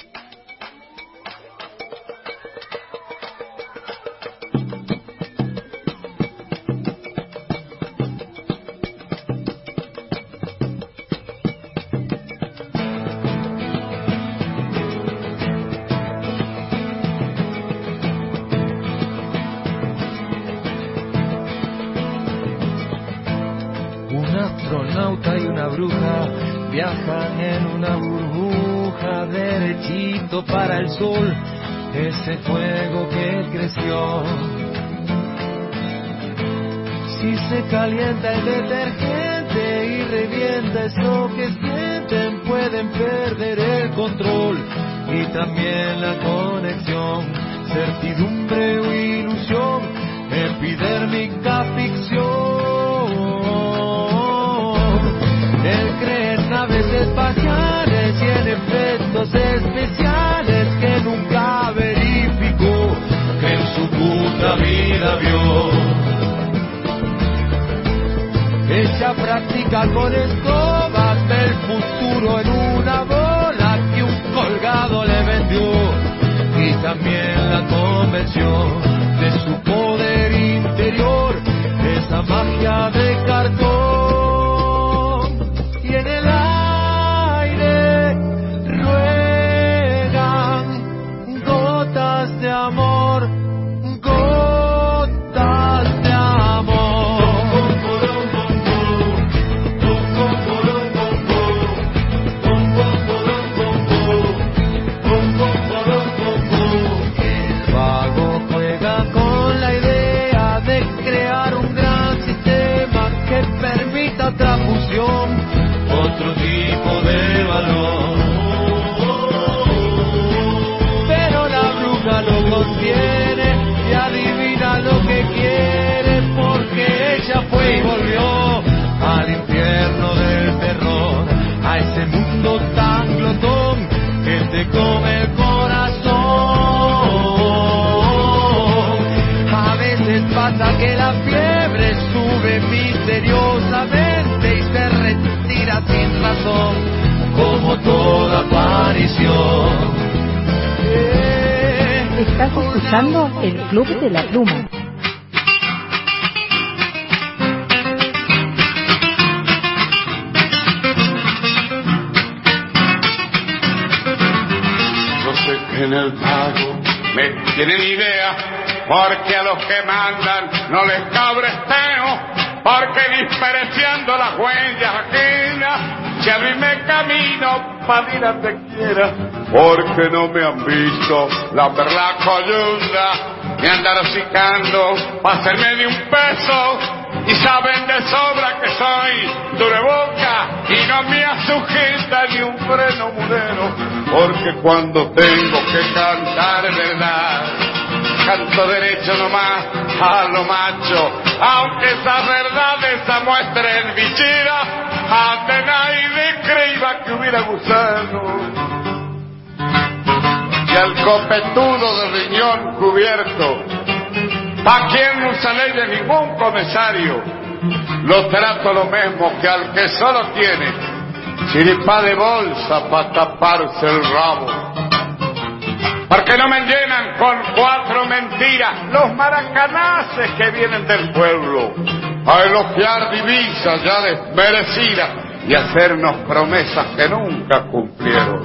Viajan en una burbuja derechito para el sol, ese fuego que creció. Si se calienta el detergente y revienta eso que sienten, pueden perder el control y también la conexión. Certidumbre o ilusión, epidérmica ficción. Él cree en naves espaciales y en efectos especiales que nunca verificó, que en su puta vida vio. Ella practica con escobas, ve el futuro en una bola que un colgado le vendió y también la convenció de su poder interior, esa magia de cartón. Y en el aire ruegan gotas de amor, gotas de amor. El vago juega con la idea de crear un gran sistema que permita otra fusión, otro tipo de valor. Pero la bruja lo contiene y adivina lo que quiere, porque ella fue y volvió al infierno del terror, a ese mundo tan glotón que te come el corazón. A veces pasa que la fiebre sube misteriosamente y se retira sin razón, como toda aparición. Estás escuchando el Club de la Pluma. Yo sé que en el pago me tienen idea, porque a los que mandan no les cabresteo, porque despreciando las huellas ajenas, si abrirme camino para ir a donde quiera, porque no me han visto lamber la coyunda, ni andar hocicando para hacerme de un peso, y saben de sobra que soy dura boca y no me sujeta ni un freno mulero, porque cuando tengo que cantar verdad, canto derecho nomás a lo macho, aunque esas verdades se muestren bichiras, ante nadie creía que hubiera gusano. Y al copetudo de riñón cubierto, ¿pa' quién no usa ley de ningún comisario? Lo trato lo mismo que al que solo tiene chiripá de bolsa para taparse el rabo. Porque no me llenan con 4 mentiras los maracanaces que vienen del pueblo a elogiar divisas ya desmerecidas y hacernos promesas que nunca cumplieron.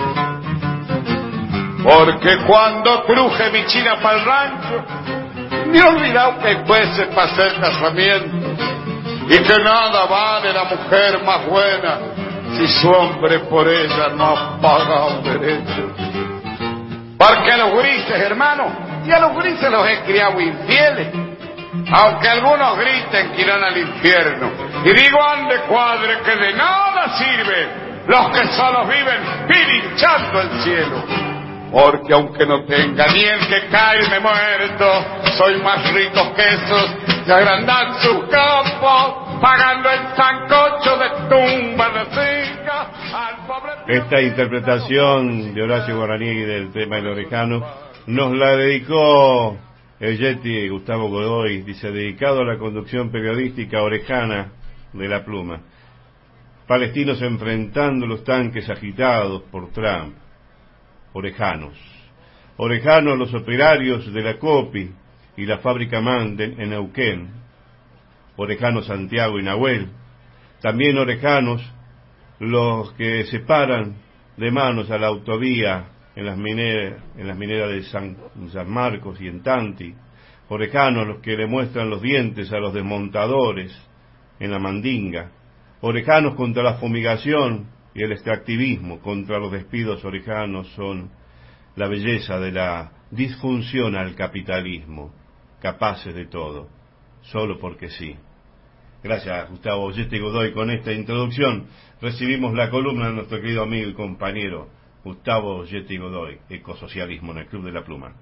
Porque cuando truje mi china para el rancho, me he olvidado que fuese para hacer casamiento y que nada vale la mujer más buena si su hombre por ella no ha pagado derecho. Porque a los grises, hermano, y a los grises los he criado infieles, aunque algunos griten que irán al infierno. Y digo ande cuadre que de nada sirve los que solo viven pirinchando el cielo. Porque aunque no tenga ni el que caerme muerto, soy más rico que esos que agrandan sus campos, pagando el sancocho de tumba de finca al pobre... Esta interpretación de Horacio Guaraní del tema El Orejano nos la dedicó el Yeti Gustavo Godoy, dice, dedicado a la conducción periodística orejana de la Pluma. palestinos enfrentando los tanques agitados por Trump. Orejanos los operarios de la COPI y la fábrica Manden en Neuquén, Orejanos Santiago y Nahuel, también orejanos los que se paran de manos a la autovía en las mineras de San Marcos y en Tanti, orejanos los que le muestran los dientes a los desmontadores en la Mandinga, orejanos contra la fumigación y el extractivismo, contra los despidos. Orejanos son la belleza de la disfunción al capitalismo, capaces de todo, solo porque sí. Gracias, Gustavo Yeti Godoy. Con esta introducción recibimos la columna de nuestro querido amigo y compañero Gustavo Yeti Godoy, Ecosocialismo en el Club de la Pluma.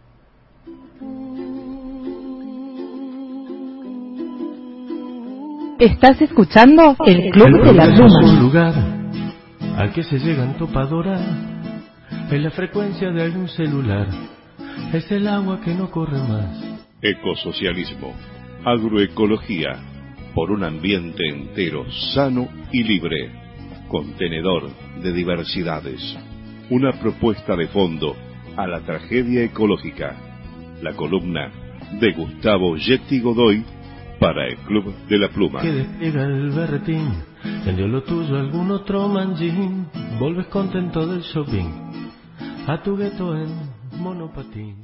Estás escuchando el Club de la Pluma. Es un lugar al que se llega en topadora, es la frecuencia de algún celular, es el agua que no corre más. Ecosocialismo, agroecología, por un ambiente entero, sano y libre, contenedor de diversidades. Una propuesta de fondo a la tragedia ecológica. La columna de Gustavo Yeti Godoy para el Club de la Pluma. Que despliega el berretín, vendió lo tuyo algún otro manjín, volves contento del shopping, a tu gueto en monopatín.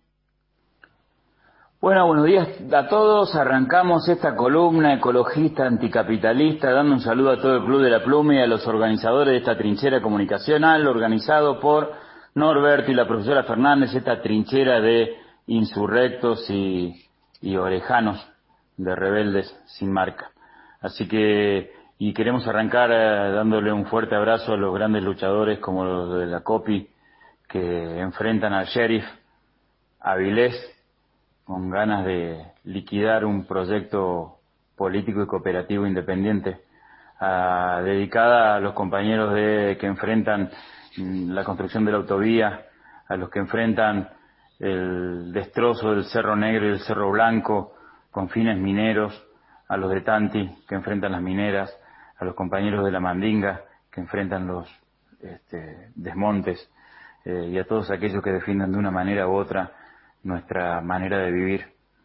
Bueno, buenos días a todos. Arrancamos esta columna ecologista anticapitalista dando un saludo a todo el Club de la Pluma y a los organizadores de esta trinchera comunicacional organizado por Norberto y la profesora Fernández, esta trinchera de insurrectos y orejanos, de rebeldes sin marca. Así que, y queremos arrancar dándole un fuerte abrazo a los grandes luchadores como los de la COPI que enfrentan al sheriff Avilés con ganas de liquidar un proyecto político y cooperativo independiente, dedicada a los compañeros que enfrentan la construcción de la autovía, a los que enfrentan el destrozo del Cerro Negro y del Cerro Blanco con fines mineros, a los de Tanti que enfrentan las mineras, a los compañeros de la Mandinga que enfrentan los desmontes, y a todos aquellos que defiendan de una manera u otra nuestra manera de vivir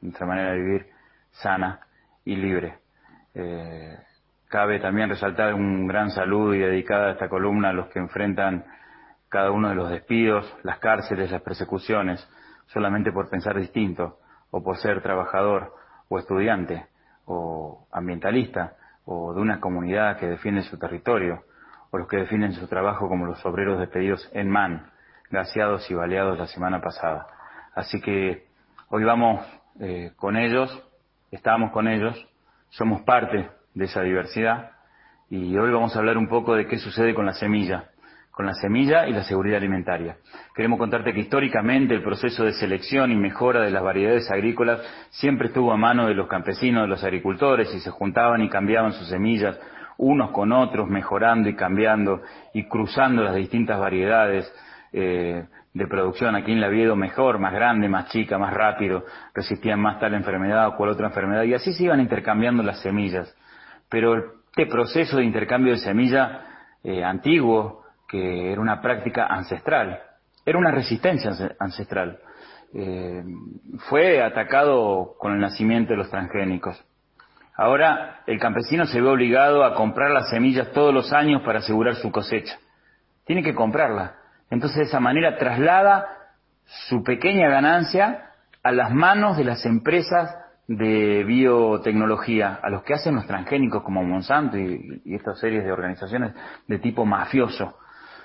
sana y libre. Cabe también resaltar un gran saludo y dedicada a esta columna a los que enfrentan cada uno de los despidos, las cárceles, las persecuciones, solamente por pensar distinto, o por ser trabajador, o estudiante, o ambientalista, o de una comunidad que defiende su territorio, o los que defienden su trabajo como los obreros despedidos en MAN, gaseados y baleados la semana pasada. Así que hoy vamos con ellos, estamos con ellos, somos parte de esa diversidad, y hoy vamos a hablar un poco de qué sucede con la semilla y la seguridad alimentaria. Queremos contarte que históricamente el proceso de selección y mejora de las variedades agrícolas siempre estuvo a mano de los campesinos, de los agricultores, y se juntaban y cambiaban sus semillas unos con otros, mejorando y cambiando y cruzando las distintas variedades de producción. Aquí en la Viedo mejor, más grande, más chica, más rápido, resistían más tal enfermedad o cual otra enfermedad, y así se iban intercambiando las semillas. Pero este proceso de intercambio de semilla antiguo, que era una práctica ancestral, era una resistencia ancestral, fue atacado con el nacimiento de los transgénicos. Ahora el campesino se ve obligado a comprar las semillas todos los años para asegurar su cosecha. Tiene que comprarlas. Entonces de esa manera traslada su pequeña ganancia a las manos de las empresas de biotecnología, a los que hacen los transgénicos como Monsanto y estas series de organizaciones de tipo mafioso.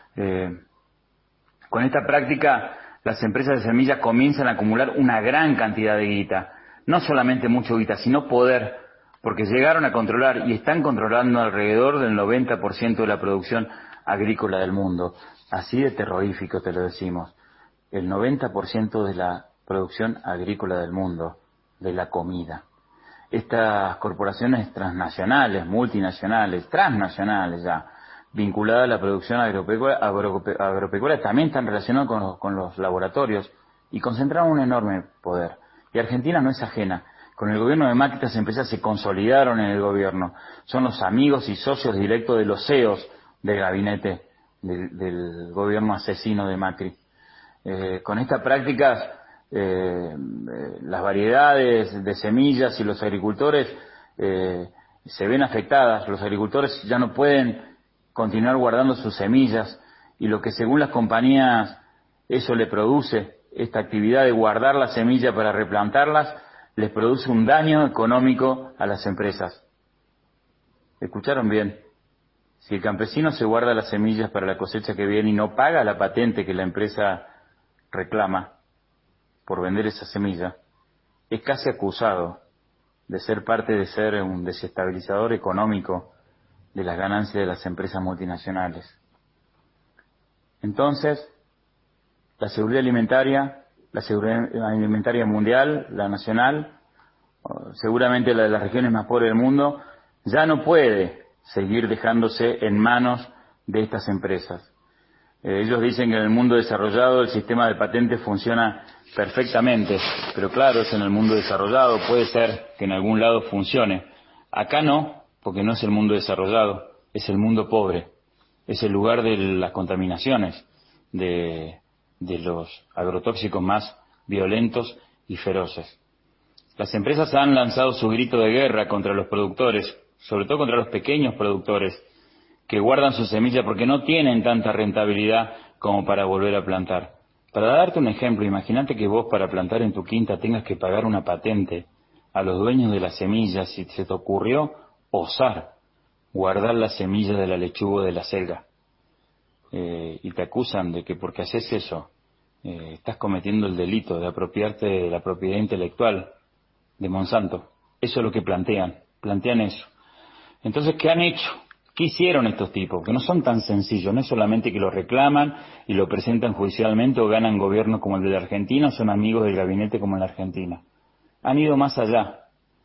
Con esta práctica las empresas de semillas comienzan a acumular una gran cantidad de guita, no solamente mucho guita, sino poder, porque llegaron a controlar y están controlando alrededor del 90% de la producción agrícola del mundo. Así de terrorífico te lo decimos. El 90% de la producción agrícola del mundo, de la comida. Estas corporaciones transnacionales, multinacionales, transnacionales ya, vinculadas a la producción agropecuaria, también están relacionadas con los laboratorios y concentran un enorme poder. Y Argentina no es ajena. Con el gobierno de Macri estas empresas se consolidaron en el gobierno. Son los amigos y socios directos de los CEOs del gabinete del gobierno asesino de Macri. Con estas prácticas, las variedades de semillas y los agricultores se ven afectadas. Los agricultores ya no pueden continuar guardando sus semillas, y lo que según las compañías eso le produce, esta actividad de guardar la semilla para replantarlas, les produce un daño económico a las empresas. ¿Escucharon bien? Si el campesino se guarda las semillas para la cosecha que viene y no paga la patente que la empresa reclama por vender esa semilla, es casi acusado de ser parte de ser un desestabilizador económico de las ganancias de las empresas multinacionales. Entonces, la seguridad alimentaria mundial, la nacional, seguramente la de las regiones más pobres del mundo, ya no puede seguir dejándose en manos de estas empresas. Ellos dicen que en el mundo desarrollado el sistema de patentes funciona perfectamente, pero claro, es en el mundo desarrollado, puede ser que en algún lado funcione. Acá no, porque no es el mundo desarrollado, es el mundo pobre, es el lugar de las contaminaciones, de los agrotóxicos más violentos y feroces. Las empresas han lanzado su grito de guerra contra los productores, sobre todo contra los pequeños productores, que guardan su semilla porque no tienen tanta rentabilidad como para volver a plantar. Para darte un ejemplo, imagínate que vos para plantar en tu quinta tengas que pagar una patente a los dueños de las semillas si se te ocurrió osar guardar la semilla de la lechuga o de la selga. Y te acusan de que porque haces eso, estás cometiendo el delito de apropiarte de la propiedad intelectual de Monsanto. Eso es lo que plantean eso. Entonces, ¿qué han hecho? ¿Qué hicieron estos tipos? Que no son tan sencillos, no es solamente que lo reclaman y lo presentan judicialmente o ganan gobierno como el de la Argentina o son amigos del gabinete como en la Argentina. Han ido más allá.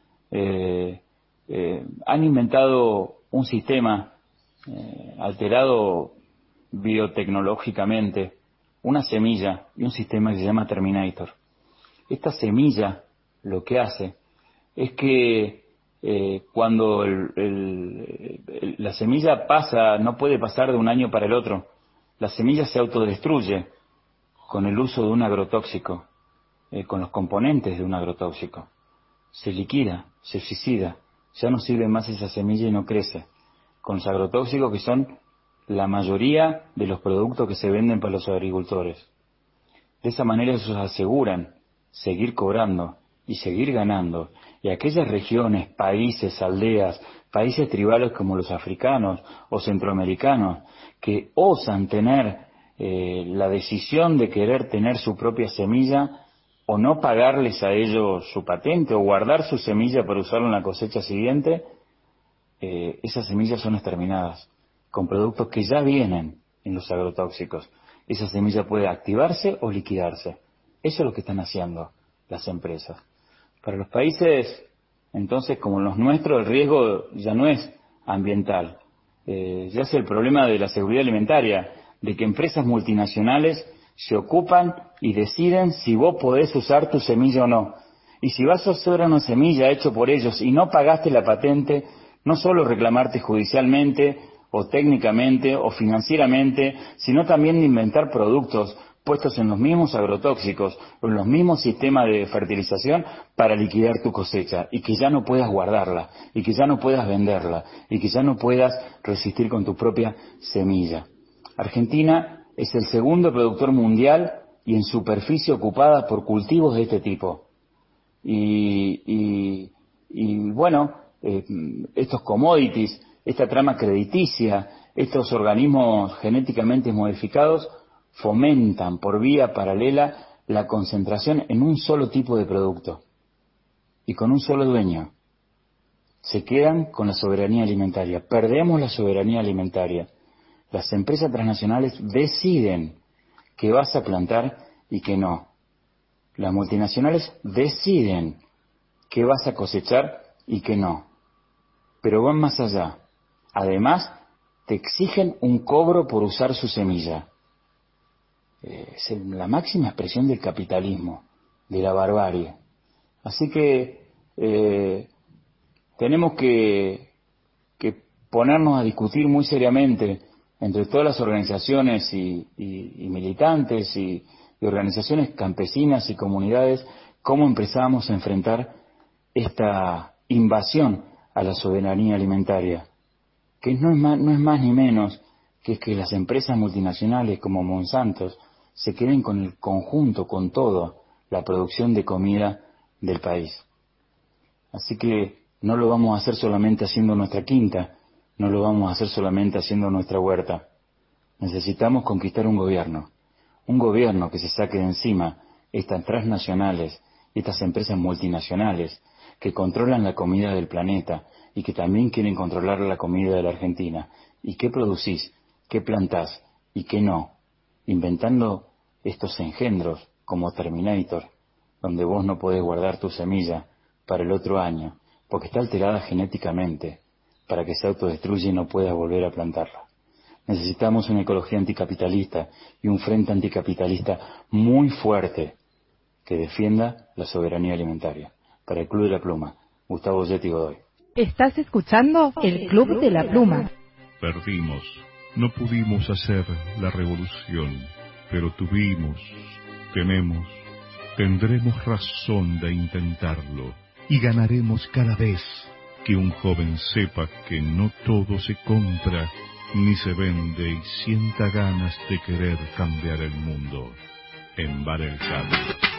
Han inventado un sistema alterado biotecnológicamente, una semilla y un sistema que se llama Terminator. Esta semilla lo que hace es que cuando la semilla pasa, no puede pasar de un año para el otro, la semilla se autodestruye con el uso de un agrotóxico, con los componentes de un agrotóxico. Se liquida, se suicida, ya no sirve más esa semilla y no crece. Con los agrotóxicos que son la mayoría de los productos que se venden para los agricultores. De esa manera ellos aseguran seguir cobrando y seguir ganando. Y aquellas regiones, países, aldeas, países tribales como los africanos o centroamericanos, que osan tener la decisión de querer tener su propia semilla o no pagarles a ellos su patente o guardar su semilla para usarla en la cosecha siguiente, esas semillas son exterminadas con productos que ya vienen en los agrotóxicos. Esa semilla puede activarse o liquidarse. Eso es lo que están haciendo las empresas. Para los países, entonces, como los nuestros, el riesgo ya no es ambiental. Ya es el problema de la seguridad alimentaria, de que empresas multinacionales se ocupan y deciden si vos podés usar tu semilla o no. Y si vas a usar una semilla hecha por ellos y no pagaste la patente, no solo reclamarte judicialmente o técnicamente o financieramente, sino también de inventar productos puestos en los mismos agrotóxicos o en los mismos sistemas de fertilización para liquidar tu cosecha y que ya no puedas guardarla y que ya no puedas venderla y que ya no puedas resistir con tu propia semilla. Argentina es el segundo productor mundial y en superficie ocupada por cultivos de este tipo. Y bueno, estos commodities, esta trama crediticia, estos organismos genéticamente modificados fomentan por vía paralela la concentración en un solo tipo de producto y con un solo dueño. Se quedan con la soberanía alimentaria. Perdemos la soberanía alimentaria. Las empresas transnacionales deciden qué vas a plantar y qué no. Las multinacionales deciden qué vas a cosechar y qué no. Pero van más allá. Además, te exigen un cobro por usar su semilla. Es la máxima expresión del capitalismo, de la barbarie. Así que tenemos que ponernos a discutir muy seriamente entre todas las organizaciones y militantes y organizaciones campesinas y comunidades cómo empezamos a enfrentar esta invasión a la soberanía alimentaria, que no es más ni menos que las empresas multinacionales como Monsanto se queden con el conjunto, con toda la producción de comida del país. Así que no lo vamos a hacer solamente haciendo nuestra quinta, no lo vamos a hacer solamente haciendo nuestra huerta. Necesitamos conquistar un gobierno que se saque de encima estas transnacionales, estas empresas multinacionales que controlan la comida del planeta y que también quieren controlar la comida de la Argentina. ¿Y qué producís? ¿Qué plantás? ¿Y qué no? Inventando estos engendros como Terminator, donde vos no podés guardar tu semilla para el otro año, porque está alterada genéticamente, para que se autodestruya y no puedas volver a plantarla. Necesitamos una ecología anticapitalista y un frente anticapitalista muy fuerte que defienda la soberanía alimentaria. Para el Club de la Pluma, Gustavo Yeti Godoy. Estás escuchando el Club de la Pluma. Perdimos, no pudimos hacer la revolución, pero tuvimos, tenemos, tendremos razón de intentarlo y ganaremos cada vez que un joven sepa que no todo se compra ni se vende y sienta ganas de querer cambiar el mundo. En Bar El Cambio.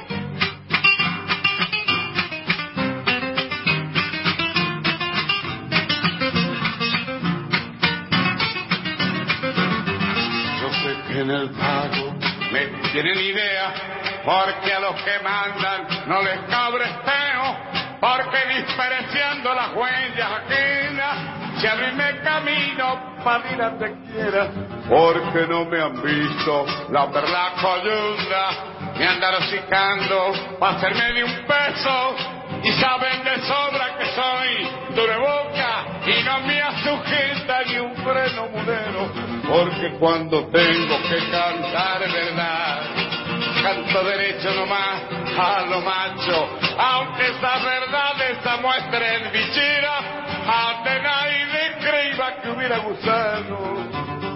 Yo sé que en el pago me tienen idea, porque a los que mandan no les cabresteo, porque despreciando las huellas ajenas, si abrirme camino para ir a te quiera, porque no me han visto la perla coyunda, me andan hocicando para hacerme de un peso, y saben de sobra que soy duro de boca, y no me sujeta ni un freno mudero, porque cuando tengo que cantar verdad, canto derecho nomás a lo macho, aunque esas verdades se muestren bichira, ante nadie creíba que hubiera gusano.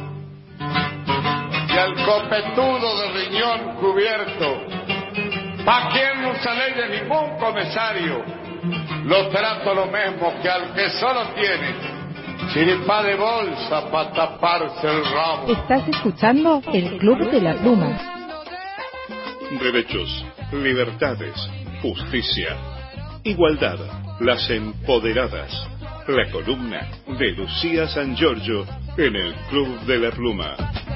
Y al copetudo de riñón cubierto, pa' quien no usa ley de ningún comisario, lo trato lo mismo que al que solo tiene chiripa de bolsa pa' taparse el rabo. Estás escuchando el Club de la Pluma. Derechos, libertades, justicia, igualdad, las empoderadas. La columna de Lucía San Giorgio en el Club de la Pluma.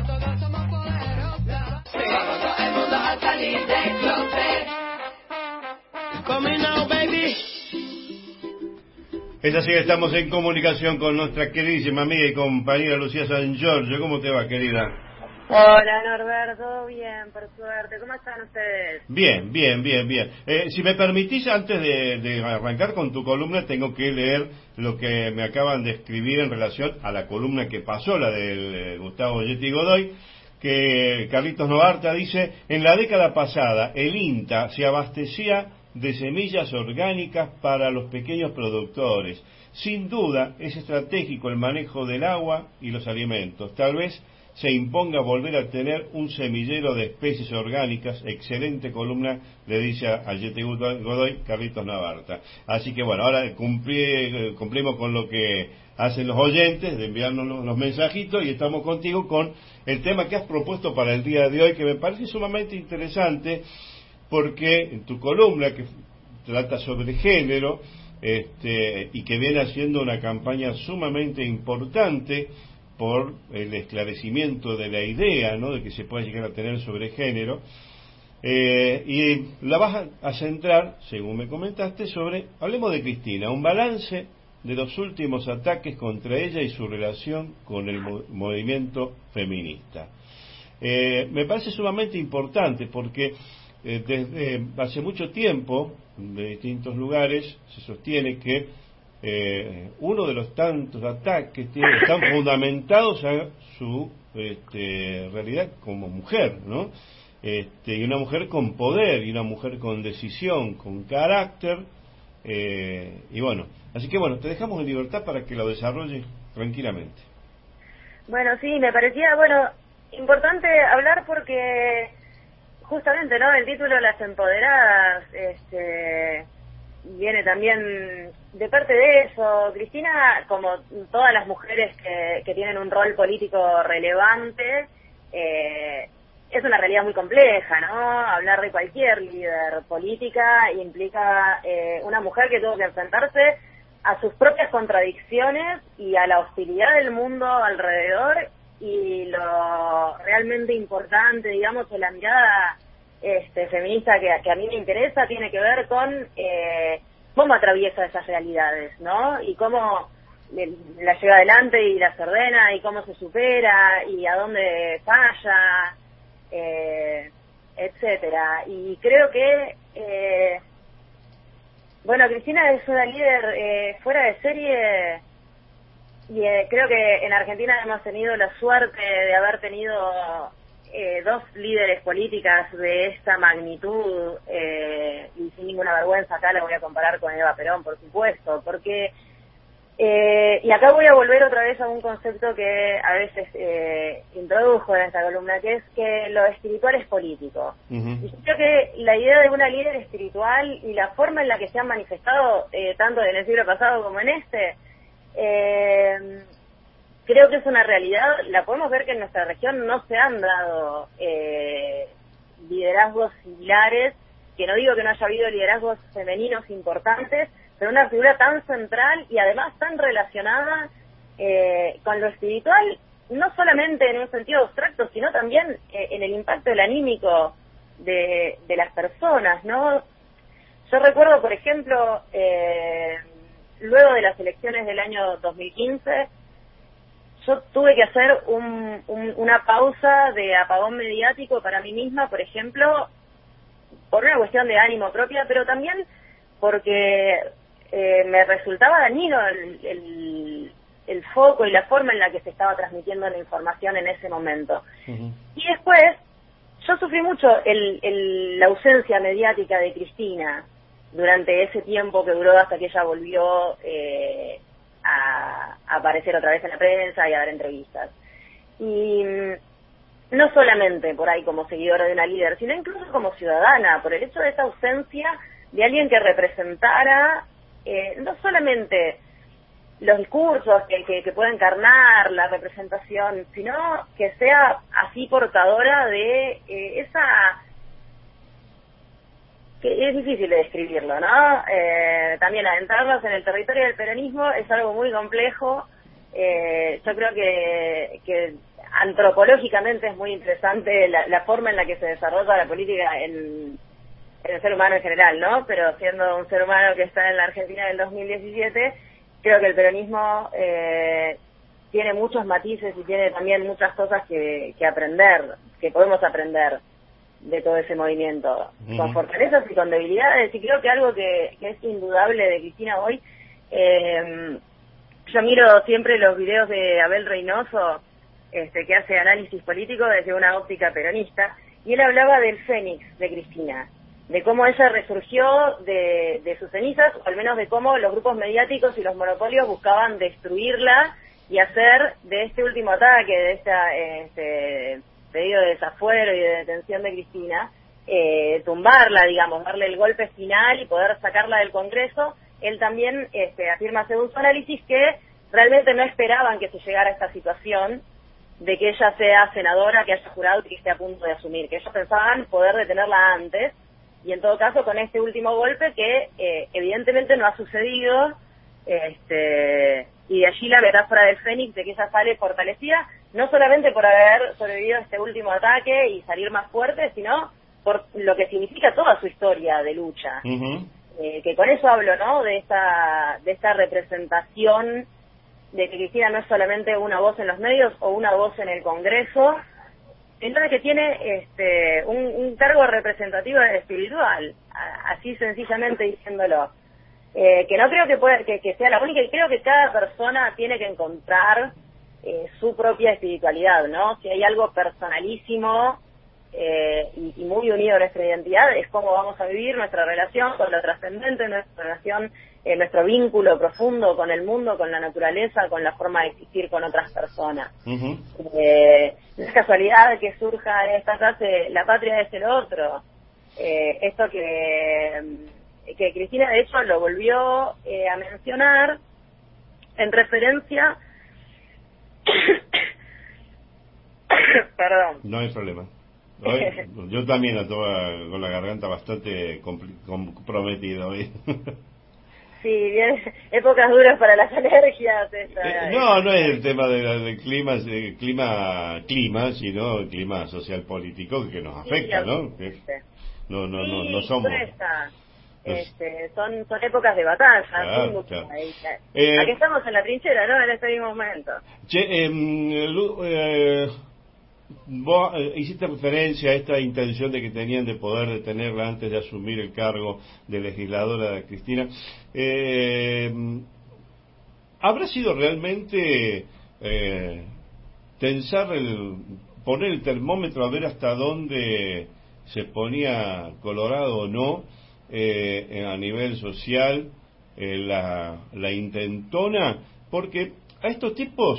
Es así, estamos en comunicación con nuestra queridísima amiga y compañera Lucía San Giorgio. ¿Cómo te va, querida? Hola Norberto, bien, por suerte. ¿Cómo están ustedes? Bien. Si me permitís, antes de arrancar con tu columna, tengo que leer lo que me acaban de escribir en relación a la columna que pasó, la del Gustavo Yeti Godoy, que Carlitos Novarta dice: en la década pasada el INTA se abastecía de semillas orgánicas para los pequeños productores. Sin duda es estratégico el manejo del agua y los alimentos. Tal vez se imponga volver a tener un semillero de especies orgánicas. Excelente columna, le dice a Yeti Godoy Carlitos Navarta. Así que bueno, ahora cumplimos con lo que hacen los oyentes, de enviarnos los mensajitos, y estamos contigo con el tema que has propuesto para el día de hoy, que me parece sumamente interesante, porque en tu columna, que trata sobre género, y que viene haciendo una campaña sumamente importante por el esclarecimiento de la idea, ¿no?, de que se puede llegar a tener sobre género, y la vas a centrar, según me comentaste, sobre, hablemos de Cristina, un balance de los últimos ataques contra ella y su relación con el movimiento feminista. Me parece sumamente importante porque desde hace mucho tiempo, de distintos lugares, se sostiene que uno de los tantos ataques están fundamentados a su realidad como mujer, ¿no? Y una mujer con poder, y una mujer con decisión, con carácter, Y bueno, así que bueno, te dejamos en libertad para que lo desarrolles tranquilamente. Bueno, sí, me parecía, importante hablar porque justamente, ¿no? El título Las Empoderadas, viene también de parte de eso. Cristina, como todas las mujeres que tienen un rol político relevante, es una realidad muy compleja, ¿no? Hablar de cualquier líder política implica una mujer que tuvo que enfrentarse a sus propias contradicciones y a la hostilidad del mundo alrededor, y lo realmente importante, digamos, que la mirada feminista que a mí me interesa tiene que ver con cómo atraviesa esas realidades, ¿no? Y cómo la lleva adelante y las ordena, y cómo se supera y a dónde falla, etcétera. Y creo que Cristina es una líder fuera de serie, y creo que en Argentina hemos tenido la suerte de haber tenido dos líderes políticas de esta magnitud, y sin ninguna vergüenza acá la voy a comparar con Eva Perón, por supuesto, porque y acá voy a volver otra vez a un concepto que a veces introdujo en esta columna, que es que lo espiritual es político. Y yo creo que la idea de una líder espiritual y la forma en la que se han manifestado tanto en el siglo pasado como en este, creo que es una realidad. La podemos ver que en nuestra región no se han dado liderazgos similares, que no digo que no haya habido liderazgos femeninos importantes, pero una figura tan central y además tan relacionada con lo espiritual, no solamente en un sentido abstracto, sino también en el impacto del anímico de las personas, ¿no? Yo recuerdo, por ejemplo, luego de las elecciones del año 2015, yo tuve que hacer una pausa de apagón mediático para mí misma, por ejemplo, por una cuestión de ánimo propia, pero también porque me resultaba dañino el foco y la forma en la que se estaba transmitiendo la información en ese momento. Y después, yo sufrí mucho la ausencia mediática de Cristina durante ese tiempo que duró hasta que ella volvió a aparecer otra vez en la prensa y a dar entrevistas. Y no solamente por ahí como seguidora de una líder, sino incluso como ciudadana, por el hecho de esa ausencia de alguien que representara no solamente los discursos que pueda encarnar la representación, sino que sea así portadora de esa... que es difícil de describirlo, ¿no? También adentrarnos en el territorio del peronismo es algo muy complejo. Yo creo que antropológicamente es muy interesante la forma en la que se desarrolla la política en el ser humano en general, ¿no? Pero siendo un ser humano que está en la Argentina del 2017, creo que el peronismo tiene muchos matices y tiene también muchas cosas que aprender, que podemos aprender de todo ese movimiento, con fortalezas y con debilidades. Y creo que algo que es indudable de Cristina hoy, yo miro siempre los videos de Abel Reynoso, que hace análisis político desde una óptica peronista, y él hablaba del fénix de Cristina, de cómo ella resurgió de sus cenizas, o al menos de cómo los grupos mediáticos y los monopolios buscaban destruirla y hacer de este último ataque, de este pedido de desafuero y de detención de Cristina, tumbarla, digamos, darle el golpe final y poder sacarla del Congreso. Él también afirma, según su análisis, que realmente no esperaban que se llegara a esta situación de que ella sea senadora, que haya jurado y que esté a punto de asumir, que ellos pensaban poder detenerla antes, y en todo caso con este último golpe que evidentemente no ha sucedido, y de allí la metáfora del fénix, de que ella sale fortalecida, no solamente por haber sobrevivido a este último ataque y salir más fuerte, sino por lo que significa toda su historia de lucha. Que con eso hablo, ¿no?, de esta representación de que Cristina no es solamente una voz en los medios o una voz en el Congreso, sino que tiene un cargo representativo espiritual, así sencillamente diciéndolo. Que no creo que sea la única, y creo que cada persona tiene que encontrar su propia espiritualidad, ¿no? Si hay algo personalísimo y muy unido a nuestra identidad es cómo vamos a vivir nuestra relación con lo trascendente, nuestra relación, nuestro vínculo profundo con el mundo, con la naturaleza, con la forma de existir con otras personas. No es casualidad que surja esta frase, la patria es el otro. Esto que Cristina de hecho lo volvió a mencionar en referencia perdón. No hay problema. Hoy, yo también estoy con la garganta bastante comprometida hoy. Sí, bien, épocas duras para las alergias. No es el tema del clima, sino el clima social político que nos afecta, sí, ¿no? No somos. Son épocas de batalla. Claro. Aquí estamos en la trinchera, ¿no? En este mismo momento. Vos hiciste referencia a esta intención de que tenían de poder detenerla antes de asumir el cargo de legisladora de Cristina. ¿Habrá sido realmente poner el termómetro a ver hasta dónde se ponía colorado o no a nivel social la intentona? Porque a estos tipos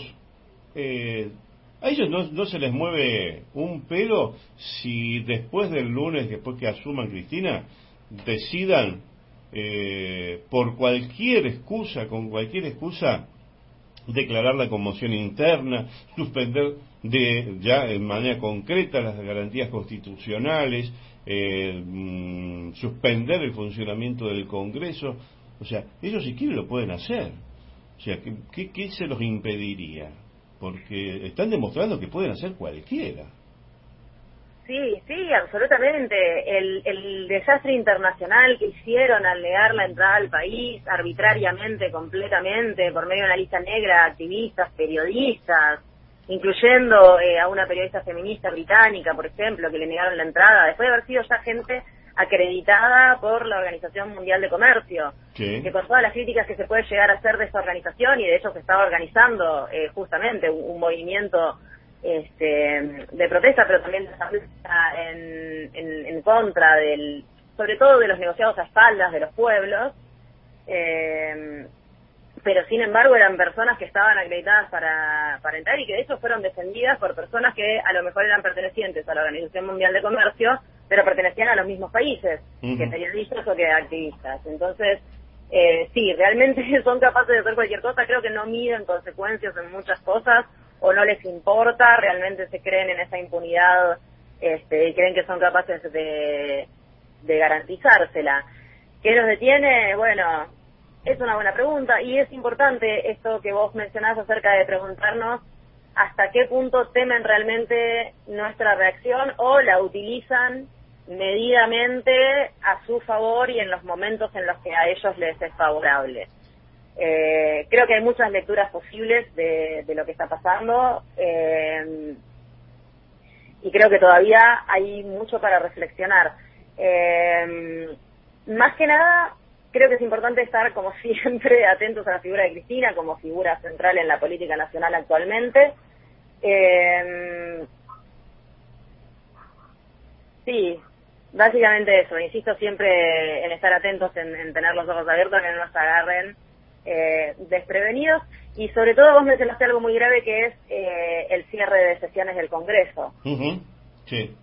a ellos no se les mueve un pelo si después del lunes, después que asuman Cristina, decidan por cualquier excusa, con cualquier excusa, declarar la conmoción interna, suspender ya en manera concreta las garantías constitucionales, suspender el funcionamiento del Congreso. O sea, ellos si quieren lo pueden hacer. O sea, ¿qué se los impediría? Porque están demostrando que pueden hacer cualquiera. Sí, absolutamente. El desastre internacional que hicieron al negar la entrada al país arbitrariamente, completamente, por medio de una lista negra, activistas, periodistas, incluyendo a una periodista feminista británica, por ejemplo, que le negaron la entrada, después de haber sido ya gente acreditada por la Organización Mundial de Comercio, que con todas las críticas que se puede llegar a hacer de esa organización, y de hecho se estaba organizando justamente un movimiento de protesta, pero también en contra sobre todo de los negociados a espaldas de los pueblos, pero sin embargo eran personas que estaban acreditadas para entrar y que de hecho fueron defendidas por personas que a lo mejor eran pertenecientes a la Organización Mundial de Comercio, pero pertenecían a los mismos países, que periodistas o que activistas. Entonces, sí, realmente son capaces de hacer cualquier cosa. Creo que no miden consecuencias en muchas cosas o no les importa, realmente se creen en esa impunidad y creen que son capaces de garantizársela. ¿Qué nos detiene? Bueno, es una buena pregunta y es importante esto que vos mencionás acerca de preguntarnos hasta qué punto temen realmente nuestra reacción o la utilizan medidamente a su favor y en los momentos en los que a ellos les es favorable. Creo que hay muchas lecturas posibles de lo que está pasando y creo que todavía hay mucho para reflexionar. Más que nada, creo que es importante estar, como siempre, atentos a la figura de Cristina como figura central en la política nacional actualmente. Sí, básicamente eso. Insisto siempre en estar atentos, en tener los ojos abiertos, que no nos agarren desprevenidos. Y sobre todo vos mencionaste algo muy grave que es el cierre de sesiones del Congreso. Sí.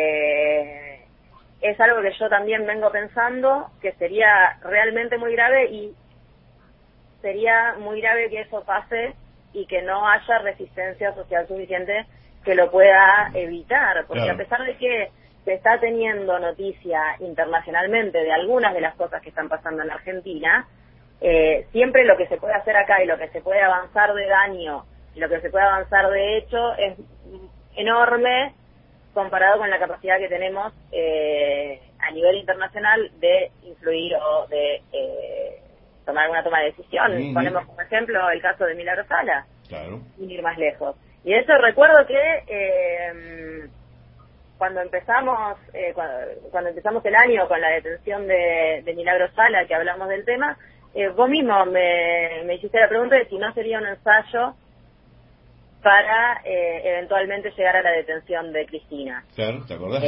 Es algo que yo también vengo pensando que sería realmente muy grave y sería muy grave que eso pase y que no haya resistencia social suficiente que lo pueda evitar, porque claro, a pesar de que se está teniendo noticia internacionalmente de algunas de las cosas que están pasando en Argentina, siempre lo que se puede hacer acá y lo que se puede avanzar de daño y lo que se puede avanzar de hecho es enorme comparado con la capacidad que tenemos a nivel internacional de influir o de tomar una toma de decisión. Ponemos como ejemplo el caso de Milagro Sala, claro, sin ir más lejos. Y de hecho recuerdo que cuando empezamos el año con la detención de Milagro Sala, que hablamos del tema, vos mismo me hiciste la pregunta de si no sería un ensayo para eventualmente llegar a la detención de Cristina. Claro, ¿te acordás?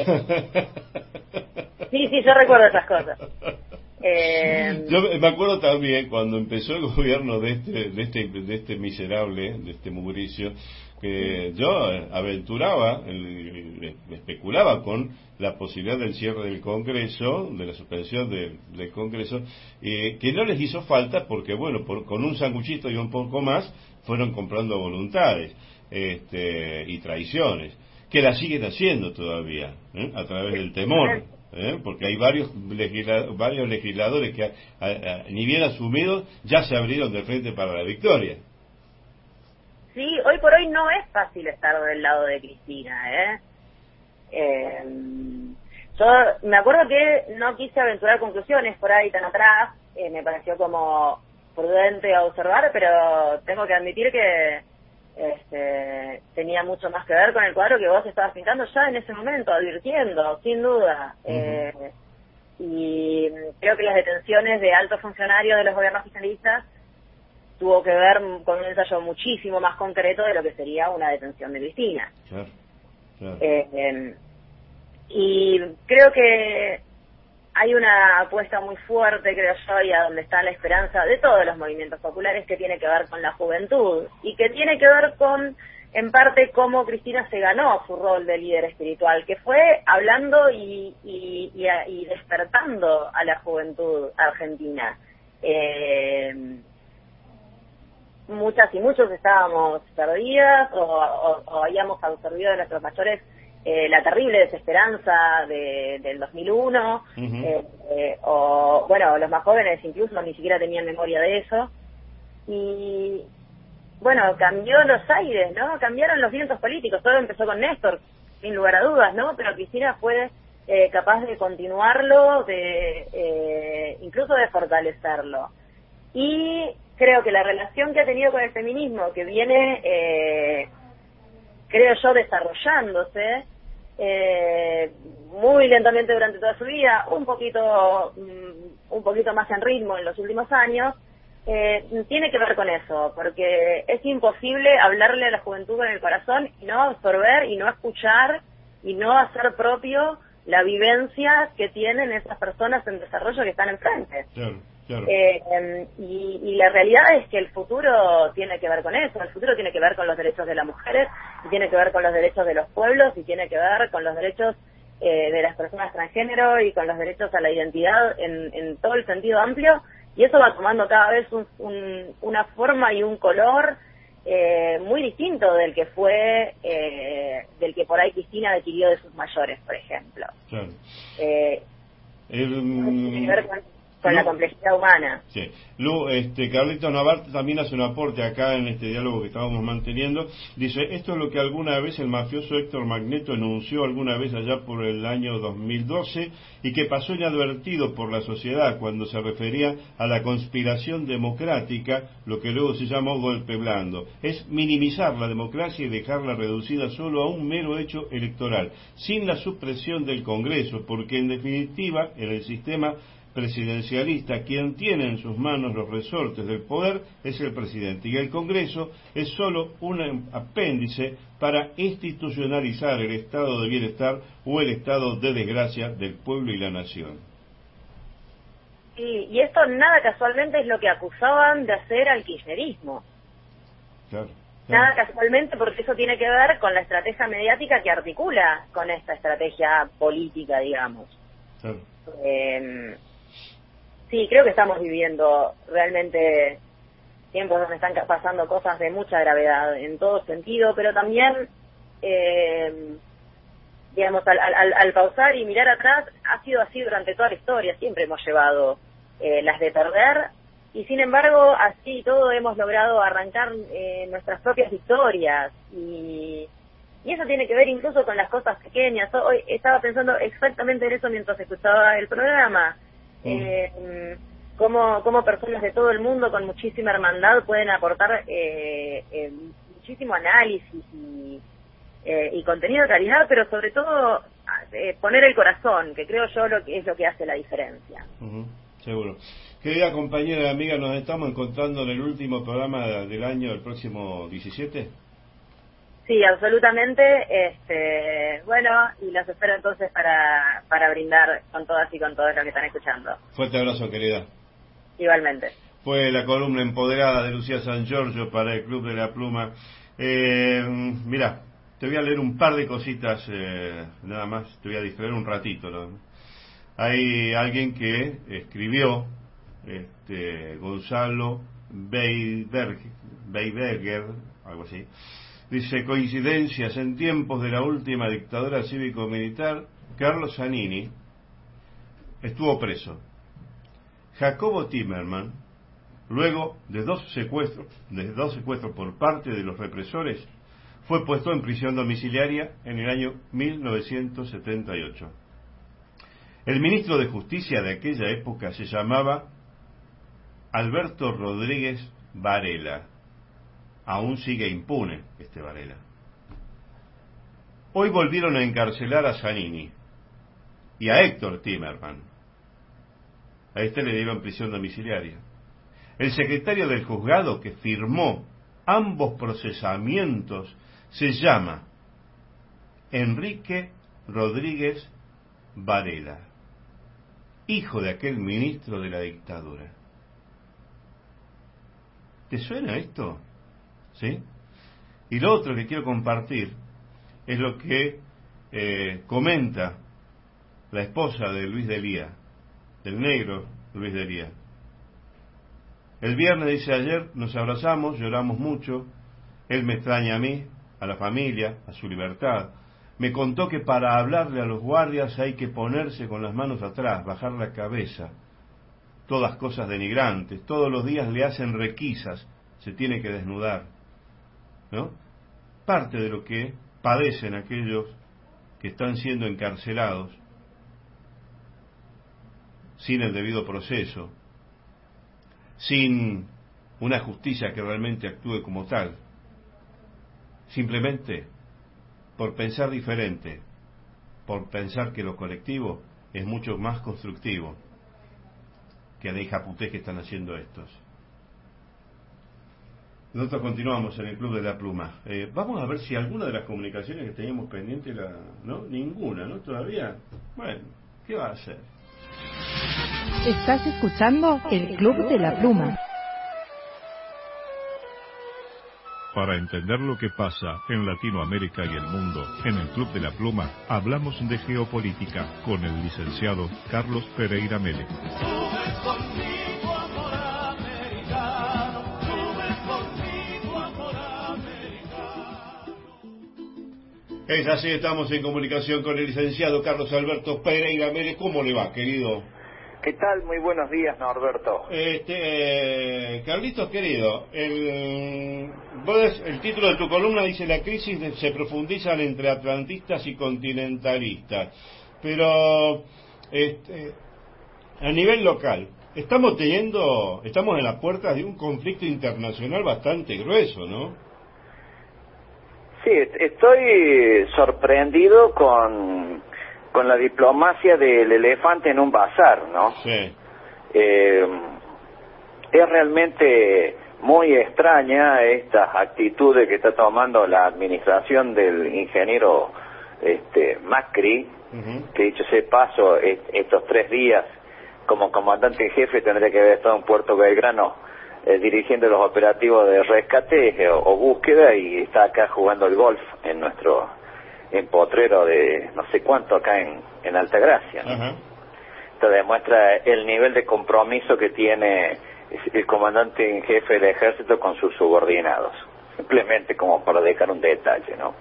Sí, yo recuerdo esas cosas. Yo me acuerdo también cuando empezó el gobierno de este miserable, de este mugricio, que yo aventuraba, especulaba con la posibilidad del cierre del Congreso, de la suspensión del Congreso, que no les hizo falta porque, bueno, con un sanguchito y un poco más, fueron comprando voluntades y traiciones, que la siguen haciendo todavía, a través del temor. Porque hay varios legisladores que, ni bien asumidos, ya se abrieron de frente para la victoria. Sí, hoy por hoy no es fácil estar del lado de Cristina, Yo me acuerdo que no quise aventurar conclusiones por ahí tan atrás, me pareció como prudente observar, pero tengo que admitir que tenía mucho más que ver con el cuadro que vos estabas pintando ya en ese momento, advirtiendo, sin duda. Y creo que las detenciones de altos funcionarios de los gobiernos kirchneristas tuvo que ver con un ensayo muchísimo más concreto de lo que sería una detención de Cristina. Claro. Y creo que hay una apuesta muy fuerte, creo yo, y a donde está la esperanza de todos los movimientos populares, que tiene que ver con la juventud y que tiene que ver con, en parte, cómo Cristina se ganó su rol de líder espiritual, que fue hablando y despertando a la juventud argentina. Muchas y muchos estábamos perdidas o habíamos absorbido de nuestros mayores la terrible desesperanza del 2001, o bueno, los más jóvenes incluso ni siquiera tenían memoria de eso, y bueno, cambió los aires, ¿no? Cambiaron los vientos políticos, todo empezó con Néstor, sin lugar a dudas, ¿no? Pero Cristina fue capaz de continuarlo, incluso de fortalecerlo, y creo que la relación que ha tenido con el feminismo, que viene, creo yo, desarrollándose muy lentamente durante toda su vida, un poquito más en ritmo en los últimos años, tiene que ver con eso, porque es imposible hablarle a la juventud con el corazón y no absorber y no escuchar y no hacer propio la vivencia que tienen esas personas en desarrollo que están enfrente. Claro. Y la realidad es que el futuro tiene que ver con eso, el futuro tiene que ver con los derechos de las mujeres, y tiene que ver con los derechos de los pueblos, y tiene que ver con los derechos de las personas transgénero y con los derechos a la identidad en todo el sentido amplio, y eso va tomando cada vez una forma y un color muy distinto del que fue, del que por ahí Cristina adquirió de sus mayores, por ejemplo. Claro. Tiene que ver con la complejidad humana. Sí. Carlitos Navarro también hace un aporte acá en este diálogo que estábamos manteniendo. Dice, esto es lo que alguna vez el mafioso Héctor Magneto enunció alguna vez allá por el año 2012 y que pasó inadvertido por la sociedad cuando se refería a la conspiración democrática, lo que luego se llamó golpe blando. Es minimizar la democracia y dejarla reducida solo a un mero hecho electoral, sin la supresión del Congreso, porque en definitiva en el sistema presidencialista, quien tiene en sus manos los resortes del poder es el presidente, y el Congreso es solo un apéndice para institucionalizar el estado de bienestar o el estado de desgracia del pueblo y la nación. Sí, y esto nada casualmente es lo que acusaban de hacer al kirchnerismo. Claro. Nada casualmente, porque eso tiene que ver con la estrategia mediática que articula con esta estrategia política, digamos. Claro. Sí, creo que estamos viviendo realmente tiempos donde están pasando cosas de mucha gravedad en todo sentido, pero también, digamos, al pausar y mirar atrás, ha sido así durante toda la historia, siempre hemos llevado las de perder, y sin embargo, así y todo hemos logrado arrancar nuestras propias victorias, y eso tiene que ver incluso con las cosas pequeñas. Hoy estaba pensando exactamente en eso mientras escuchaba el programa. Cómo personas de todo el mundo con muchísima hermandad pueden aportar muchísimo análisis y contenido de calidad, pero sobre todo poner el corazón, que creo yo es lo que hace la diferencia. Seguro. Querida compañera y amiga, nos estamos encontrando en el último programa del año, el próximo 17. Sí, absolutamente. Bueno, y los espero entonces para brindar con todas y con todos los que están escuchando. Fuerte abrazo, querida. Igualmente. Fue la columna empoderada de Lucía San Giorgio para el Club de la Pluma. Mira, te voy a leer un par de cositas, nada más, te voy a distraer un ratito, ¿no? Hay alguien que escribió, Gonzalo Beiberger, algo así. Dice: coincidencias, en tiempos de la última dictadura cívico-militar, Carlos Zanini estuvo preso. Jacobo Timerman, luego de dos secuestros por parte de los represores, fue puesto en prisión domiciliaria en el año 1978. El ministro de Justicia de aquella época se llamaba Alberto Rodríguez Varela. Aún sigue impune este Varela. Hoy volvieron a encarcelar a Zanini y a Héctor Timerman. A este le dieron prisión domiciliaria. El secretario del juzgado que firmó ambos procesamientos se llama Enrique Rodríguez Varela, hijo de aquel ministro de la dictadura. ¿Te suena esto? ¿Sí? Y lo otro que quiero compartir es lo que comenta la esposa de Luis Delía, del negro Luis Delía. El viernes, dice, ayer nos abrazamos, lloramos mucho, él me extraña a mí, a la familia, a su libertad. Me contó que para hablarle a los guardias hay que ponerse con las manos atrás, bajar la cabeza, todas cosas denigrantes, todos los días le hacen requisas, se tiene que desnudar, ¿no? Parte de lo que padecen aquellos que están siendo encarcelados sin el debido proceso, sin una justicia que realmente actúe como tal, simplemente por pensar diferente, por pensar que lo colectivo es mucho más constructivo que la hijaputés que están haciendo estos. Nosotros continuamos en el Club de la Pluma. Vamos a ver si alguna de las comunicaciones que teníamos pendiente ¿no? Ninguna, ¿no? Todavía. Bueno, ¿qué va a hacer? Estás escuchando el Club de la Pluma. Para entender lo que pasa en Latinoamérica y el mundo, en el Club de la Pluma hablamos de geopolítica con el licenciado Carlos Pereira Mele. Es así, estamos en comunicación con el licenciado Carlos Alberto Pereira Mele. ¿Cómo le va, querido? ¿Qué tal? Muy buenos días, Norberto. Carlitos, querido, el título de tu columna dice: la crisis se profundizan entre atlantistas y continentalistas. Pero, a nivel local, estamos en las puertas de un conflicto internacional bastante grueso, ¿no? Sí, estoy sorprendido con la diplomacia del elefante en un bazar, ¿no? Sí. Es realmente muy extraña estas actitudes que está tomando la administración del ingeniero Macri, que dicho sea de paso, estos 3 días como comandante en jefe tendría que haber estado en Puerto Belgrano dirigiendo los operativos de rescate o búsqueda, y está acá jugando el golf en Potrero de no sé cuánto acá en Altagracia, ¿no? Esto demuestra el nivel de compromiso que tiene el comandante en jefe del ejército con sus subordinados, simplemente como para dejar un detalle, ¿no?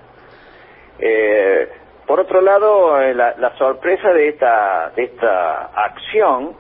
Por otro lado, la sorpresa de esta acción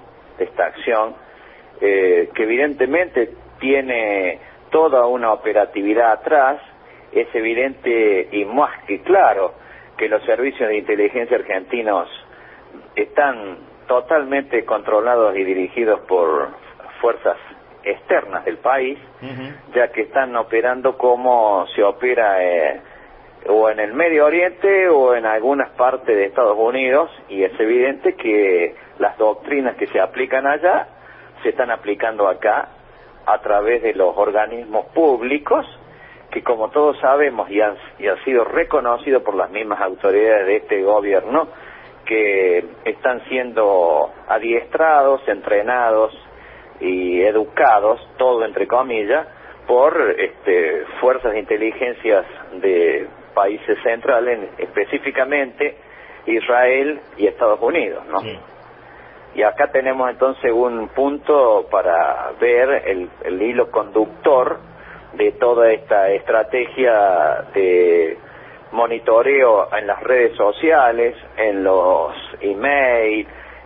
que evidentemente tiene toda una operatividad atrás, es evidente y más que claro que los servicios de inteligencia argentinos están totalmente controlados y dirigidos por fuerzas externas del país, ya que están operando como se opera o en el Medio Oriente o en algunas partes de Estados Unidos, y es evidente que las doctrinas que se aplican allá se están aplicando acá a través de los organismos públicos que como todos sabemos y ha sido reconocido por las mismas autoridades de este gobierno, que están siendo adiestrados, entrenados y educados, todo entre comillas, por fuerzas de inteligencias de países centrales, específicamente Israel y Estados Unidos, ¿no? Sí. Y acá tenemos entonces un punto para ver el hilo conductor de toda esta estrategia de monitoreo en las redes sociales, en los emails,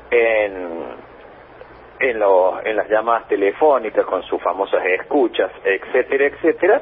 en las llamadas telefónicas con sus famosas escuchas, etcétera, etcétera,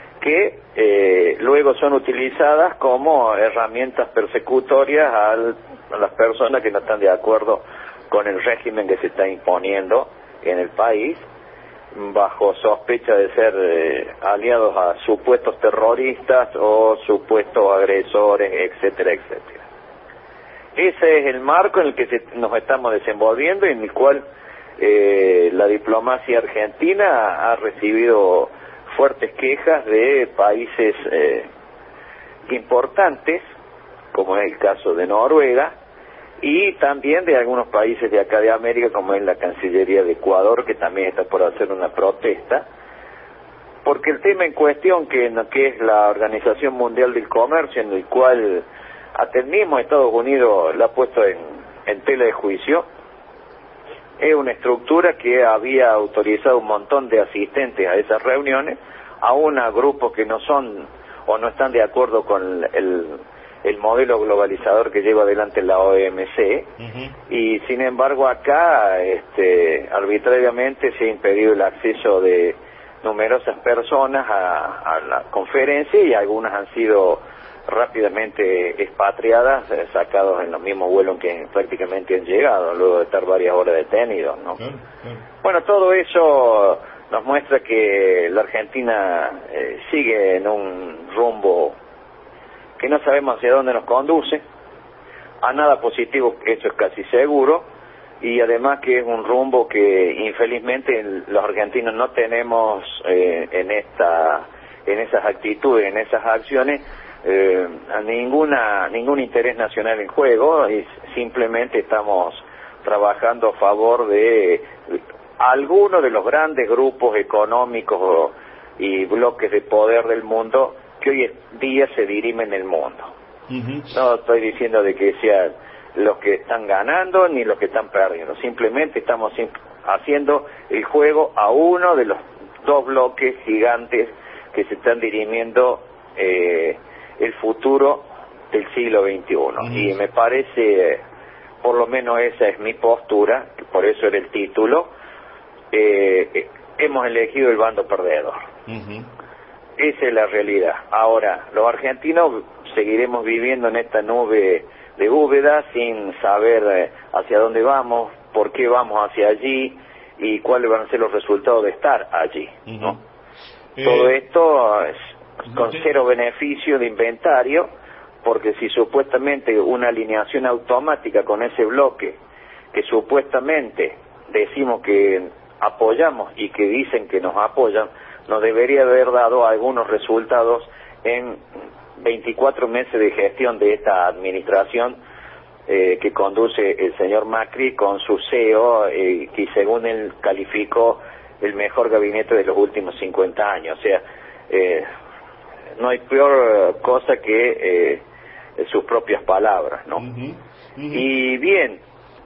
que luego son utilizadas como herramientas persecutorias a las personas que no están de acuerdo con el régimen que se está imponiendo en el país, bajo sospecha de ser aliados a supuestos terroristas o supuestos agresores, etcétera, etcétera. Ese es el marco en el que nos estamos desenvolviendo y en el cual la diplomacia argentina ha recibido fuertes quejas de países importantes, como es el caso de Noruega, y también de algunos países de acá de América, como es la Cancillería de Ecuador, que también está por hacer una protesta, porque el tema en cuestión, que es la Organización Mundial del Comercio, en el cual hasta el mismo Estados Unidos la ha puesto en tela de juicio, es una estructura que había autorizado un montón de asistentes a esas reuniones, aún a grupos que no son o no están de acuerdo con el modelo globalizador que lleva adelante la OMC, y sin embargo acá arbitrariamente se ha impedido el acceso de numerosas personas a la conferencia, y algunas han sido rápidamente expatriadas, sacados en los mismos vuelos que prácticamente han llegado, luego de estar varias horas detenidos, ¿no? Claro. Bueno, todo eso nos muestra que la Argentina sigue en un rumbo que no sabemos hacia dónde nos conduce, a nada positivo, eso es casi seguro, y además que es un rumbo que infelizmente los argentinos no tenemos en esas actitudes, en esas acciones, a ningún interés nacional en juego, y simplemente estamos trabajando a favor de algunos de los grandes grupos económicos y bloques de poder del mundo que hoy en día se dirimen el mundo. No estoy diciendo de que sean los que están ganando ni los que están perdiendo, simplemente estamos haciendo el juego a uno de los dos bloques gigantes que se están dirimiendo el futuro del siglo XXI. Y me parece, por lo menos esa es mi postura, por eso era el título, hemos elegido el bando perdedor. Esa es la realidad. Ahora, los argentinos seguiremos viviendo en esta nube de bóveda sin saber hacia dónde vamos, por qué vamos hacia allí y cuáles van a ser los resultados de estar allí, ¿no? Todo esto es con cero beneficio de inventario, porque si supuestamente una alineación automática con ese bloque que supuestamente decimos que apoyamos y que dicen que nos apoyan, nos debería haber dado algunos resultados en 24 meses de gestión de esta administración que conduce el señor Macri con su CEO, que según él calificó el mejor gabinete de los últimos 50 años. O sea, no hay peor cosa que sus propias palabras, ¿no? Y bien,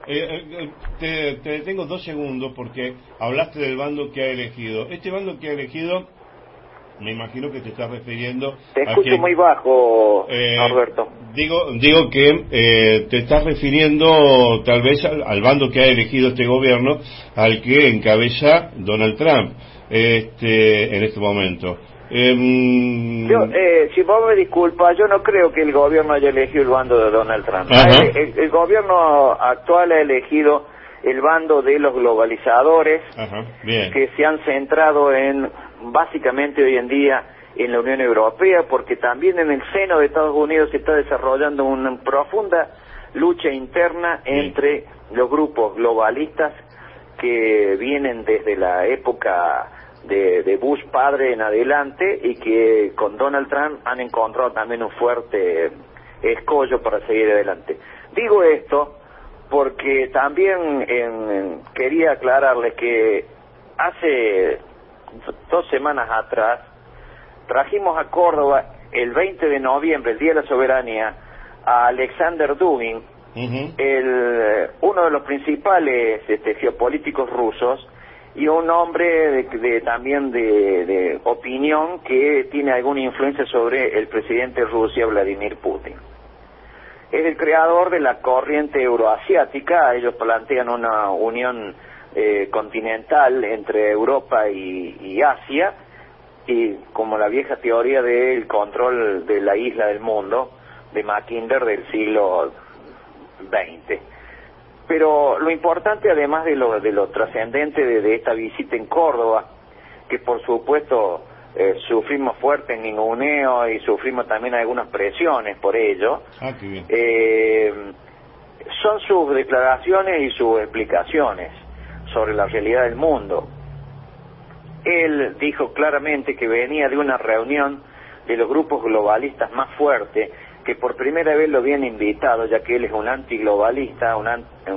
te detengo 2 segundos porque hablaste del bando que ha elegido. Este bando que ha elegido, me imagino que te estás refiriendo... Te escucho muy bajo, Alberto. Digo que te estás refiriendo tal vez al bando que ha elegido este gobierno, al que encabeza Donald Trump en este momento. Si vos me disculpas, yo no creo que el gobierno haya elegido el bando de Donald Trump. El gobierno actual ha elegido el bando de los globalizadores, que se han centrado básicamente hoy en día en la Unión Europea, porque también en el seno de Estados Unidos se está desarrollando una profunda lucha interna entre los grupos globalistas que vienen desde la época de Bush padre en adelante, y que con Donald Trump han encontrado también un fuerte escollo para seguir adelante. Digo esto porque también quería aclararles que hace 2 semanas atrás trajimos a Córdoba el 20 de noviembre, el Día de la Soberanía, a Alexander Dugin, uno de los principales geopolíticos rusos, y un hombre también de opinión que tiene alguna influencia sobre el presidente de Rusia, Vladimir Putin. Es el creador de la corriente euroasiática. Ellos plantean una unión continental entre Europa y Asia, y como la vieja teoría del control de la isla del mundo de Mackinder del siglo XX. Pero lo importante, además de lo trascendente de esta visita en Córdoba, que por supuesto sufrimos fuerte en ninguneo y sufrimos también algunas presiones por ello, son sus declaraciones y sus explicaciones sobre la realidad del mundo. Él dijo claramente que venía de una reunión de los grupos globalistas más fuertes, que por primera vez lo habían invitado, ya que él es un antiglobalista, un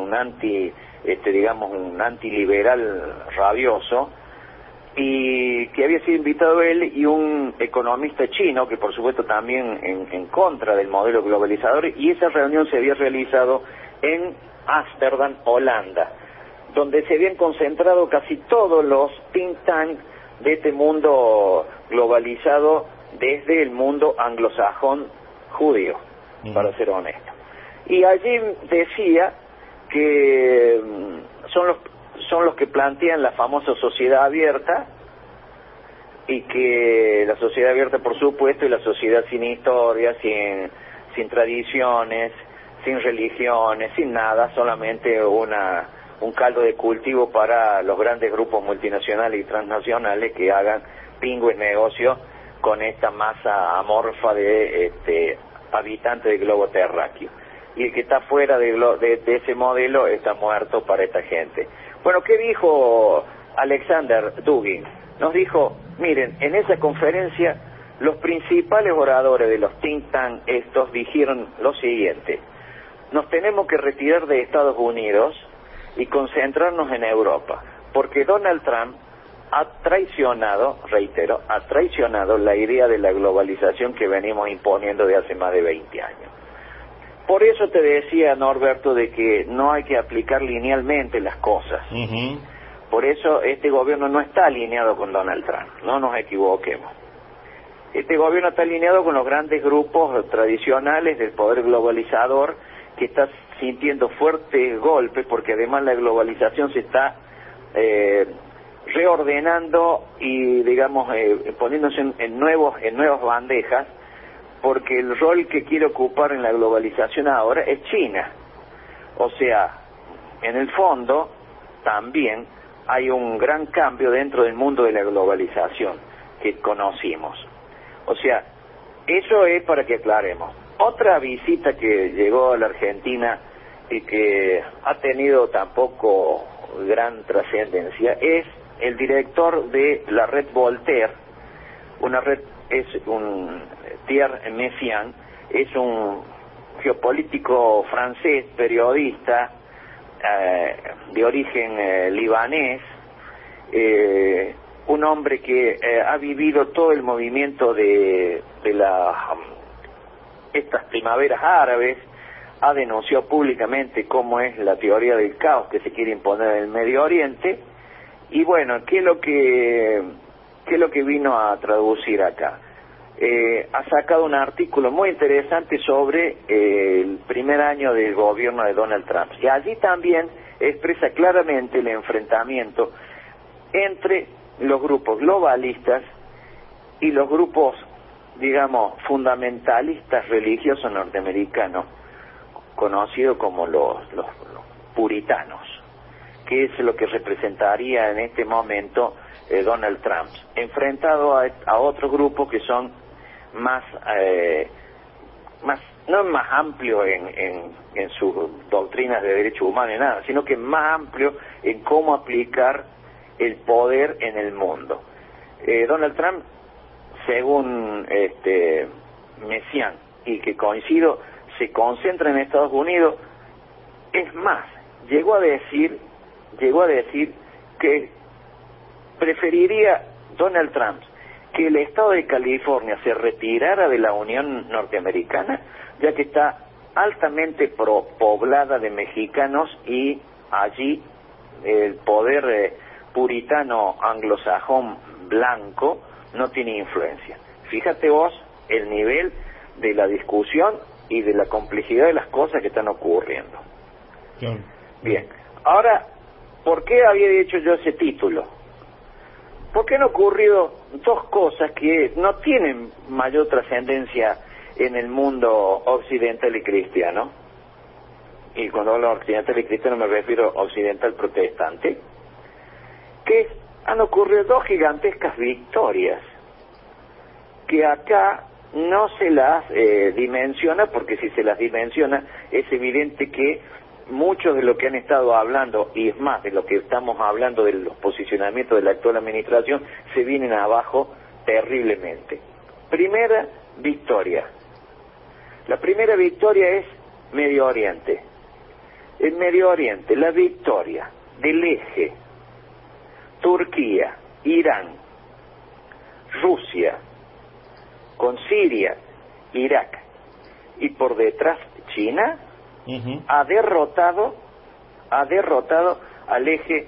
antiliberal rabioso, y que había sido invitado él y un economista chino, que por supuesto también en contra del modelo globalizador, y esa reunión se había realizado en Ámsterdam, Holanda, donde se habían concentrado casi todos los think tanks de este mundo globalizado desde el mundo anglosajón judío, para ser honesto. Y allí decía que son los que plantean la famosa sociedad abierta, y que la sociedad abierta, por supuesto, es la sociedad sin historia, sin tradiciones, sin religiones, sin nada, solamente un caldo de cultivo para los grandes grupos multinacionales y transnacionales que hagan pingües negocios con esta masa amorfa de habitantes del globo terráqueo. Y el que está fuera de ese modelo está muerto para esta gente. Bueno, ¿qué dijo Alexander Dugin? Nos dijo, miren, en esa conferencia los principales oradores de los think tanks estos dijeron lo siguiente: nos tenemos que retirar de Estados Unidos y concentrarnos en Europa, porque Donald Trump ha traicionado, reitero, ha traicionado la idea de la globalización que venimos imponiendo de hace más de 20 años. Por eso te decía, Norberto, de que no hay que aplicar linealmente las cosas. Por eso este gobierno no está alineado con Donald Trump, no nos equivoquemos. Este gobierno está alineado con los grandes grupos tradicionales del poder globalizador, que está sintiendo fuertes golpes, porque además la globalización se está reordenando y, digamos, poniéndose en nuevas bandejas, porque el rol que quiere ocupar en la globalización ahora es China. O sea, en el fondo también hay un gran cambio dentro del mundo de la globalización que conocimos. O sea, eso es para que aclaremos. Otra visita que llegó a la Argentina y que ha tenido tampoco gran trascendencia es el director de la red Voltaire. Una red es Thierry Messiaen, es un geopolítico francés, periodista, de origen libanés, un hombre que ha vivido todo el movimiento de estas primaveras árabes, ha denunciado públicamente cómo es la teoría del caos que se quiere imponer en el Medio Oriente. Y bueno, ¿qué es lo que vino a traducir acá? Ha sacado un artículo muy interesante sobre el primer año del gobierno de Donald Trump, y allí también expresa claramente el enfrentamiento entre los grupos globalistas y los grupos, digamos, fundamentalistas religiosos norteamericanos, conocidos como los puritanos, que es lo que representaría en este momento Donald Trump, enfrentado a otros grupos que son no más amplio en sus doctrinas de derechos humanos y nada, sino que más amplio en cómo aplicar el poder en el mundo. Donald Trump, según Messiaen, y que coincido, se concentra en Estados Unidos. Es más, llegó a decir que preferiría Donald Trump que el estado de California se retirara de la Unión Norteamericana, ya que está altamente poblada de mexicanos y allí el poder puritano anglosajón blanco no tiene influencia. Fíjate vos el nivel de la discusión y de la complejidad de las cosas que están ocurriendo. Bien, ahora, ¿por qué había hecho yo ese título? Porque han ocurrido dos cosas que no tienen mayor trascendencia en el mundo occidental y cristiano. Y cuando hablo occidental y cristiano me refiero a occidental protestante, que han ocurrido dos gigantescas victorias que acá no se las dimensiona, porque si se las dimensiona es evidente que muchos de lo que han estado hablando, y es más, de lo que estamos hablando de los posicionamientos de la actual administración, se vienen abajo terriblemente. Primera victoria. La primera victoria es Medio Oriente. En Medio Oriente, la victoria del eje Turquía, Irán, Rusia, con Siria, Irak, y por detrás China, ha derrotado al eje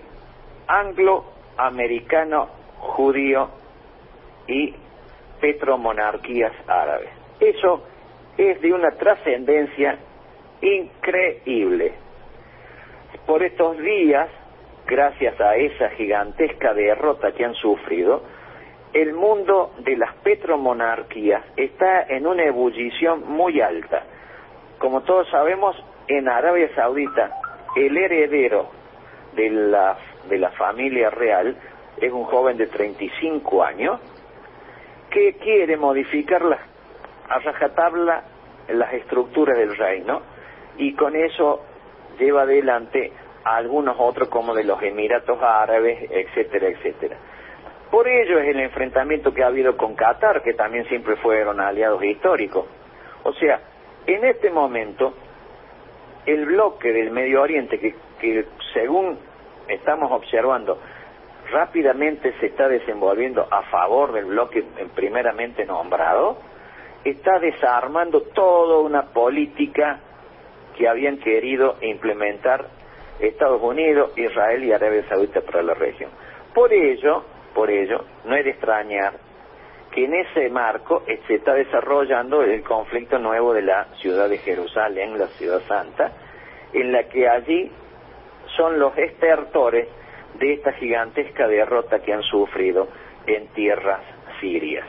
anglo-americano, judío y petromonarquías árabes. Eso es de una trascendencia increíble. Por estos días, gracias a esa gigantesca derrota que han sufrido, el mundo de las petromonarquías está en una ebullición muy alta. Como todos sabemos, en Arabia Saudita, el heredero de la familia real es un joven de 35 años que quiere modificar a rajatabla las estructuras del reino, y con eso lleva adelante a algunos otros como de los Emiratos Árabes, etcétera, etcétera. Por ello es el enfrentamiento que ha habido con Qatar, que también siempre fueron aliados históricos. O sea, en este momento, el bloque del Medio Oriente, que según estamos observando, rápidamente se está desenvolviendo a favor del bloque primeramente nombrado, está desarmando toda una política que habían querido implementar Estados Unidos, Israel y Arabia Saudita para la región. Por ello, no es de extrañar que en ese marco se está desarrollando el conflicto nuevo de la ciudad de Jerusalén, la ciudad santa, en la que allí son los estertores de esta gigantesca derrota que han sufrido en tierras sirias.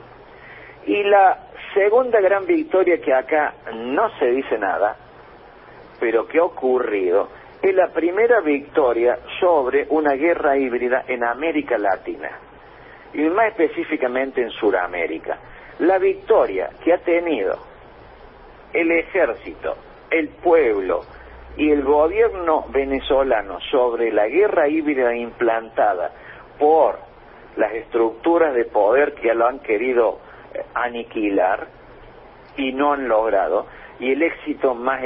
Y la segunda gran victoria, que acá no se dice nada, pero que ha ocurrido, es la primera victoria sobre una guerra híbrida en América Latina, y más específicamente en Sudamérica. La victoria que ha tenido el ejército, el pueblo y el gobierno venezolano sobre la guerra híbrida implantada por las estructuras de poder que lo han querido aniquilar y no han logrado, y el éxito más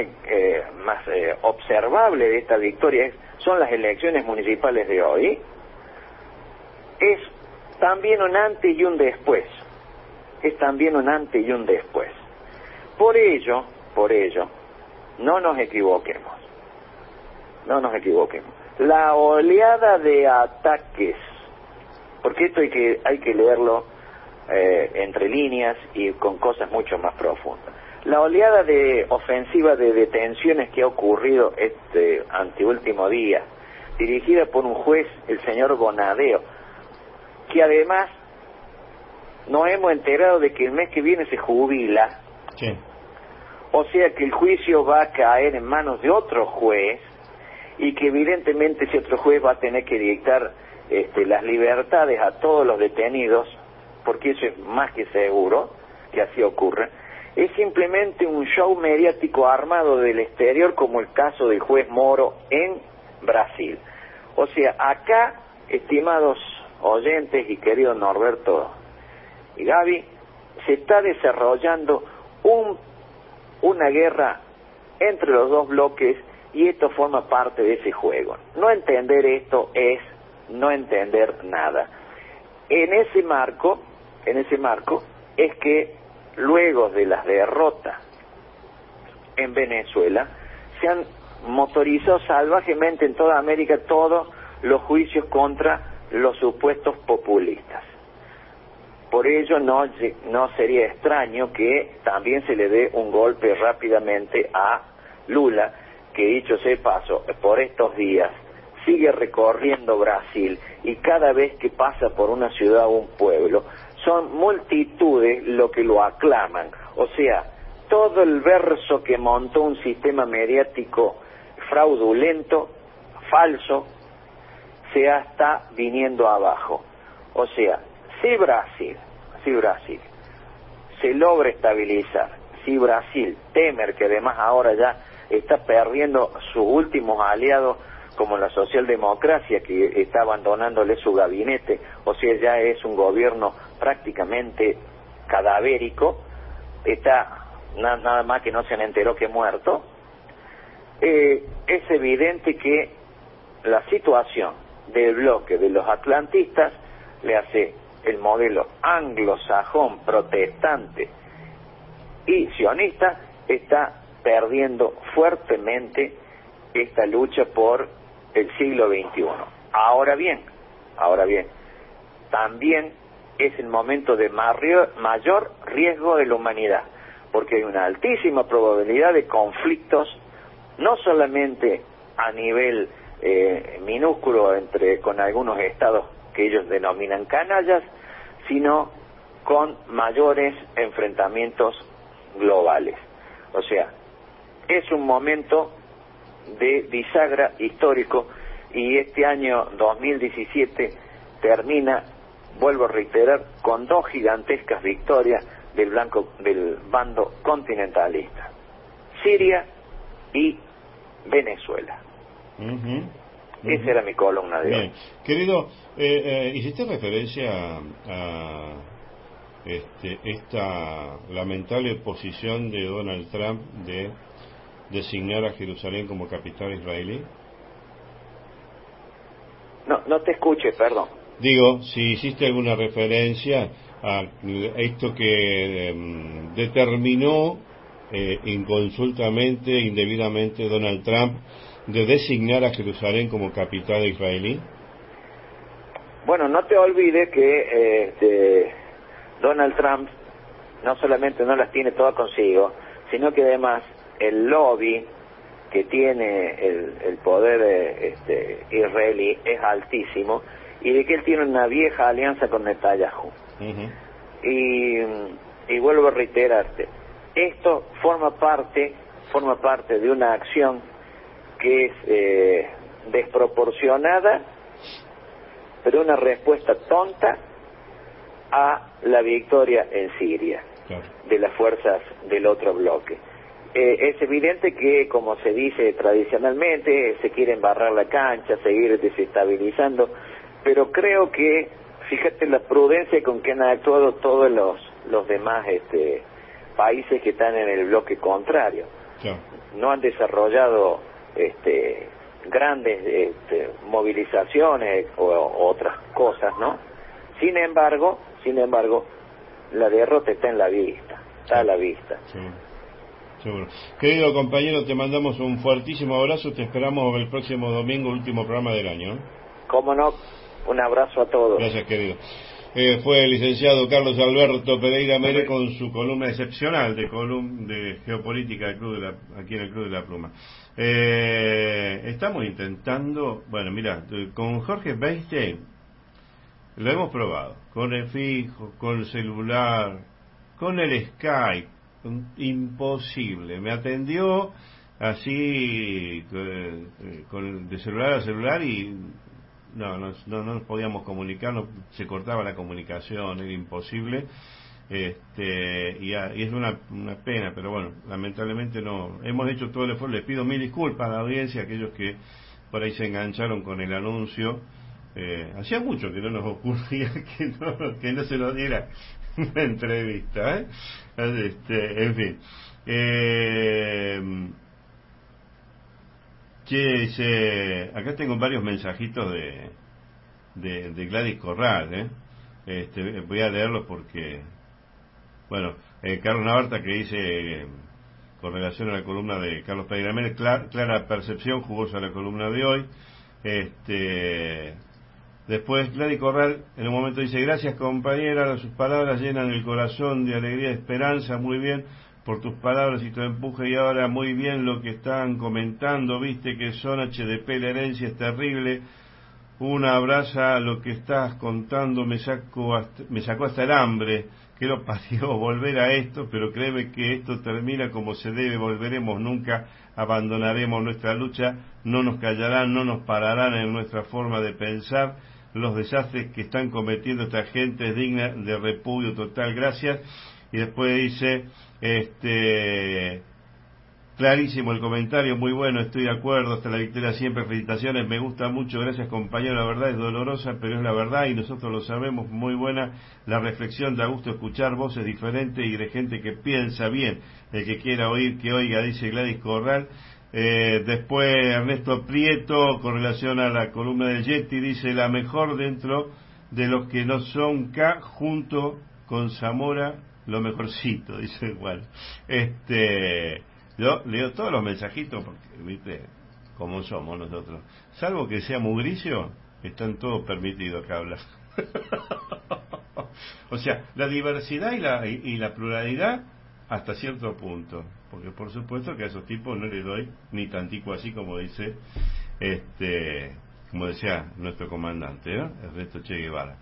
observable de esta victoria son las elecciones municipales de hoy. Es también un antes y un después. Por ello, no nos equivoquemos. La oleada de ataques, porque esto hay que leerlo entre líneas y con cosas mucho más profundas. La oleada de ofensiva de detenciones que ha ocurrido este anteúltimo día, dirigida por un juez, el señor Bonadeo, que además nos hemos enterado de que el mes que viene se jubila. Sí. O sea que el juicio va a caer en manos de otro juez, y que evidentemente ese otro juez va a tener que dictar las libertades a todos los detenidos, porque eso es más que seguro que así ocurre. Es simplemente un show mediático armado del exterior, como el caso del juez Moro en Brasil. O sea, acá, estimados oyentes y querido Norberto y Gaby, se está desarrollando una guerra entre los dos bloques y esto forma parte de ese juego. No entender esto es no entender nada. En ese marco es que luego de las derrotas en Venezuela se han motorizado salvajemente en toda América todos los juicios contra los supuestos populistas. Por ello no sería extraño que también se le dé un golpe rápidamente a Lula, que dicho sea de paso, por estos días sigue recorriendo Brasil y cada vez que pasa por una ciudad o un pueblo son multitudes lo que lo aclaman. O sea, todo el verso que montó un sistema mediático fraudulento, falso, se está viniendo abajo. O sea, si Brasil se logra estabilizar, si Brasil, Temer, que además ahora ya está perdiendo sus últimos aliados como la socialdemocracia, que está abandonándole su gabinete, o sea, ya es un gobierno prácticamente cadavérico, está nada más que no se enteró que muerto. Es evidente que la situación del bloque de los atlantistas le hace el modelo anglosajón, protestante y sionista, está perdiendo fuertemente esta lucha por el siglo XXI. Ahora bien, también es el momento de mayor riesgo de la humanidad, porque hay una altísima probabilidad de conflictos, no solamente a nivel minúsculo con algunos estados que ellos denominan canallas, sino con mayores enfrentamientos globales. O sea, es un momento de bisagra histórico y este año 2017 termina, vuelvo a reiterar, con dos gigantescas victorias del bando continentalista: Siria y Venezuela. Esa era mi columna de hoy. Querido, hiciste referencia a esta lamentable posición de Donald Trump de designar a Jerusalén como capital israelí. No te escuché, perdón. Digo, si hiciste alguna referencia a esto que determinó inconsultamente, indebidamente Donald Trump, de designar a Jerusalén como capital israelí. Bueno, no te olvides que Donald Trump no solamente no las tiene todas consigo, sino que además el lobby que tiene el poder israelí es altísimo, y de que él tiene una vieja alianza con Netanyahu. Y vuelvo a reiterarte, esto forma parte de una acción que es desproporcionada, pero una respuesta tonta a la victoria en Siria, claro, de las fuerzas del otro bloque. Es evidente que, como se dice tradicionalmente, se quiere embarrar la cancha, seguir desestabilizando, pero creo que, fíjate la prudencia con que han actuado todos los demás países que están en el bloque contrario. Claro. No han desarrollado grandes movilizaciones o otras cosas, ¿no? Sin embargo, la derrota está en la vista, está a la vista. Sí. Seguro. Querido compañero, te mandamos un fuertísimo abrazo, te esperamos el próximo domingo, último programa del año. Cómo no, un abrazo a todos. Gracias, querido. Fue el licenciado Carlos Alberto Pereira Mere con su columna excepcional de geopolítica aquí en el Club de la Pluma. Estamos intentando, bueno, mira, con Jorge Beistein lo hemos probado, con el fijo, con el celular, con el Skype. Imposible, me atendió así de celular a celular y no nos podíamos comunicar, se cortaba la comunicación, era imposible, y es una pena, pero bueno, lamentablemente no hemos hecho todo el esfuerzo. Les pido mil disculpas a la audiencia, aquellos que por ahí se engancharon con el anuncio Hacía mucho que no nos ocurría que no se nos diera una entrevista, en fin. Acá tengo varios mensajitos de Gladys Corral, voy a leerlos porque, bueno, Carlos Navarta, que dice, con relación a la columna de Carlos Pellegrini, clara percepción, jugosa la columna de hoy. Después Gladys Corral en un momento dice: gracias compañera, sus palabras llenan el corazón de alegría y esperanza, muy bien por tus palabras y tu empuje, y ahora muy bien lo que están comentando, viste que son HDP, la herencia es terrible, una abraza lo que estás contando, me sacó hasta el hambre, que lo parió volver a esto, pero créeme que esto termina como se debe, volveremos, nunca abandonaremos nuestra lucha, no nos callarán, no nos pararán en nuestra forma de pensar, los desastres que están cometiendo esta gente es digna de repudio total, gracias. Y después dice, clarísimo el comentario, muy bueno, estoy de acuerdo, hasta la victoria siempre, felicitaciones, me gusta mucho, gracias compañero, la verdad es dolorosa, pero es la verdad y nosotros lo sabemos, muy buena la reflexión, da gusto escuchar voces diferentes y de gente que piensa bien, el que quiera oír, que oiga, dice Gladys Corral. Después Ernesto Prieto, con relación a la columna del Yeti, dice, la mejor dentro de los que no son K, junto con Zamora, lo mejorcito, dice igual. Yo leo todos los mensajitos porque, viste, como somos nosotros. Salvo que sea mugricio, están todos permitidos que hablar. O sea, la diversidad y la pluralidad hasta cierto punto. Porque por supuesto que a esos tipos no les doy ni tantico así como dice, como decía nuestro comandante, Ernesto Che Guevara.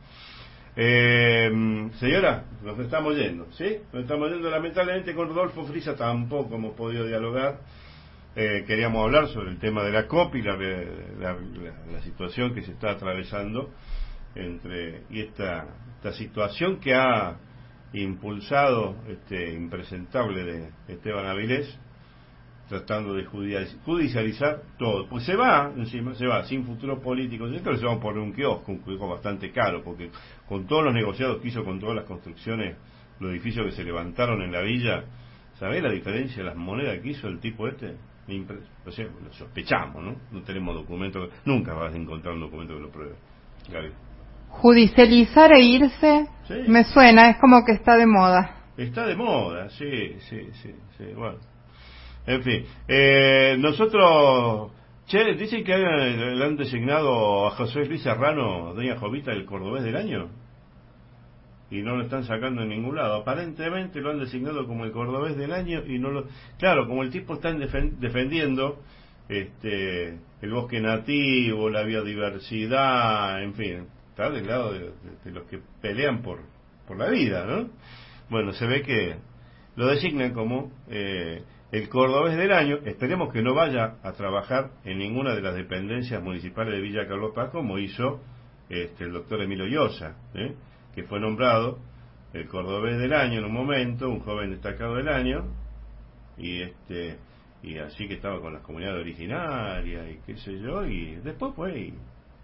Señora, nos estamos yendo, ¿sí? Nos estamos yendo, lamentablemente con Rodolfo Frisa tampoco hemos podido dialogar. Queríamos hablar sobre el tema de la COP y la situación que se está atravesando y esta situación que ha impulsado impresentable de Esteban Avilés, tratando de judicializar todo, pues se va sin futuro político. Entonces se va a poner un kiosco bastante caro, porque con todos los negociados que hizo, con todas las construcciones, los edificios que se levantaron en la villa, ¿sabés la diferencia de las monedas que hizo el tipo O sea, lo sospechamos, ¿no? No tenemos documentos, nunca vas a encontrar un documento que lo pruebe. Gaby. Judicializar e irse, sí. Me suena, es como que está de moda. Está de moda, sí, bueno. En fin, nosotros, dicen que le han designado a José Luis Serrano, doña Jovita, el cordobés del año, y no lo están sacando en ningún lado. Aparentemente lo han designado como el cordobés del año y no lo... Claro, como el tipo está defendiendo el bosque nativo, la biodiversidad, en fin, está del lado de los que pelean por la vida, ¿no? Bueno, se ve que lo designan como el cordobés del año. Esperemos que no vaya a trabajar en ninguna de las dependencias municipales de Villa Carlos Paz, como hizo el doctor Emilio Llosa, que fue nombrado el cordobés del año en un momento, un joven destacado del año, y así que estaba con las comunidades originarias y qué sé yo, y después fue y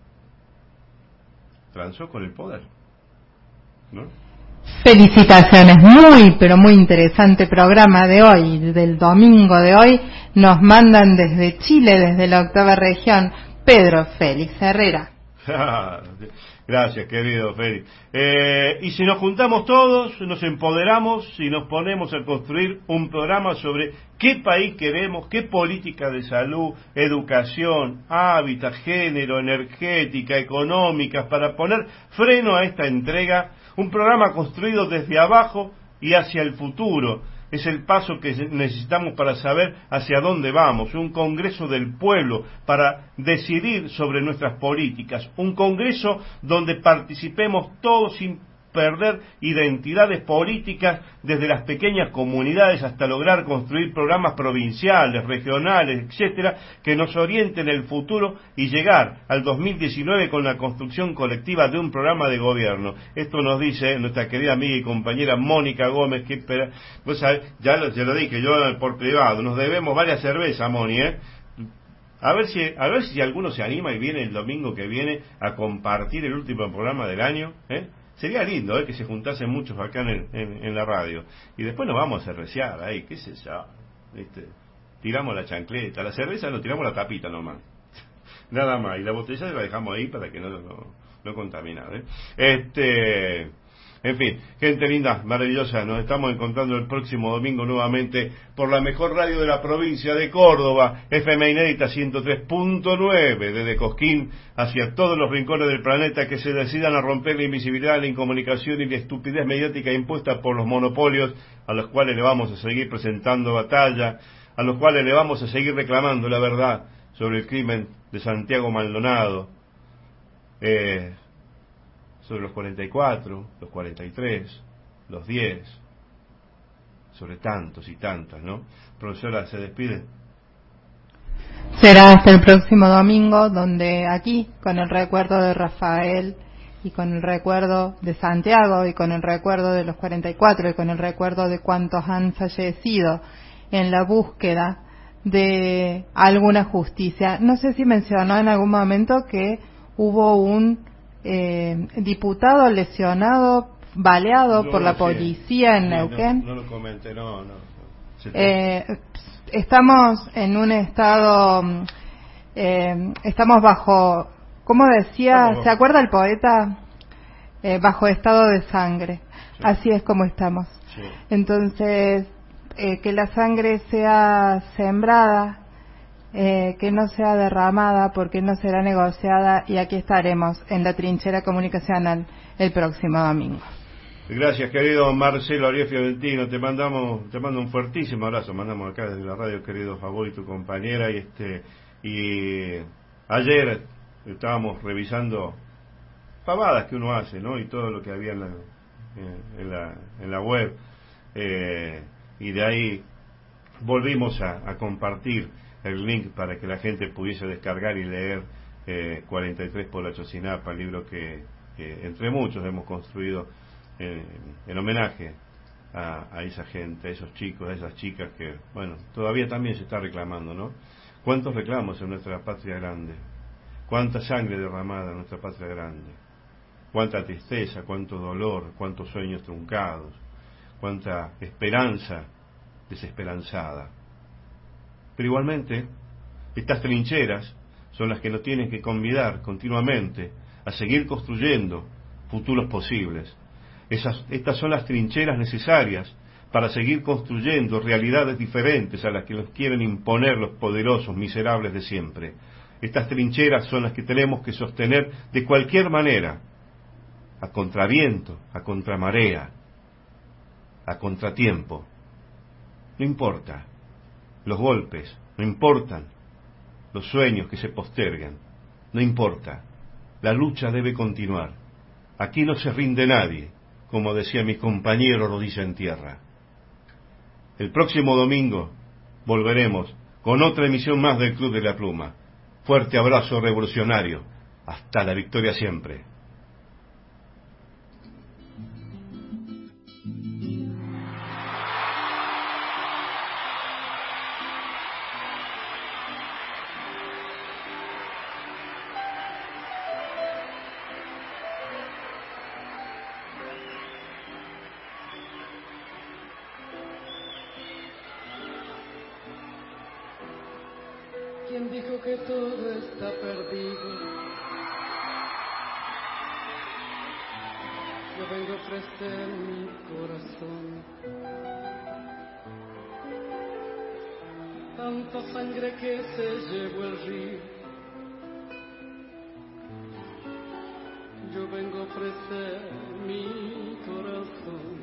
transó con el poder, ¿no? Felicitaciones, muy pero muy interesante programa de hoy, del domingo de hoy. Nos mandan desde Chile, desde la 8ª región, Pedro Félix Herrera. Gracias, querido Félix. Y si nos juntamos todos, nos empoderamos y nos ponemos a construir un programa sobre qué país queremos, qué política de salud, educación, hábitat, género, energética, económicas, para poner freno a esta entrega, un programa construido desde abajo y hacia el futuro. Es el paso que necesitamos para saber hacia dónde vamos. Un congreso del pueblo para decidir sobre nuestras políticas. Un congreso donde participemos todos sin perder identidades políticas, desde las pequeñas comunidades hasta lograr construir programas provinciales, regionales, etcétera, que nos orienten el futuro y llegar al 2019 con la construcción colectiva de un programa de gobierno. Esto nos dice nuestra querida amiga y compañera Mónica Gómez, que vos sabés, ya lo dije yo por privado, nos debemos varias cervezas, Moni, A ver si alguno se anima y viene el domingo que viene a compartir el último programa del año, ¿eh? Sería lindo, que se juntasen muchos acá en la radio. Y después nos vamos a cervecear ahí, qué sé yo, ¿viste? Tiramos la chancleta, la cerveza no, tiramos la tapita nomás. Nada más, y la botella la dejamos ahí para que no contaminar, En fin, gente linda, maravillosa, nos estamos encontrando el próximo domingo nuevamente por la mejor radio de la provincia de Córdoba, FM Inédita 103.9, desde Cosquín hacia todos los rincones del planeta que se decidan a romper la invisibilidad, la incomunicación y la estupidez mediática impuesta por los monopolios, a los cuales le vamos a seguir presentando batalla, a los cuales le vamos a seguir reclamando la verdad sobre el crimen de Santiago Maldonado, sobre los 44, los 43, los 10, sobre tantos y tantas, ¿no? Profesora, ¿se despide? Será hasta el próximo domingo, donde aquí, con el recuerdo de Rafael, y con el recuerdo de Santiago, y con el recuerdo de los 44, y con el recuerdo de cuantos han fallecido en la búsqueda de alguna justicia. No sé si mencionó en algún momento que hubo un diputado lesionado, baleado por la policía en Neuquén. No lo comenté, no. Estamos en un estado, estamos bajo, ¿cómo decía? ¿Se acuerda el poeta? Bajo estado de sangre. Sí. Así es como estamos. Sí. Entonces, que la sangre sea sembrada, que no sea derramada, porque no será negociada, y aquí estaremos en la trinchera comunicacional el próximo domingo. Gracias, querido Marcelo Ariel Fiorentino, te mando un fuertísimo abrazo, mandamos acá desde la radio, querido Favor, y tu compañera, y ayer estábamos revisando pavadas que uno hace, ¿no? Y todo lo que había en la web, y de ahí volvimos a compartir el link para que la gente pudiese descargar y leer 43 por la Chocinapa, el libro que entre muchos hemos construido en homenaje a esa gente, a esos chicos, a esas chicas que, bueno, todavía también se está reclamando, ¿no? ¿Cuántos reclamos en nuestra patria grande? ¿Cuánta sangre derramada en nuestra patria grande? ¿Cuánta tristeza, cuánto dolor, cuántos sueños truncados? ¿Cuánta esperanza desesperanzada? Pero igualmente, estas trincheras son las que nos tienen que convidar continuamente a seguir construyendo futuros posibles. Estas son las trincheras necesarias para seguir construyendo realidades diferentes a las que nos quieren imponer los poderosos miserables de siempre. Estas trincheras son las que tenemos que sostener de cualquier manera, a contraviento, a contramarea, a contratiempo. No importa los golpes, no importan los sueños que se postergan, no importa, la lucha debe continuar. Aquí no se rinde nadie, como decía mi compañero Rodilla en Tierra. El próximo domingo volveremos con otra emisión más del Club de la Pluma. Fuerte abrazo revolucionario, hasta la victoria siempre. ¿Quién dijo que todo está perdido? Yo vengo a ofrecer mi corazón. Tanta sangre que se llevó el río. Yo vengo a ofrecer mi corazón.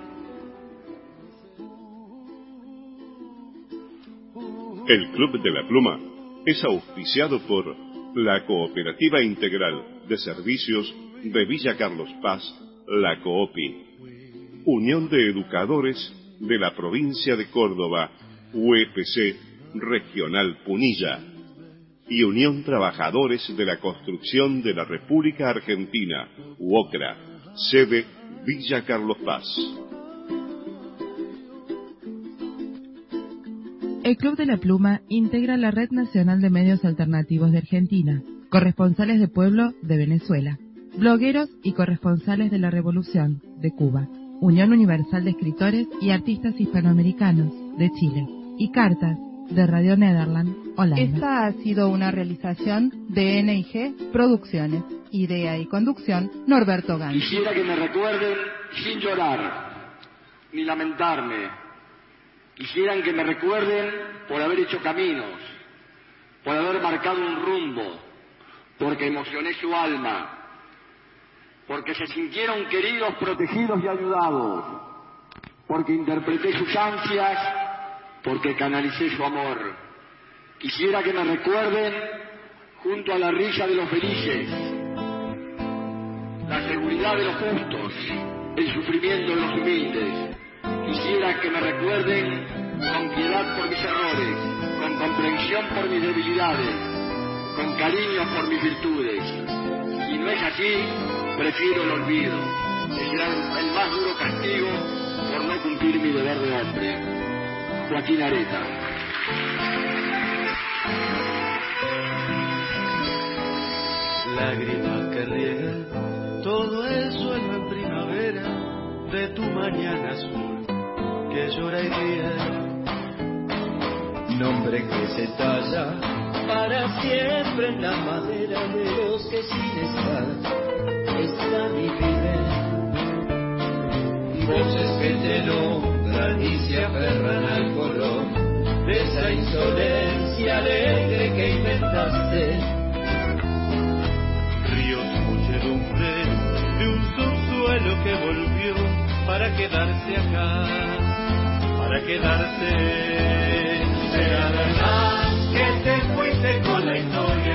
El Club de la Pluma es auspiciado por la Cooperativa Integral de Servicios de Villa Carlos Paz, la COOPI, Unión de Educadores de la Provincia de Córdoba, UEPC Regional Punilla, y Unión Trabajadores de la Construcción de la República Argentina, UOCRA, sede Villa Carlos Paz. El Club de la Pluma integra la Red Nacional de Medios Alternativos de Argentina, corresponsales de pueblo de Venezuela, blogueros y corresponsales de la Revolución de Cuba, Unión Universal de Escritores y Artistas Hispanoamericanos de Chile y Cartas de Radio Nederland, Holanda. Esta ha sido una realización de NIG Producciones. Idea y conducción, Norberto Ganzi. Quisiera que me recuerden sin llorar, ni lamentarme. Quisieran que me recuerden por haber hecho caminos, por haber marcado un rumbo, porque emocioné su alma, porque se sintieron queridos, protegidos y ayudados, porque interpreté sus ansias, porque canalicé su amor. Quisiera que me recuerden junto a la risa de los felices, la seguridad de los justos, el sufrimiento de los humildes. Quisiera que me recuerden con piedad por mis errores, con comprensión por mis debilidades, con cariño por mis virtudes. Si no es así, prefiero el olvido, que será el más duro castigo por no cumplir mi deber de hombre. Joaquín Areta. Lágrimas que riegan todo el suelo en primavera de tu mañana azul que llora y ríe. Nombre que se talla para siempre en la madera de los que sin estar están y viven. Voces que te nombran y se aferran al color de esa insolencia alegre que inventaste. Ríos, muchedumbre de un subsuelo que volvió para quedarse acá, para quedarse. Será verdad que te fuiste con la historia